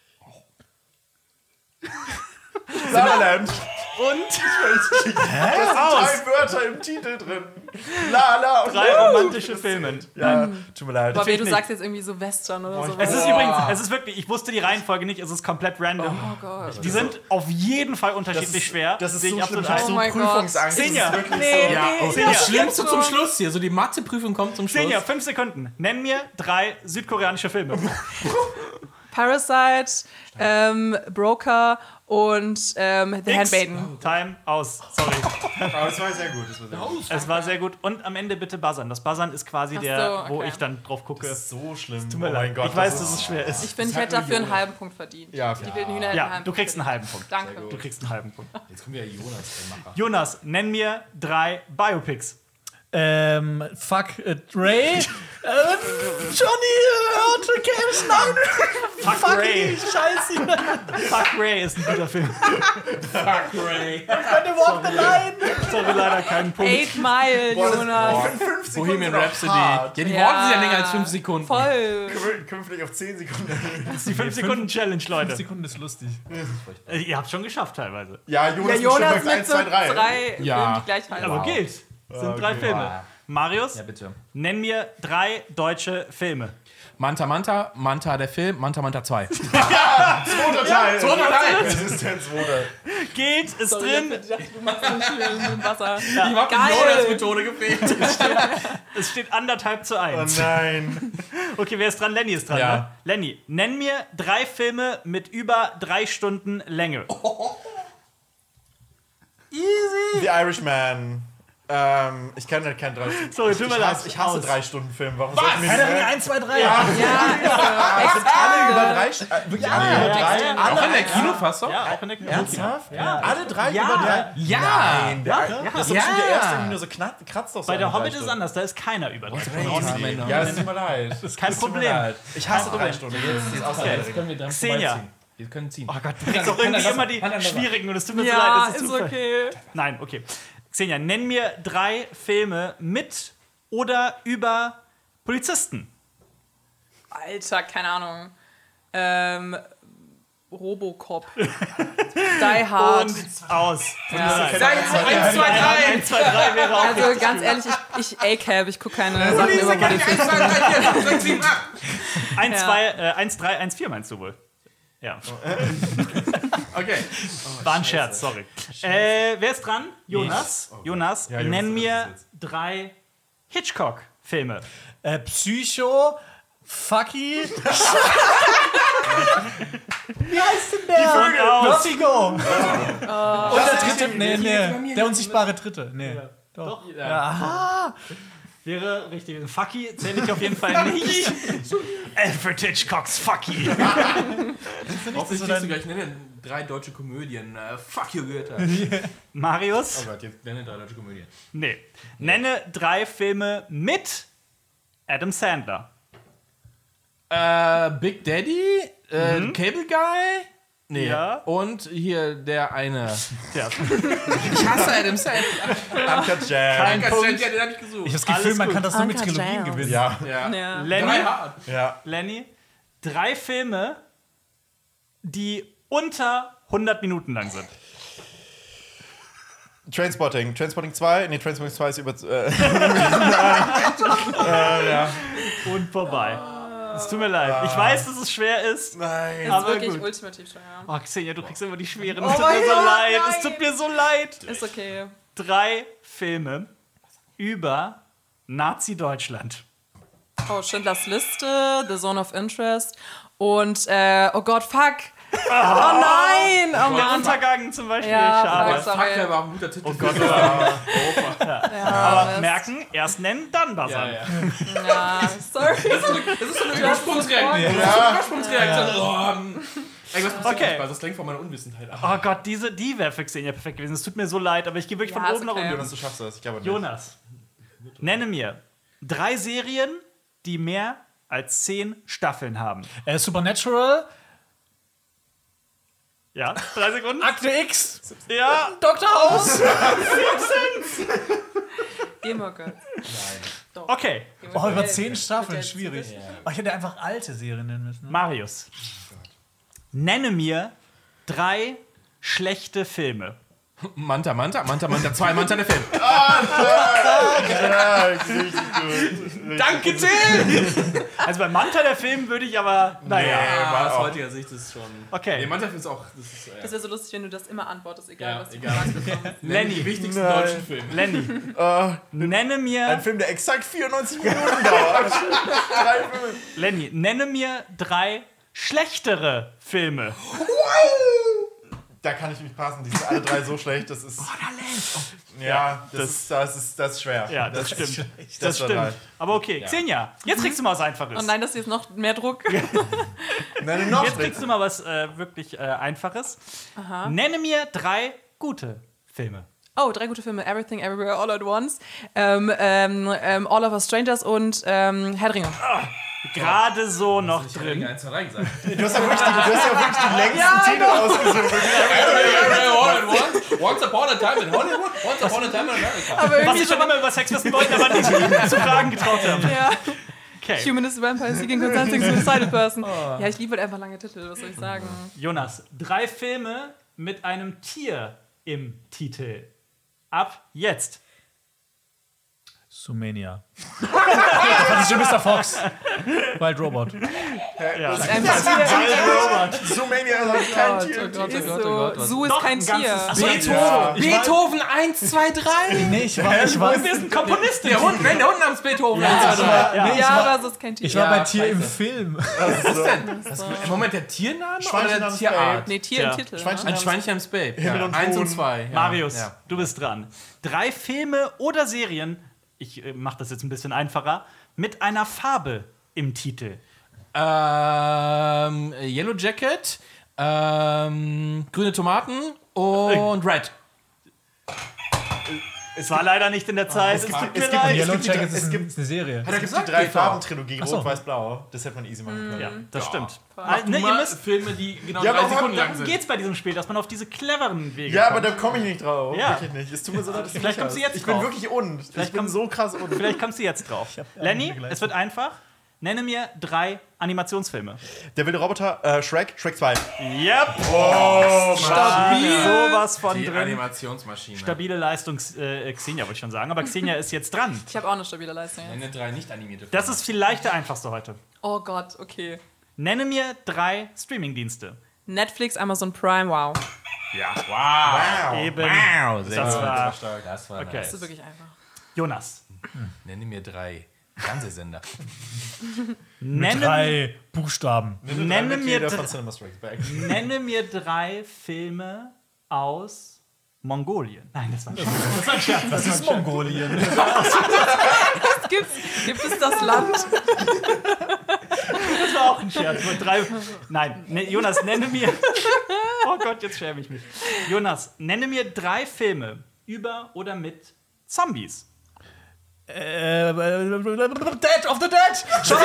La La Land. Und Drei Wörter im Titel drin. Lala und 3 romantische Filme. Ja, tut mir leid. Aber Natürlich du nicht. sagst jetzt irgendwie so Western oder so. Es ist übrigens, es ist wirklich, ich wusste die Reihenfolge nicht, es ist komplett random. Oh Gott. Die sind auf jeden Fall unterschiedlich schwer. Das ist Sehe so ich schlimm. Ich absolut hab so ein. Oh mein Gott. Prüfungsangst. Das ist Senja. wirklich Nee, Ja, nee, okay. nee, Das Schlimmste jetzt zum schon. Schluss hier. So die Matheprüfung kommt zum Schluss. Senja, 5 Sekunden. Nenn mir 3 südkoreanische Filme. Parasite, Broker und The Handmaiden. Time aus. Sorry. Aber es war sehr gut. Es war sehr gut. Und am Ende bitte buzzern. Das Buzzern ist quasi wo okay. ich dann drauf gucke. Das ist so schlimm. Tut mir Oh leid. mein Gott. Ich weiß, dass es schwer ist. Ich finde, ich hätte dafür einen halben Punkt verdient. Ja, Die wilden Hühner hätten einen Ja, halben du Punkt kriegst einen verdient. halben Punkt. Danke. Du kriegst einen halben Punkt. Jetzt kommt wieder Jonas, der Macher. Jonas, nenn mir 3 Biopics. Fuck Ray. Johnny Cage, nein. Fuck Ray. Scheiße. Fuck Ray ist ein guter Film. Fuck Ray. Sorry, leider keinen Punkt. 8 Mile, Jonas. Bohemian Rhapsody. Ja, die Worte sind ja länger als 5 Sekunden. Voll. Künftig auf 10 Sekunden. Das ist die 5-Sekunden-Challenge, Leute. 5 Sekunden ist lustig. Ihr habt schon geschafft teilweise. Ja, Ja, Jonas, Jonas mit 1, 2, 3. 3 Ja. Filme, die gleich heißen. Aber geht. Das sind 3 Filme. Marius, Ja, bitte. nenn mir 3 deutsche Filme. Manta Manta, Manta der Film, Manta Manta 2. Zweiter Teil. Zweiter Teil. Resistance wurde. Geht, ist drin. Du machst einen Schwimmen im Wasser. Ich hab die Geil. Jonas-Methode gefehlt. Es steht 1,5:1. Oh nein. Okay, wer ist dran? Lenny ist dran, Ja. ne? Lenny, nenn mir 3 Filme mit über 3 Stunden Länge. The Irishman. Ich kann halt keinen 3 Stunden. Sorry, tut mir leid. Ich hasse 3-Stunden-Filme. Warum soll ich mir Herr der Ringe 1, 2, 3. Ja, alle über 3 Stunden? Wirklich alle über 3? Auch in der Kinofassung? Ja, auch in der Kino. Ernsthaft? Ja. Alle 3 über 3? Ja. Nein, das ist doch schon der erste, irgendwie nur so kratzt doch so Bei der an Hobbit 3 ist es Stunden. anders, da ist keiner über 3 Ja, es tut mir leid. Kein Problem. Ich hasse 3 Stunden. Jetzt ist Okay, jetzt können wir dann Xenia. vorbeiziehen. Wir können ziehen. Oh Gott, du kriegst doch irgendwie immer die schwierigen und es tut mir so leid. ja, Das ist Zufall. okay. Nein, okay. Xenia, nenn mir 3 Filme mit oder über Polizisten. Alter, keine Ahnung. Robocop. Die Hard. Und aus. Ja. 1, 2, 3. 1, 2, 3 wäre auch. Also ganz ehrlich, ich A-Cab, ich gucke keine Sachen über Polizisten. 1, 2, 3, 4, 5, 6, 7, 8. 1, 2, 1, 3, 1, 4 meinst du wohl? Ja. Okay. War ein Scherz, sorry. Wer ist dran? Jonas. Jonas, Ja, Jonas, nenn das mir ist 3 Hitchcock-Filme. Psycho. Fucky. Wie heißt denn der? Vertigo. Und der dritte. Nee. Der unsichtbare Dritte. Nee. Doch. Ja. Wäre richtig. Fucky zähle ich auf jeden Fall nicht. Alfred Hitchcocks Fucky. Hoffentlich kriegst du gleich nennen 3 deutsche Komödien. Fuck you, Goethe. Marius? Oh Gott, jetzt nenne 3 deutsche Komödien. Nee. Nenne 3 Filme mit Adam Sandler. Big Daddy, Cable Guy. Nee. Ja. Und hier der eine. Ja. Ich hasse Adam Sandler. Uncut Jam. Den hatte ich gesucht. Ich habe das Gefühl, man kann das nur mit Uncut Trilogien Gems. gewinnen. Ja. Ja. Ja. Lenny, Ja. Lenny, 3 Filme, die unter 100 Minuten lang sind. Trainspotting. Trainspotting 2. Nee, Trainspotting 2 ist über. Und vorbei. Es tut mir leid. Ich weiß, dass es schwer ist. Nein. Ist Aber wirklich gut. ultimativ schwer. Oh, Xenia, du kriegst immer die schweren. Es tut mir so leid. Es tut mir so leid. Ist okay. 3 Filme über Nazi-Deutschland. Oh, Schindlers Liste, The Zone of Interest und, oh Gott, fuck. Oh nein! Oh Der Mann. Untergang zum Beispiel. Ja, Schade. fuck. Fuck, der war ein guter Titel. Oh Gott. Aber Merken, erst nennen, dann buzzern. Ja, sorry. Das ist so eine Übersprungsreaktion. Okay. Das klingt von meiner Unwissenheit ab. Oh Gott, die wäre für Xenia perfekt gewesen. Es tut mir so leid, aber ich gehe wirklich Ja, von ist oben nach okay. unten. Jonas, du schaffst das. Ich glaube nicht. Jonas, nenne mir 3 Serien, die mehr als 10 Staffeln haben. Supernatural. Ja, 3 Sekunden. Akte X. Ja, Dr. House. Gilmore Girls. okay. Oh, über 10 Staffeln, schwierig. Oh, ich hätte einfach alte Serien nennen müssen. Marius, nenne mir 3 schlechte Filme. Manta 2, Manta der Film. Ja, richtig gut. Danke, Till! Also bei Manta der Film würde ich aber, naja. Ja, aus heutiger Sicht ist es schon. Okay. Nee, Manta ist auch. Das ist, Das wäre so lustig, wenn du das immer antwortest, egal Ja, was du egal. gesagt bekommst. Lenny, die wichtigsten deutschen Filme. Lenny, nenne Ein mir, Film, der exakt 94 Minuten dauert. 3 Filme. Lenny, nenne mir 3 schlechtere Filme. Da kann ich mich passen. Die sind alle 3 so schlecht. Das ist. Ja, das ist schwer. Ja, das stimmt. Das Das stimmt. Aber okay, Xenia, jetzt kriegst du mal was Einfaches. Oh nein, das ist jetzt noch mehr Druck. Nein, noch Jetzt kriegst du mal was wirklich Einfaches. Nenne mir 3 gute Filme. Oh, 3 gute Filme. Everything, Everywhere, All at Once. All of Us Strangers und Herr der Ringe. Gerade so noch drin. 1, 2, 3 gesagt. Du hast ja wirklich die längsten Titel ausgesucht. Once upon a time in Hollywood, once upon a time in America. Aber Was irgendwie ich schon immer über Sex wissen wollte, aber nicht zu fragen getraut haben. ja. Okay. Humanist Vampire Seeking Consenting Suicidal Person. Ja, ich liebe halt einfach lange Titel, was soll ich sagen? Jonas, 3 Filme mit einem Tier im Titel. Ab jetzt. Zoomania. Das ist schon Mr. Fox. Wild Robot. Ja. Zoomania ist halt kein Tier. Ist so. Zoo ist kein Tier. Beethoven 1, 2, 3. Nee, ich war Wir sind Komponisten. Der Hund namens Beethoven. Ja, aber es ist kein Tier. ich war bei Ja, Tier im scheiße. Film. Was ist denn? Moment, der Tiername Schweinchen oder der namens Tierart? Nee, Tier Ja. im Titel. Schweinchen- Ne? Ein Schweinchen am Spade. Himmel und 1 und Boden. 2. Ja. Marius, Ja. du bist dran. 3 Filme oder Serien, ich mache das jetzt ein bisschen einfacher, mit einer Farbe im Titel. Yellow Jacket, grüne Tomaten und Red. Es war leider nicht in der Zeit. Es tut mir gibt leid. Yellow gibt- Jacket es ist gibt- eine Serie. Hat er Die 3-Farben-Trilogie, Ach so. Rot, Weiß, Blau. Das hätte man easy machen können. Ja, das stimmt. Ne, Ihr müsst, Filme, die genau Ja, 3 aber Sekunden lang darum sind. geht's bei diesem Spiel, dass man auf diese cleveren Wege Ja, kommt. aber da komme ich nicht drauf. Ja. Wirklich nicht. Es tut mir so leid, dass du Vielleicht nicht kommst du hast. jetzt Ich bin drauf. wirklich und. Ich bin kommst- so krass und. Vielleicht kommst du jetzt drauf. Lenny, es wird einfach. Nenne mir 3 Animationsfilme. Der wilde Roboter, Shrek, Shrek 2. Yep. Stabil. Sowas von Die drin. Animationsmaschine. Stabile Leistung, Xenia wollte ich schon sagen. Aber Xenia ist jetzt dran. Ich habe auch eine stabile Leistung. Ja. Nenne 3 nicht animierte Filme. Das ist vielleicht der einfachste heute. Oh Gott, okay. Nenne mir 3 Streamingdienste. Netflix, Amazon Prime, wow. Ja, wow. Eben. Wow, sehr Das gut. war- Das war Okay. Das ist wirklich einfach. Jonas. Nenne mir 3 Fernsehsender. Nenne, 3 Buchstaben. nenne, mir von Cinema Strikes Back. nenne mir 3 Filme aus Mongolien. Nein, das war ein Scherz. Was ist Mongolien? Gibt es das Land? Das war auch ein Scherz. Nein, Jonas, nenne mir. Oh Gott, jetzt schäme ich mich. Jonas, nenne mir 3 Filme über oder mit Zombies. Dead of the Dead!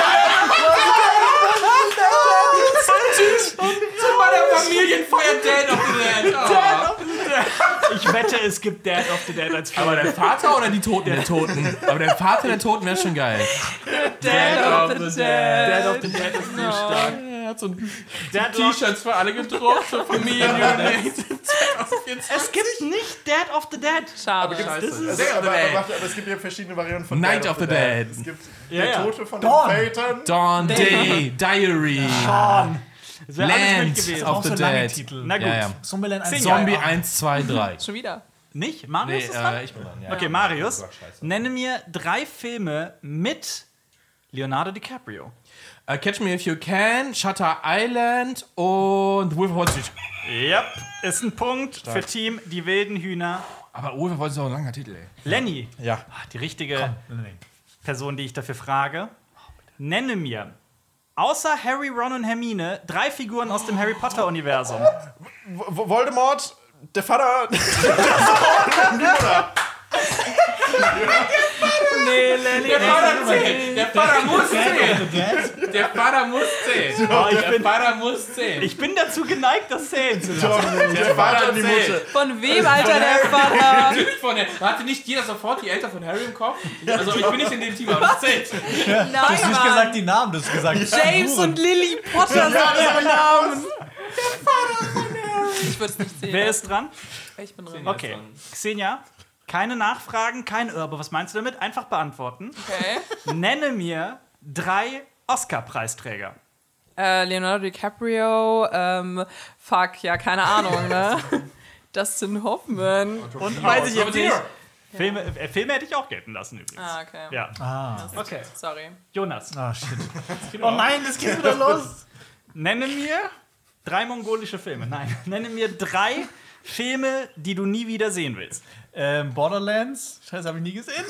Bei der Familienfeier Dead of the Dead. Oh. Ich wette, es gibt Dead of the Dead als Film. Aber der Vater oder die Toten der Toten? Aber der Vater der Toten wäre schon geil. Dead of the Dead of the Dead ist so stark. Er hat so ein Deadlock. T-Shirts für alle gedruckt, für Familien. Es gibt nicht Dead of the Dead. Schade. Aber es gibt ja verschiedene Varianten von Night of the Dead. Es gibt Ja, der ja. Tote von Dawn. den Vätern. Dawn, Day, Diary, Das wäre alles Land mit gewesen. of the so lange Dead. Titel. Na gut. Ja, ja. Zombieland 1. Zombie 1, 2, 3. Schon wieder. Nicht? Marius ist dran? Ich bin dran, ja. Okay, Marius, Oh Gott, scheiße. nenne mir 3 Filme mit Leonardo DiCaprio. Catch Me If You Can, Shutter Island und Wolf of Wall Street. Yep, ist ein Punkt für Team Die wilden Hühner. Aber Wolf of Wall Street ist auch ein langer Titel, ey. Lenny, Ja. die richtige Person, die ich dafür frage. Nenne mir, außer Harry, Ron und Hermine, 3 Figuren aus dem Harry Potter-Universum. Voldemort, der Vater. Nee, Lenny. Der Vater zählt! Der Vater muss zählen! Der Vater muss zählen! Der Vater muss zählen! Ich bin dazu geneigt, das zählen zu lassen. Der Vater und die zählt. Mutter. Von wem, Alter, der Vater? Natürlich von der. Hatte nicht jeder sofort die Eltern von Harry im Kopf? Also ich bin nicht in dem Team, aber das zählt. Nein, Du hast nicht Mann. gesagt die Namen, du hast gesagt James und Lily Potter sind ihre Namen. Ich würde es nicht sehen. Wer ist dran? Ich bin drin. Okay. Xenia, keine Nachfragen, kein aber was meinst du damit? Einfach beantworten. Okay. Nenne mir 3 Oscar-Preisträger. Leonardo DiCaprio, fuck, ja, keine Ahnung, ne? Dustin Hoffman. Und weiß ich jetzt nicht. Filme hätte ich auch gelten lassen übrigens. Ah, okay. Ja. Okay. Sorry. Jonas, Ah, shit. Oh nein, das geht wieder los. nenne mir 3 mongolische Filme. Nein. Nenne mir 3 Filme, die du nie wieder sehen willst. Borderlands. Scheiße, habe ich nie gesehen.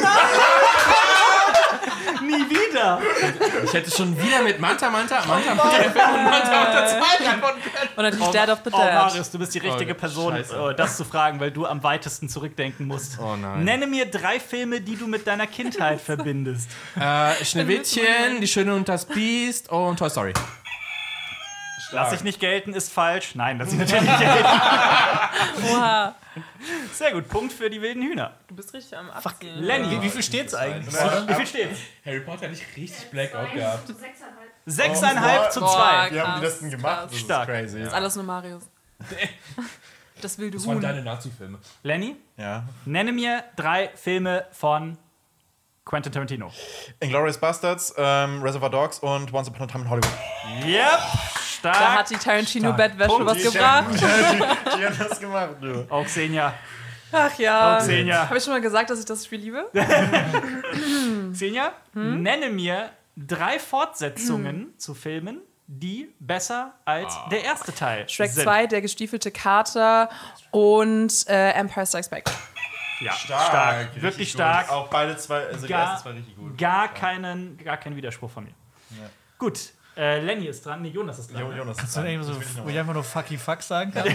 Nie wieder! Ich hätte schon wieder mit Manta der Film und Manta 2 antworten können. Und natürlich Dead of the Oh, Dead. Marius, du bist die richtige Oh, Person, Scheiße. das zu fragen, weil du am weitesten zurückdenken musst. Oh nein. Nenne mir 3 Filme, die du mit deiner Kindheit verbindest. Schneewittchen, Die Schöne und das Biest und Toy Story. Lass ich nicht gelten, ist falsch. Nein, lass ich natürlich nicht gelten. Oha. Sehr gut, Punkt für die wilden Hühner. Du bist richtig am Abziehen. Lenny, Wie viel steht's eigentlich? wie viel steht's? Harry Potter hat nicht richtig Blackout gehabt. 6,5 zu 2. Boah, Wie haben die das denn krass, gemacht? krass. Das ist Stark. crazy. Das ist alles nur Marius. Das wilde Das waren Huhn. deine Nazi-Filme. Lenny, Ja. nenne mir 3 Filme von Quentin Tarantino. Inglourious Bastards, Reservoir Dogs und Once Upon a Time in Hollywood. Yep, Da stark. hat die Tarantino-Bettwäsche Punkt. was gebracht. Die haben das gemacht, du. Auch Xenia. Ach ja. Xenia. Habe ich schon mal gesagt, dass ich das Spiel liebe? Xenia, nenne mir 3 Fortsetzungen zu Filmen, die besser als der erste Teil Shrek sind. 2, Der gestiefelte Kater und Empire Strikes Back. Ja, stark. Wirklich richtig stark. Gut. Auch beide zwei, also die ersten zwei richtig gut. Gar keinen Widerspruch von mir. Gut, Lenny ist dran. Nee, Jonas ist dran. Jonas. Ist das irgendwie so, wo ich einfach nur fucky fuck sagen kann?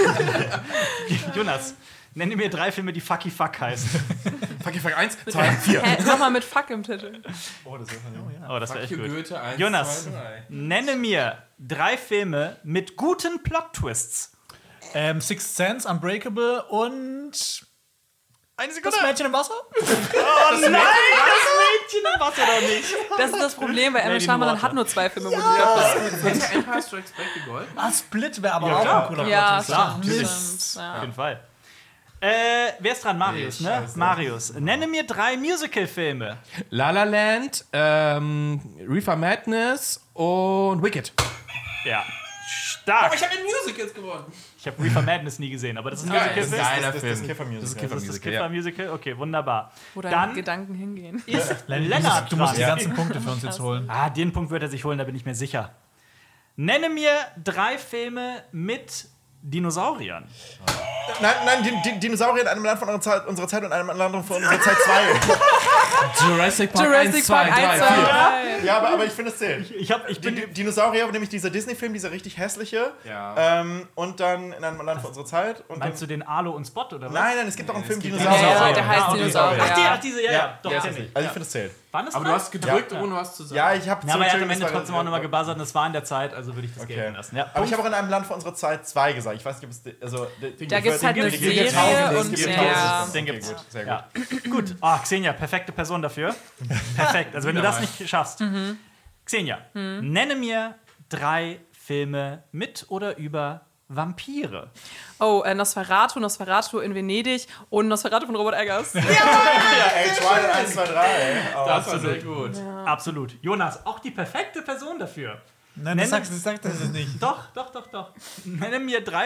Jonas, nenne mir 3 Filme, die Fucky Fuck heißen. Fuck 1, 2, 4. Hä? Nochmal mit Fuck im Titel. Oh, das ist Oh, das wäre echt gut. Goethe, 1, Jonas, 2, 3. nenne mir 3 Filme mit guten Plot-Twists. Sixth Sense, Unbreakable und. Eine Sekunde. Das Mädchen im Wasser? Oh nein, das Mädchen im Wasser doch nicht. Das ist das Problem, weil Emma Lady Shyamalan Water. hat nur 2 Filme, wo die Plot Hätte Empire Strikes Back gegolten? Ah, Split wäre aber Ja, auch klar. ein cooler Ja, Plot. Klar, stimmt. natürlich. stimmt. Auf Ja. jeden Fall. Wer ist dran? Marius, ne? Marius. Nenne mir 3 Musical-Filme. La La Land, Reefer Madness und Wicked. Ja. Stark. ich habe in Musicals gewonnen. Ich habe Reefer Madness nie gesehen, aber das ist ein Das ist Musical-Film. geil. das ist das Film. Kiffer-Musical. Das ist Das ist das Musical, ja. Kiffer-Musical? Okay, wunderbar. Wo deine Dann Gedanken hingehen. ist Lenny, Lennart du musst die dran. ganzen Punkte für uns jetzt holen. Ah, den Punkt wird er sich holen, da bin ich mir sicher. Nenne mir 3 Filme mit Dinosauriern. Nein, die Dinosaurier in einem Land von unserer Zeit und einem Land von unserer Zeit 2. Jurassic Park Jurassic 1, 2, Park 3, 1, 2, 4. 3. Ja, aber ich finde es zählt. Ich bin Die Dinosaurier, nämlich dieser Disney-Film, dieser richtig hässliche. Ja. Und dann in einem Land von unserer Zeit. Und Meinst du den Arlo und Spot oder was? Nein, es gibt doch einen Film Ja, Dinosaurier. der heißt Ah, okay. Dinosaurier. Ach, diese, ja. Doch, ja, kenn ich. also ich finde es zählt. Waren das Aber drei? du hast gedrückt, Ja. ohne was zu sagen. Ja, ich habe Ja, aber er hat am Ende trotzdem auch nochmal gebuzzert und es war in der Zeit, also würde ich das gelten lassen. Ja, Aber ich habe auch in einem Land von unserer Zeit 2 gesagt. Ich weiß nicht, ob es. Also, Da gibt es halt eine den gibt es Serie tausend, und den gibt ja. es. Den gibt's. Gut, sehr gut. Ja. Gut. Ah, Xenia, perfekte Person dafür. Perfekt. Also wenn du das nicht schaffst. Xenia, nenne mir 3 Filme mit oder über Vampire. Oh, Nosferatu in Venedig und Nosferatu von Robert Eggers. Ey, Twilight 1, 2, 3. Oh, Das war sehr gut. Absolut. Jonas, auch die perfekte Person dafür. Nein, das sagt das nicht. Doch. Nenne mir 3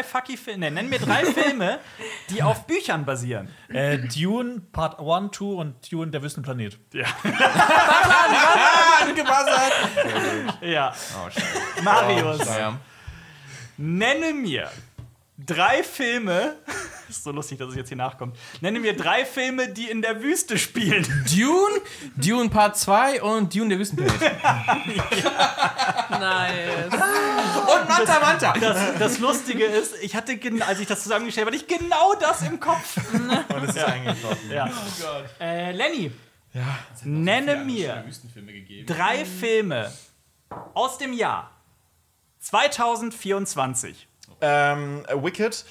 Filme, die auf Büchern basieren. Dune, Part 1, 2 und Dune, der Wüstenplanet. Ja. Marius, Ja. nenne mir 3 Filme. Ist so lustig, dass es jetzt hier nachkommt. Nenne mir 3 Filme, die in der Wüste spielen. Dune Part 2 und Dune der Wüstenplanet. Nice. Und Manta. Das Lustige ist, als ich das zusammengestellt habe, hatte ich genau das im Kopf. Und es ist eingetroffen. Ja. Lenny, nenne mir 3 Filme aus dem Jahr 2024. Wicked,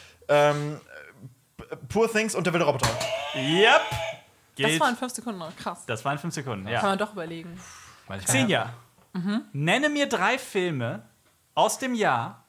Poor Things und der wilde Roboter. Yep. Das war in 5 Sekunden noch. Krass. Das war in 5 Sekunden, Kann ja. man doch überlegen. Xenia, nenne mir 3 Filme aus dem Jahr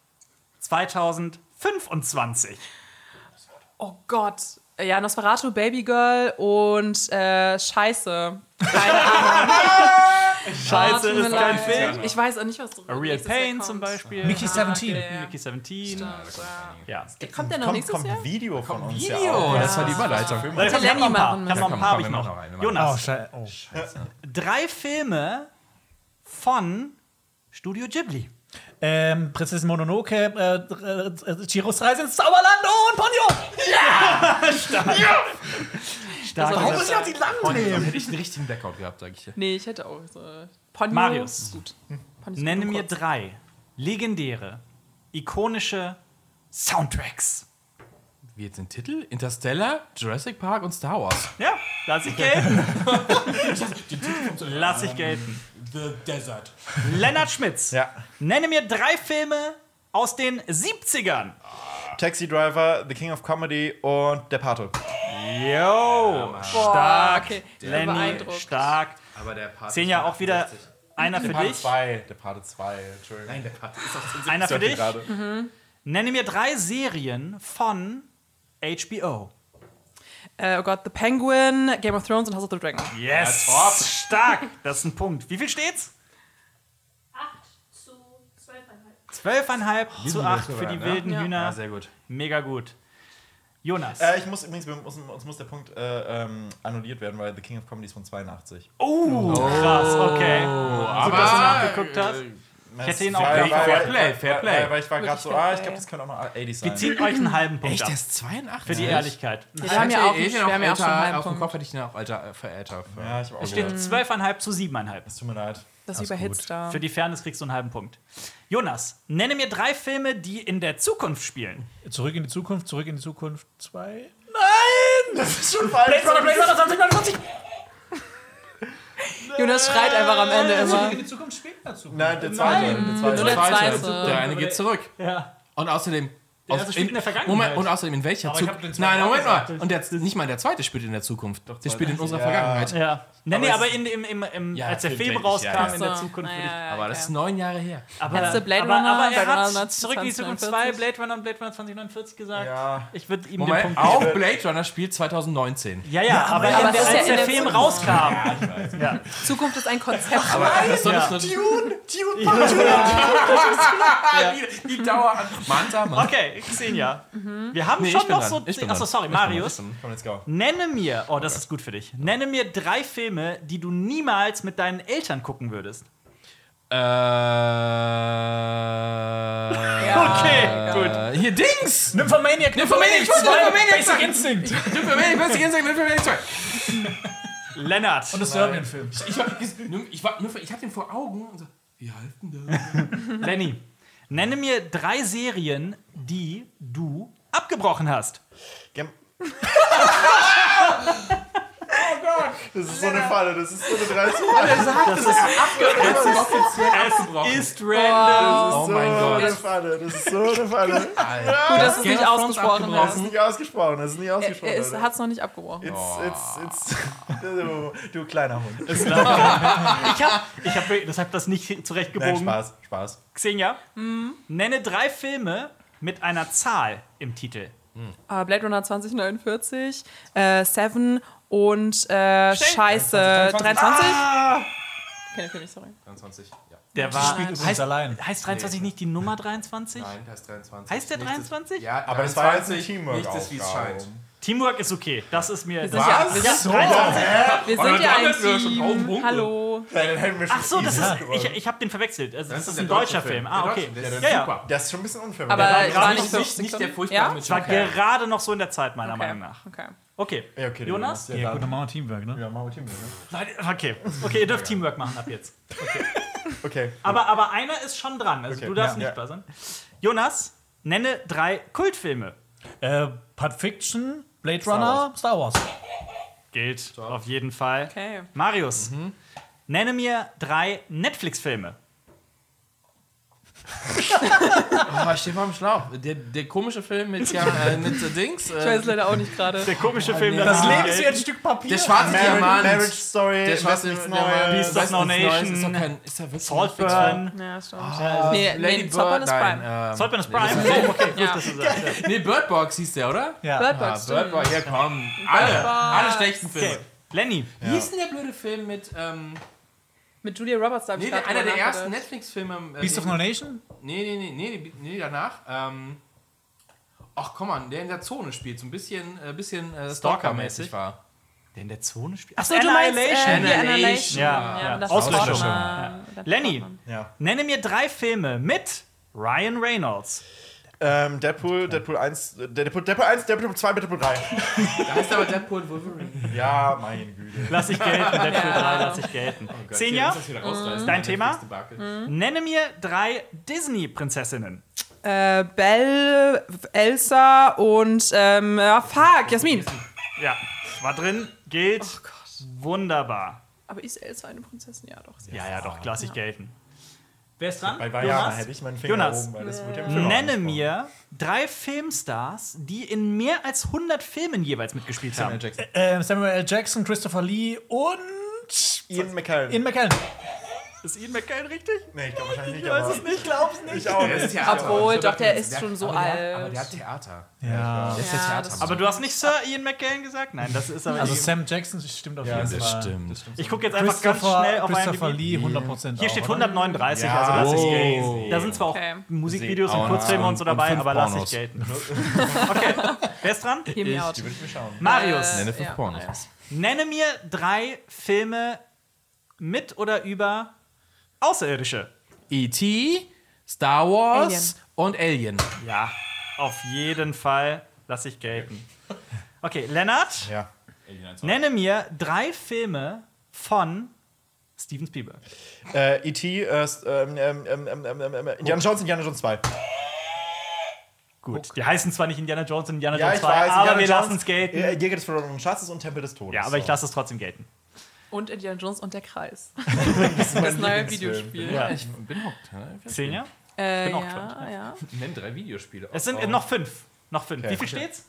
2025. Oh Gott. Ja, Nosferatu, Babygirl und Scheiße. Keine Ahnung. Scheiße, tut mir ist kein leid. Film. Ich weiß auch nicht, was drin A Real Pain zum Beispiel. Mickey 17. Mickey 17. Ja. Kommt der noch nächstes Kommt Jahr? ein Video von uns. Video, das war die Überleitung. Ich hab Lenny noch ein paar. machen Ich hab noch ein paar, hab ich Komm, wir machen noch. noch einen. Oh, Jonas, Scheiße. Oh. 3 Filme von Studio Ghibli. Prinzessin Mononoke, Chihiros Reise ins Zauberland und Ponyo! Stark. Warum muss ich auch die lang nehmen? Hätte ich einen richtigen Blackout gehabt, sag ich dir. Nee, ich hätte auch so. Ponyo Marius. ist gut. Ponyo ist Nenne gut und mir kurz. 3 legendäre, ikonische Soundtracks. Wie jetzt den Titel? Interstellar, Jurassic Park und Star Wars. Ja, lass ich gelten. Lass ich gelten. The Desert. Lennart Schmitz. Ja. Nenne mir 3 Filme aus den 70ern. Taxi Driver, The King of Comedy und Der Pate. Yo, Boah, stark. okay. Lenny, Beeindruckt. stark. Aber der Part. Xenia, auch wieder einer für dich. Der Pate 2. Entschuldigung. Nein, der Part ist auch 10 Einer für dich. Gerade. Nenne mir 3 Serien von HBO. Oh Gott, The Penguin, Game of Thrones und House of the Dragon. Yes, stark. Das ist ein Punkt. Wie viel steht's? 12,5 zu 8 für die wilden Ja. Hühner. Ja, sehr gut. Mega gut. Jonas. Ich muss übrigens, uns muss der Punkt annulliert werden, weil The King of Comedy ist von 82. Krass, okay. Gut, dass du nachgeguckt hast. Ich hätte ihn auch Fair Play. Weil ich war gerade so, fair ich play. glaube, das könnte auch noch 80 sein. Wir ziehen euch einen halben Punkt ab. ist 82? Für die Ehrlichkeit. Wir haben ja auch schon einen Aus dem halben Kopf Punkt. hätte ich den auch älter. Ja, ich war auch Es steht wieder. 12,5 zu 7,5. Es tut mir leid. Das ist überhitzt da. Für die Fairness kriegst du einen halben Punkt. Jonas, nenne mir 3 Filme, die in der Zukunft spielen. Zurück in die Zukunft 2. Das ist schon falsch. Blade Runner 2049! Jonas schreit einfach am Ende immer. In die Zukunft später Zukunft. Nein, der zweite. Nur der zweite. Der eine geht zurück. Ja. Und außerdem. Der erste spielt in der Vergangenheit. Moment, und außerdem in welcher Aber ich Zukunft? hab den zweiten Nein, auch Moment mal. gesagt. Und nicht mal der zweite spielt in der Zukunft. Der spielt in unserer Ja. Vergangenheit. Ja. Nenne Aber aber Ja, als der für Film Blade, rauskam, ja, ja. in der So, Zukunft. würde ich- Aber das ist 9 Jahre her. Aber, Letzte Blade aber Runner, er Blade Runner hat zurück in die Zukunft 2, 2049. Blade Runner und Blade Runner 2049 gesagt. Ja. Ich würde ihm den Moment, Punkt auch geben. Blade Runner spielt 2019. Ja, aber, aber als es ist ja in der der Film Zukunft. rauskam. Ja. Zukunft ist ein Konzept. Das soll Ja. nur Tune. die Dauer an. Mann. Okay, Xenia. Wir haben Nee, schon ich bin noch dran. so. Ich bin Achso, dran. sorry, Marius. Komm, let's go. Nenne mir, oh, das ist gut für dich. Nenne mir 3 Filme, die du niemals mit deinen Eltern gucken würdest. Okay, gut. Hier Dings! Nymphomaniac! Nymphomaniac 2! Basic Instinct! Lennart. Und das Serbian-Film. Ich hab den vor Augen und so, wie heißt denn das? Lenny. Nenne mir 3 Serien, die du abgebrochen hast. Das ist so eine Falle, das ist so eine 30. Es ist random. Oh mein Gott. Das ist so eine Falle. Gut, dass du es nicht ausgesprochen Das hast. ist nicht ausgesprochen, das ist nicht ausgesprochen. Er hat es noch nicht abgebrochen. Du kleiner Hund. Ich hab deshalb das nicht Nein, zurechtgebogen. Spaß. Xenia, nenne 3 Filme mit einer Zahl im Titel. Blade Runner 2049, Seven und Scheiße 23. Kenn ich nicht, sorry. 23, ja. Der war. Spielt übrigens allein. Heißt 23 nicht die Nummer 23? Nein, der ist 23. Heißt der 23? Ja, Aber das war jetzt ein 23, Teamwork. Nicht das, wie es scheint. Teamwork ist okay. Das ist mir. Wir sind ja ein Team. Hallo. Dann hätten wir schon Ach so, das easy ist. gewonnen. Ich habe den verwechselt. Also, das ist der ein deutscher deutsche Film. Film. Ah, Der okay. deutsche, der ist Ja, ja. super. Das ist schon ein bisschen unfair. Aber war war nicht nicht so- 50 Nicht der Sekunden. furchtbare Ja? mit Es war Joker. gerade noch so in der Zeit, meiner Meinung nach. Okay. Okay. Ja, okay, Jonas? Ja, gut, dann machen wir Teamwork, ne? Ja, machen wir Teamwork, ne? Leute, okay, ihr dürft Teamwork machen ab jetzt. Okay. Aber einer ist schon dran. Also Okay. du darfst Ja. nicht Ja. buzzern. Jonas, nenne 3 Kultfilme. Pulp Fiction, Blade Runner, Star Wars. Gilt auf jeden Fall. Okay. Marius, nenne mir 3 Netflix-Filme. Oh, ich stehe vor dem Schlauch. Der komische Film mit, mit Dings. Ich weiß leider auch nicht gerade. Der komische Film, Das Leben ist wie ein Stück Papier. Der schwarze Diamant. Marriage Story, Der schwarze nichts Diamant. Neues. Beast of No Nation. Ist doch kein. Ist da wirklich Saltburn. Ja, stimmt. Nee, Nee, Saltburn ist Prime. Saltburn ist Prime. Oh, okay, gut, Ja. dass du sagst. Nee, Bird Box hieß der, oder? Ja. Bird Box, Bird stimmt. Box, ja komm. Box. Alle schlechten Filme. Okay. Lenny, Wie hieß denn der blöde Film mit. Mit Julia Roberts, da hab ich Nee, gerade einer der drüber ersten nachgedacht. Netflix-Filme. Beast of No Nation? Nee, danach. Ach komm an, der in der Zone spielt, so ein bisschen Stalker-mäßig war. Der in der Zone spielt. Achso, du meinst Annihilation. Ja. das Auslöschung. war Ja. schon, Lenny, Ja. nenne mir 3 Filme mit Ryan Reynolds. Deadpool 1, Deadpool 2, Deadpool 3. Da heißt aber Deadpool und Wolverine. Ja, meine Güte. Lass ich gelten, Deadpool 3 lass ich gelten. Senja, dein Thema? Nenne mir 3 Disney-Prinzessinnen. Belle, Elsa und Jasmin. Ja, war drin, gilt. Wunderbar. Aber ist Elsa eine Prinzessin? Ja, doch. Ja, doch, lass ich gelten. Wer ist dran? Bei Vajana hätte ich meinen Finger Jonas. oben, weil das wird ja im Film Nenne angesprochen. mir 3 Filmstars, die in mehr als 100 Filmen jeweils mitgespielt haben. Samuel L. Jackson, Christopher Lee und Ian McKellen. Ian McKellen. Ist Ian McKellen richtig? Nee, ich glaube wahrscheinlich nicht. Ich weiß es nicht, glaub's nicht. Ich auch nicht. Obwohl, doch, der ist schon so aber alt. Der hat Theater. Ja. Der ist der Ja, Theater. das Aber du hast nicht Sir Ian McKellen gesagt? Nein, das ist aber Also nicht. Sam Jackson stimmt auf jeden Fall. stimmt. Ich gucke jetzt einfach ganz schnell auf Christopher IMDb. Lee 100%. Hier steht auch, oder? 139, Ja. also lass ich Oh. gelten. Da sind zwar auch Okay. Musikvideos Sehen und auch Kurzfilme noch. und so dabei, Und 5 aber lass ich Pornos. gelten. Okay, wer ist dran? Hear me out. Die würde ich mir schauen. Marius, Nenne 5 Pornos. nenne mir 3 Filme mit oder über Außerirdische. E.T., Star Wars und Alien. Ja, auf jeden Fall lass ich gelten. Okay, Lennart, Ja. nenne mir 3 Filme von Steven Spielberg. E.T., Indiana Jones 2. Gut, die heißen zwar nicht Indiana Jones und Indiana Ja, Jones ich 2, weiß. aber Indiana wir Jones, lassen es gelten. Jäger des verlorenen Schatzes und Tempel des Todes. Ja, aber ich lasse es trotzdem gelten. Und Indiana Jones und der Kreis. Das ist Das neue Lieblingsfilm. Videospiel. Ja. Ich bin hooked. Ne? Xenia? Bin auch ja. Nenn 3 Videospiele. Es sind noch 5. Noch 5. Okay. Wie viel steht's?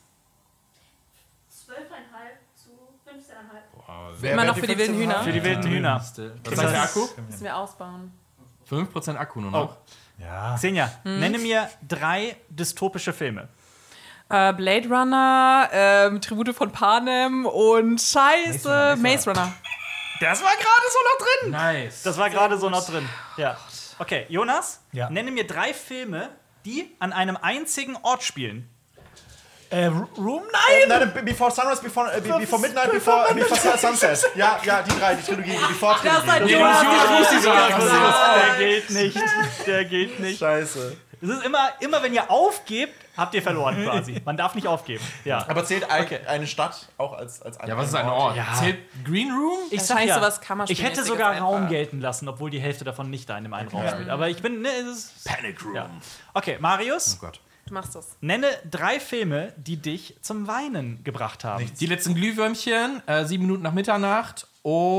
12,5 zu 15,5. Wer Immer noch die für die wilden 15 Hühner. Für die wilden Hühner. Was heißt der Akku? Müssen wir ausbauen. 5% Akku nur noch. Ja. Xenia, nenne mir 3 dystopische Filme. Blade Runner, Tribute von Panem und Scheiße, Maze Runner. Das war gerade so noch drin. Nice. Das war gerade so noch drin. Ja. Okay, Jonas, Ja. nenne mir 3 Filme, die an einem einzigen Ort spielen. Room? Nein! Nein, Before Sunrise, Before Midnight, Before Sunset. Ja, die 3, die Trilogie, die Before-Trilogie. Das ist ein Jonas. Der gilt nicht. Der gilt nicht. Scheiße. Es ist immer, wenn ihr aufgebt, habt ihr verloren quasi. Man darf nicht aufgeben. Ja. Aber zählt eine Stadt auch als Ja, was ist ein Ort? Ja. Zählt Green Room? Ich Das sag heißt, ja, sowas kann man ich hätte spielmäßig sogar jetzt Raum einfach. gelten lassen, obwohl die Hälfte davon nicht da in dem einen Raum spielt. Aber ich bin. Ne, es ist, Panic Room. ja. Okay, Marius, Oh Gott. Du machst das. nenne 3 Filme, die dich zum Weinen gebracht haben. Die letzten Glühwürmchen, 7 Minuten nach Mitternacht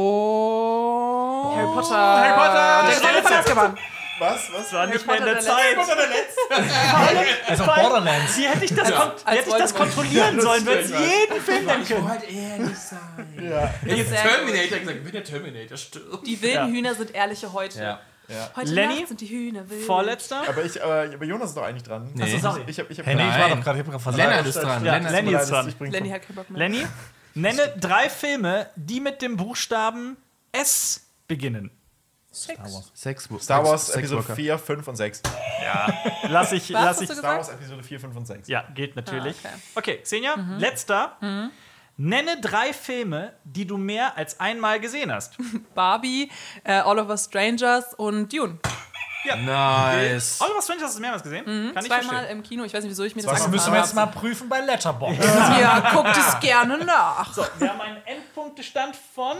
und Harry Potter. Der Gefangene von Azkaban. Was? Das war nicht mehr in Potter, der der Zeit. Also Borderlands. Wie hätte ich das, Voldemort. kontrollieren sollen, wenn es jeden Film nennen können? halt ehrlich sein. Jetzt Terminator gesagt, wenn der Terminator stirbt. Die wilden Hühner sind ehrliche heute. Ja. Heute Lenny? Nacht sind die Hühner wild. Vorletzter? Aber Jonas ist doch eigentlich dran. Nee. Achso, sorry. Ich hab Hey, nee, ich war doch gerade versagt. Lennart ist dran. Ja, Lennart Lenny ist dran. Lenny hat keinen Bock mehr. Lenny, nenne 3 Filme, die mit dem Buchstaben S beginnen. Star Wars Episode 4, 5 und 6. Lass ich. Was hast du Star gesagt? Wars Episode 4, 5 und 6. Ja, geht natürlich. Ah, okay. Okay, Xenia, letzter. Nenne 3 Filme, die du mehr als einmal gesehen hast. Barbie, All of Us Strangers und Dune. Nice. Oliver Strange hast du mehrmals gesehen? Kann ich Zweimal verstehen. im Kino. Ich weiß nicht, wieso ich mir das Das müssen wir jetzt mal prüfen bei Letterboxd. Ja, guckt es gerne nach. Wir haben einen Endpunktestand von. 13,5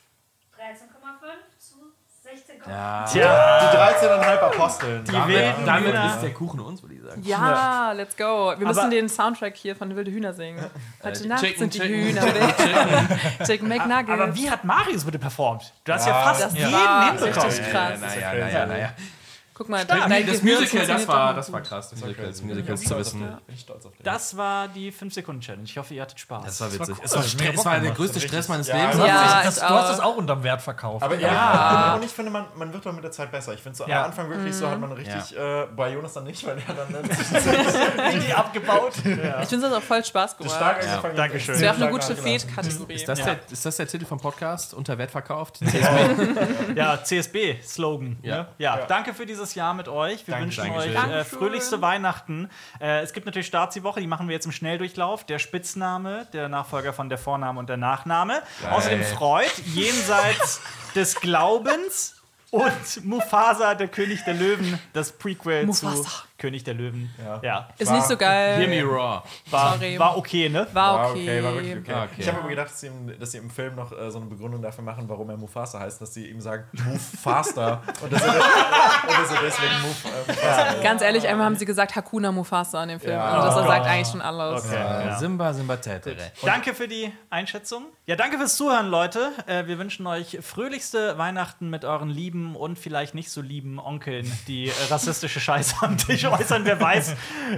zu 16,5. Ja. Tja, Die 13,5 Aposteln. die wilden Damit Hühner. ist der Kuchen uns, würde ich sagen. Ja, let's go. Wir müssen Aber- den Soundtrack hier von Wilde Hühner singen. Heute Nacht Chicken, sind die Chicken, Hühner wild. Chicken McNuggets. Aber wie hat Marius bitte performt? Du hast ja fast das jeden war hinbekommen. richtig krass. Naja. Guck mal, Das dein Musical, funktioniert das doch war gut. krass. Das Musicals zu wissen. Bin ich stolz auf dich. Das war die 5-Sekunden-Challenge. Ich hoffe, ihr hattet Spaß. Das war witzig. cool. Es war, Das hat mega es war Bock der gemacht. größte Stress meines Ja, Lebens. Ja, Du hast das auch unterm Wert verkauft. Aber und ich finde, man wird doch mit der Zeit besser. Ich finde so Ja. am Anfang wirklich so hat man richtig, bei Jonas dann nicht, weil er dann die abgebaut. Ich finde, das hat auch voll Spaß stark gemacht. angefangen. Dankeschön. Das wäre auch eine gute Stark Fed-Kategorie. Ist das der Titel vom Podcast? Unter Wert verkauft? Ja, CSB-Slogan. Ja. Ne? Ja, danke für dieses wundervolles Jahr mit euch. Wir wünschen euch fröhlichste Weihnachten. Es gibt natürlich Startzi-Woche, die machen wir jetzt im Schnelldurchlauf. Der Spitzname, der Nachfolger von der Vorname und der Nachname. Außerdem Freud, jenseits des Glaubens. Und Mufasa, der König der Löwen, das Prequel zu König der Löwen. Ja. Ist nicht so geil. Hear me raw. War okay, ne? War okay. War wirklich okay. Ich habe aber gedacht, dass sie im Film noch so eine Begründung dafür machen, warum er Mufasa heißt, dass sie ihm sagen, move faster. und dass er deswegen Mufasa. Ganz ehrlich, einmal haben sie gesagt Hakuna Mufasa in dem Film. Und das sagt eigentlich schon alles. Okay. Simba Tätere. Danke für die Einschätzung. Ja, danke fürs Zuhören, Leute. Wir wünschen euch fröhlichste Weihnachten mit euren lieben und vielleicht nicht so lieben Onkeln, die rassistische Scheiße am Tisch äußern, wer weiß.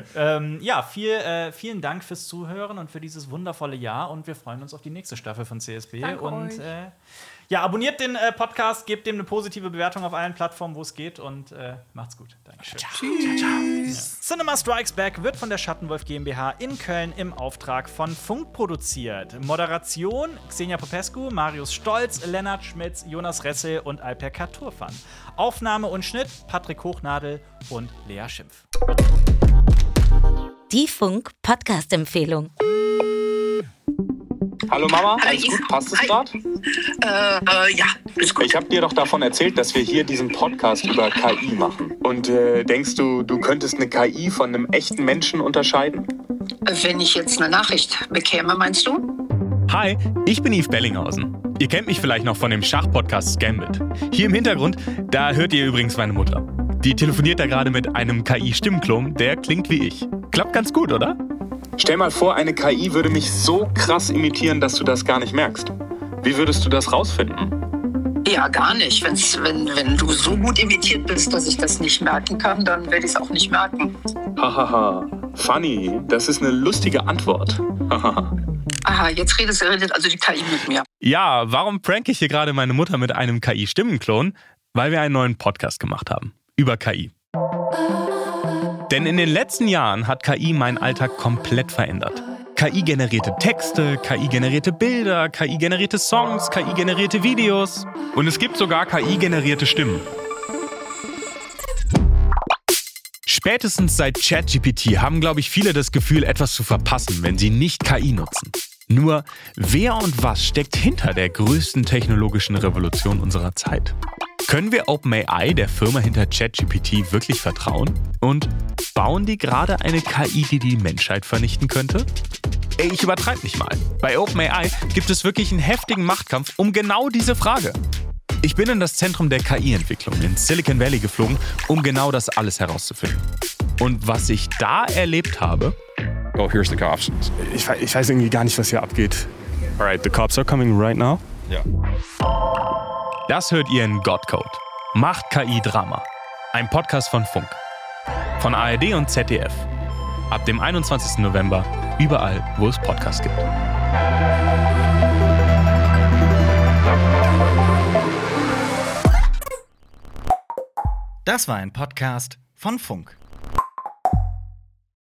Vielen Dank fürs Zuhören und für dieses wundervolle Jahr und wir freuen uns auf die nächste Staffel von CSB. Danke und euch. Abonniert den Podcast, gebt dem eine positive Bewertung auf allen Plattformen, wo es geht und macht's gut. Dankeschön. Ciao. Cinema Strikes Back wird von der Schattenwolf GmbH in Köln im Auftrag von Funk produziert. Moderation Xenia Popescu, Marius Stolz, Lennart Schmitz, Jonas Ressel und Alper Turfan. Aufnahme und Schnitt Patrick Hochnadel und Lea Schimpf. Die Funk-Podcast-Empfehlung. Hallo Mama, alles gut? Passt es gerade? Ja, ist gut. Ich habe dir doch davon erzählt, dass wir hier diesen Podcast über KI machen. Und denkst du, du könntest eine KI von einem echten Menschen unterscheiden? Wenn ich jetzt eine Nachricht bekäme, meinst du? Hi, ich bin Yves Bellinghausen. Ihr kennt mich vielleicht noch von dem Schachpodcast Gambit. Hier im Hintergrund, da hört ihr übrigens meine Mutter. Die telefoniert da gerade mit einem KI-Stimmklon, der klingt wie ich. Klappt ganz gut, oder? Stell mal vor, eine KI würde mich so krass imitieren, dass du das gar nicht merkst. Wie würdest du das rausfinden? Ja, gar nicht. Wenn du so gut imitiert bist, dass ich das nicht merken kann, dann werde ich es auch nicht merken. Hahaha, funny, das ist eine lustige Antwort. Hahaha. Aha, jetzt redet also die KI mit mir. Ja, warum prank ich hier gerade meine Mutter mit einem KI-Stimmenklon? Weil wir einen neuen Podcast gemacht haben. Über KI. Denn in den letzten Jahren hat KI meinen Alltag komplett verändert. KI-generierte Texte, KI-generierte Bilder, KI-generierte Songs, KI-generierte Videos. Und es gibt sogar KI-generierte Stimmen. Spätestens seit ChatGPT haben, glaube ich, viele das Gefühl, etwas zu verpassen, wenn sie nicht KI nutzen. Nur, wer und was steckt hinter der größten technologischen Revolution unserer Zeit? Können wir OpenAI, der Firma hinter ChatGPT, wirklich vertrauen? Und bauen die gerade eine KI, die die Menschheit vernichten könnte? Ey, ich übertreibe nicht mal. Bei OpenAI gibt es wirklich einen heftigen Machtkampf um genau diese Frage. Ich bin in das Zentrum der KI-Entwicklung in Silicon Valley geflogen, um genau das alles herauszufinden. Und was ich da erlebt habe... Oh, here's the cops. Ich weiß irgendwie gar nicht, was hier abgeht. Alright, the cops are coming right now. Ja. Das hört ihr in Godcode. Macht KI-Drama. Ein Podcast von Funk. Von ARD und ZDF. Ab dem 21. November überall, wo es Podcasts gibt. Das war ein Podcast von Funk.